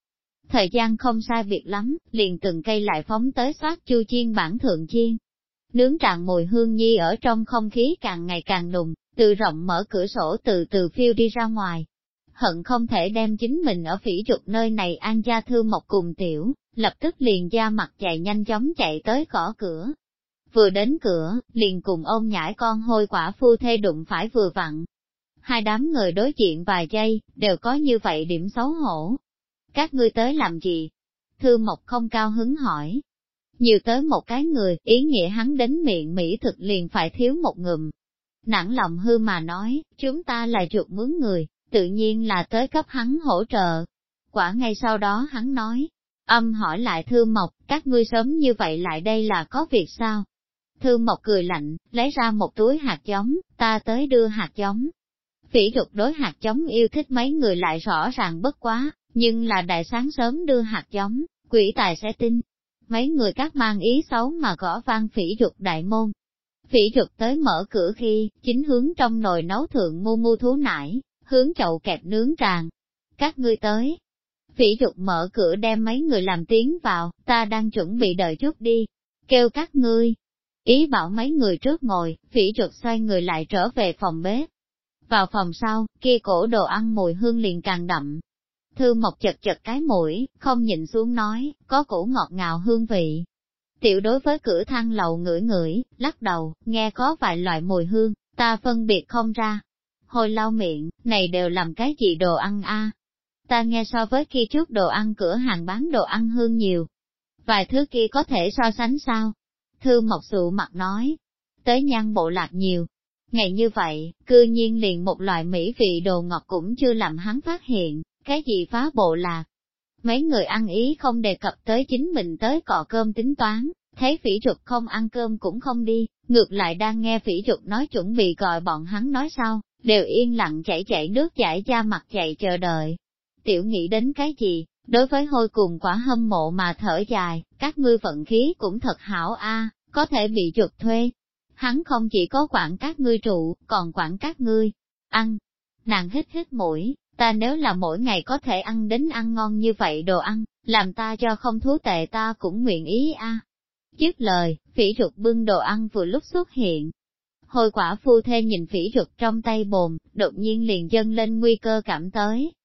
S1: Thời gian không sai biệt lắm, liền từng cây lại phóng tới xoát chu chiên bản thượng chiên. Nướng tràn mùi hương nhi ở trong không khí càng ngày càng nùng, từ rộng mở cửa sổ từ từ phiêu đi ra ngoài. Hận không thể đem chính mình ở Phỉ Trục nơi này an gia Thư Mộc cùng tiểu, lập tức liền da mặt chạy nhanh chóng chạy tới gõ cửa. Vừa đến cửa, liền cùng ôm nhãi con hôi quả phu thê đụng phải vừa vặn. Hai đám người đối diện vài giây, đều có như vậy điểm xấu hổ. Các ngươi tới làm gì? Thư Mộc không cao hứng hỏi. Nhiều tới một cái người, ý nghĩa hắn đến miệng Mỹ thực liền phải thiếu một ngụm. Nản lòng hư mà nói, chúng ta là chuột mướn người, tự nhiên là tới cấp hắn hỗ trợ. Quả ngay sau đó hắn nói, hỏi lại Thư Mộc, các ngươi sớm như vậy lại đây là có việc sao? Thư Mộc cười lạnh, lấy ra một túi hạt giống, ta tới đưa hạt giống. Phỉ Trục đối hạt giống yêu thích mấy người lại rõ ràng bất quá, nhưng là đại sáng sớm đưa hạt giống, quỷ tài sẽ tin. Mấy người các mang ý xấu mà gõ vang Phỉ Trục đại môn. Phỉ Trục tới mở cửa khi, chính hướng trong nồi nấu thượng mu thú nải, hướng chậu kẹp nướng tràn. Các ngươi tới. Phỉ Trục mở cửa đem mấy người làm tiến vào, ta đang chuẩn bị đợi chút đi. Kêu các ngươi. Ý bảo mấy người trước ngồi, Phỉ Trục xoay người lại trở về phòng bếp. Vào phòng sau, kia cổ đồ ăn mùi hương liền càng đậm. Thư Mộc chật chật cái mũi, không nhịn xuống nói, có cổ ngọt ngào hương vị. Tiểu đối với cửa thang lầu ngửi ngửi, lắc đầu, nghe có vài loại mùi hương, ta phân biệt không ra. Hồi lau miệng, này đều làm cái gì đồ ăn a? Ta nghe so với kia trước đồ ăn cửa hàng bán đồ ăn hương nhiều. Vài thứ kia có thể so sánh sao? Thư Mộc sụ mặt nói, tới Nhan bộ lạc nhiều. Ngày như vậy, cư nhiên liền một loại mỹ vị đồ ngọt cũng chưa làm hắn phát hiện, cái gì phá bộ lạc. Mấy người ăn ý không đề cập tới chính mình tới cọ cơm tính toán, thấy Phỉ Trục không ăn cơm cũng không đi, ngược lại đang nghe Phỉ Trục nói chuẩn bị gọi bọn hắn nói sau, đều yên lặng chảy nước chảy da mặt chạy chờ đợi. Tiểu nghĩ đến cái gì, đối với hôi cùng quả hâm mộ mà thở dài, các ngươi vận khí cũng thật hảo a, có thể bị chuột thuê. Hắn không chỉ có quản các ngươi trụ, còn quản các ngươi ăn. Nàng hít mũi, ta nếu là mỗi ngày có thể ăn đến ăn ngon như vậy đồ ăn, làm ta cho không thú tệ ta cũng nguyện ý a. Dứt lời, Phỉ Trục bưng đồ ăn vừa lúc xuất hiện. Hồi quả phu thê nhìn Phỉ Trục trong tay bồn, đột nhiên liền dâng lên nguy cơ cảm tới.